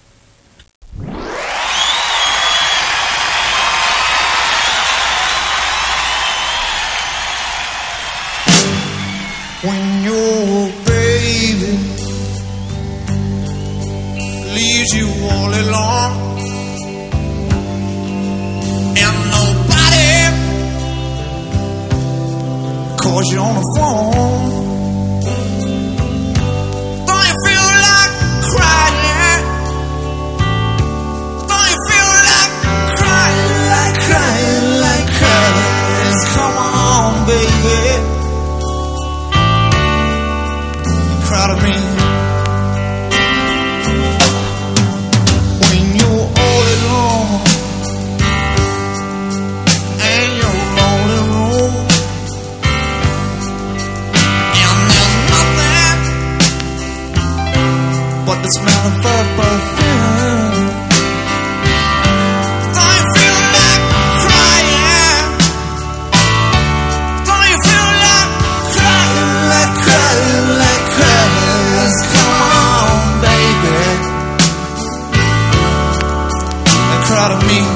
Speaker 5: When your baby leaves you all alone and nobody calls you on the phone, don't you feel like crying? Don't you feel like crying, like crying, like crying? Come on, baby, cry to me. The smell of her perfume. Don't you feel like crying? Don't you feel like crying, like crying, like crying? Come on, baby, and cry to me.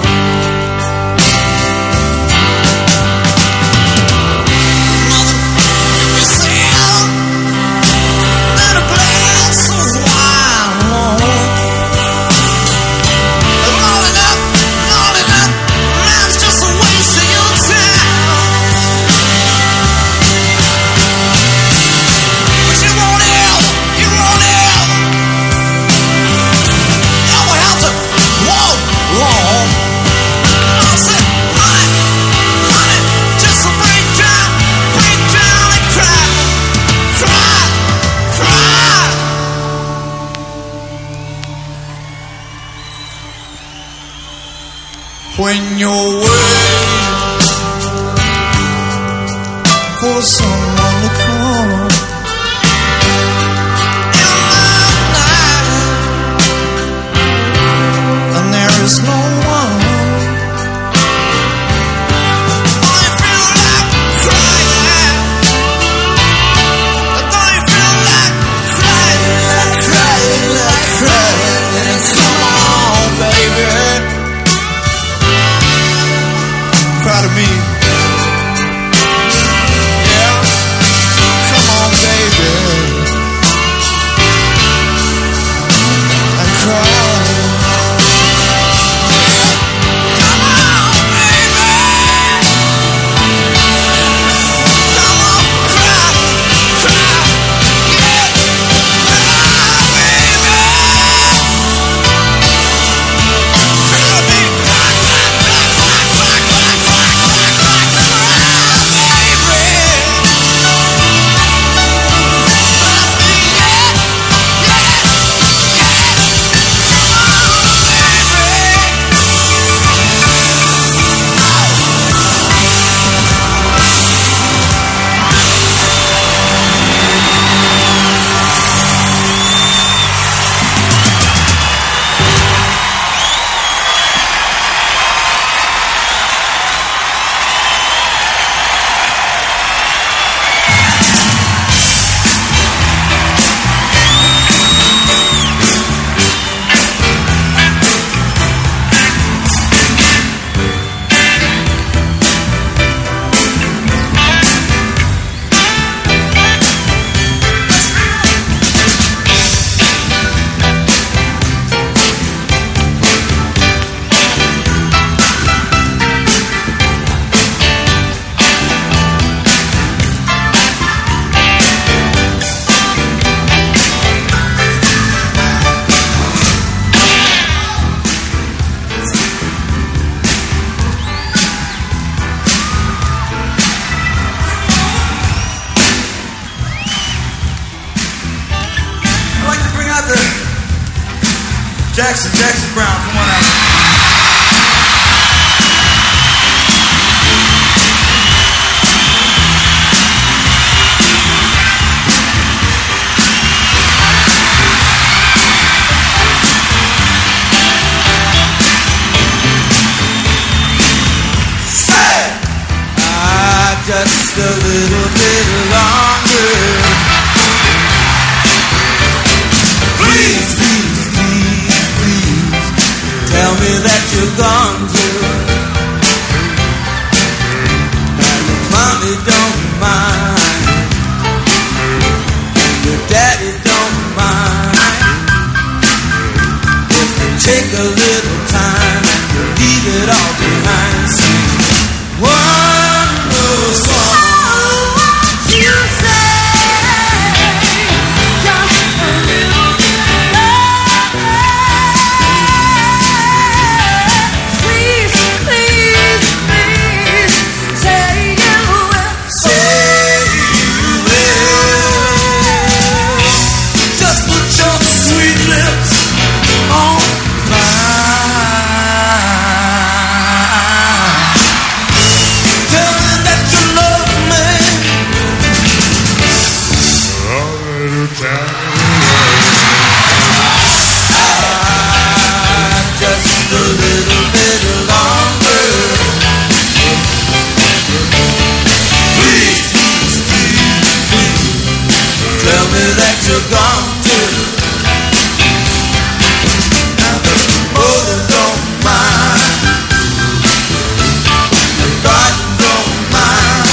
Speaker 5: When you're waiting for someone to come in the night, and there is no one, don't you feel like crying? Don't you feel like crying, like crying, like crying? Come on, baby, cry to me, yeah. Jackson, Jackson Brown, come on out. Just a little bit longer. Please, please, please, please, tell me that you're gone too. And your mommy don't mind, your daddy don't mind. If you take a little time and leave it all behind. See, one song you say, just a little bit longer. Please, please, please, say you will. Say you will. Just put your sweet lips on mine. Tell me that you love me. Ah, just a little bit longer. Please, please, please, please, tell me that you're gone too. Now the mother don't mind, the garden don't mind.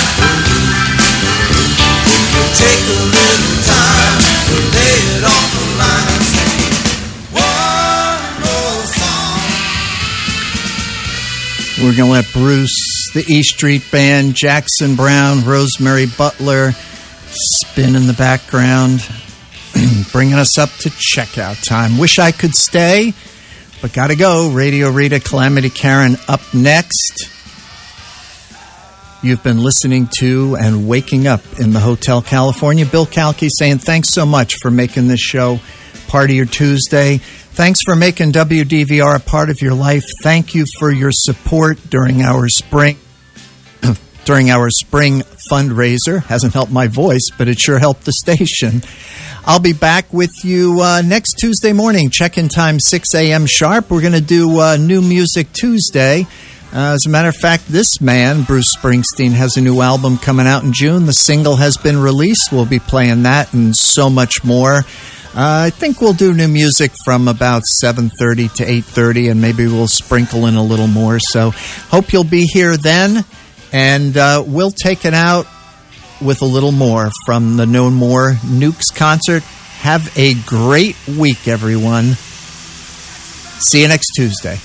Speaker 5: Take a little time to lay it on the line. Sing one more song.
Speaker 1: We're going to let Bruce, the E Street Band, Jackson Brown, Rosemary Butler spin in the background, bringing us up to checkout time. Wish I could stay, but gotta go. Radio Rita, Calamity Karen up next. You've been listening to and waking up in the Hotel California. Bill Calkey saying thanks so much for making this show part of your Tuesday. Thanks for making W D V R a part of your life. Thank you for your support during our spring during our spring fundraiser. Hasn't helped my voice, but it sure helped the station. I'll be back with you uh, next Tuesday morning. Check-in time six a.m. sharp. We're going to do uh, New Music Tuesday. Uh, as a matter of fact, this man, Bruce Springsteen, has a new album coming out in June. The single has been released. We'll be playing that and so much more. Uh, I think we'll do new music from about seven thirty to eight thirty, and maybe we'll sprinkle in a little more. So hope you'll be here then, and uh, we'll take it out with a little more from the No More Nukes concert. Have a great week, everyone. See you next Tuesday.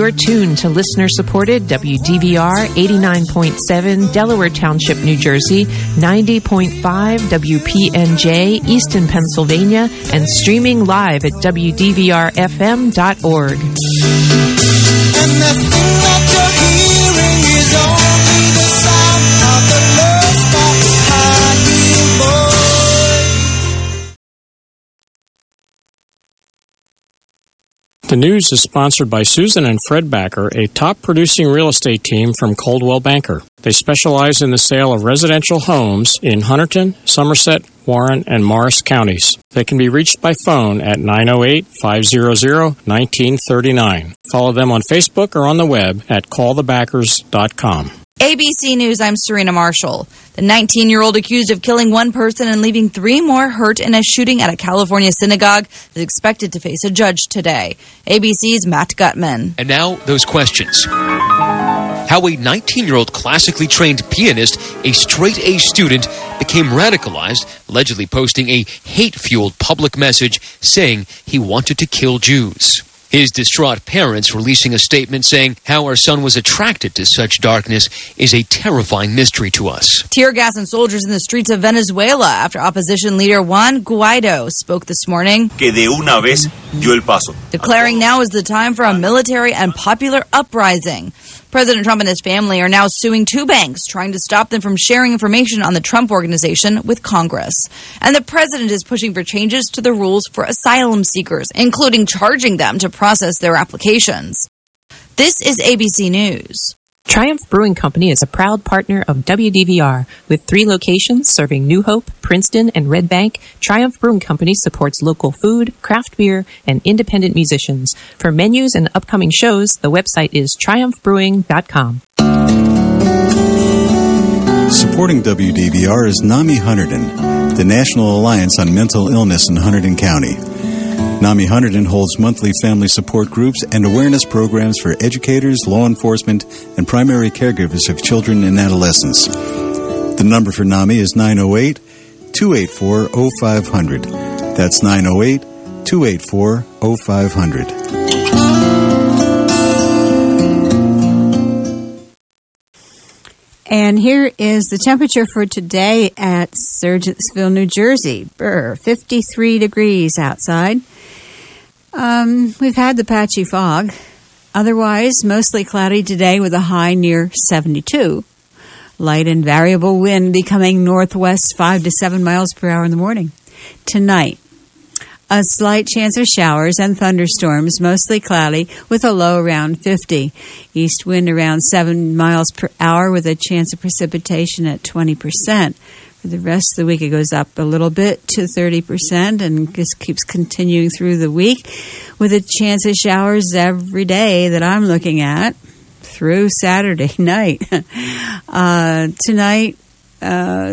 Speaker 12: You're tuned to listener-supported W D V R eighty-nine point seven Delaware Township, New Jersey, ninety point five W P N J Easton, Pennsylvania, and streaming live at W D V R F M dot org.
Speaker 5: And the thing that you're hearing is only the sound of the low spot high heel boy.
Speaker 18: The news is sponsored by Susan and Fred Backer, a top producing real estate team from Coldwell Banker. They specialize in the sale of residential homes in Hunterdon, Somerset, Warren, and Morris counties. They can be reached by phone at nine oh eight, five hundred, nineteen thirty-nine. Follow them on Facebook or on the web at call the backers dot com.
Speaker 6: A B C News, I'm Serena Marshall. The nineteen-year-old accused of killing one person and leaving three more hurt in a shooting at a California synagogue is expected to face a judge today. A B C's Matt Gutman.
Speaker 15: And now, those questions. How a nineteen-year-old classically trained pianist, a straight-A student, became radicalized, allegedly posting a hate-fueled public message saying he wanted to kill Jews. His distraught parents releasing a statement saying how our son was attracted to such darkness is a terrifying mystery to us.
Speaker 6: Tear gas and soldiers in the streets of Venezuela after opposition leader Juan Guaido spoke this morning.
Speaker 7: Que de una vez dio el paso.
Speaker 6: Declaring now is the time for a military and popular uprising. President Trump and his family are now suing two banks, trying to stop them from sharing information on the Trump Organization with Congress. And the president is pushing for changes to the rules for asylum seekers, including charging them to process their applications. This is A B C News.
Speaker 17: Triumph Brewing Company is a proud partner of W D V R. With three locations serving New Hope, Princeton, and Red Bank, Triumph Brewing Company supports local food, craft beer, and independent musicians. For menus and upcoming shows, the website is triumph brewing dot com.
Speaker 19: Supporting W D V R is NAMI Hunterdon, the National Alliance on Mental Illness in Hunterdon County. NAMI Hunterdon holds monthly family support groups and awareness programs for educators, law enforcement, and primary caregivers of children and adolescents. The number for NAMI is nine oh eight, two eight four, oh five hundred. That's nine oh eight, two eight four, oh five hundred.
Speaker 16: And here is the temperature for today at Surgentsville, New Jersey. Brr, fifty-three degrees outside. Um, we've had the patchy fog. Otherwise, mostly cloudy today with a high near seventy-two. Light and variable wind becoming northwest five to seven miles per hour in the morning. Tonight, a slight chance of showers and thunderstorms, mostly cloudy, with a low around fifty. East wind around seven miles per hour with a chance of precipitation at twenty percent. For the rest of the week, it goes up a little bit to thirty percent and just keeps continuing through the week with a chance of showers every day that I'm looking at through Saturday night. uh, tonight, uh,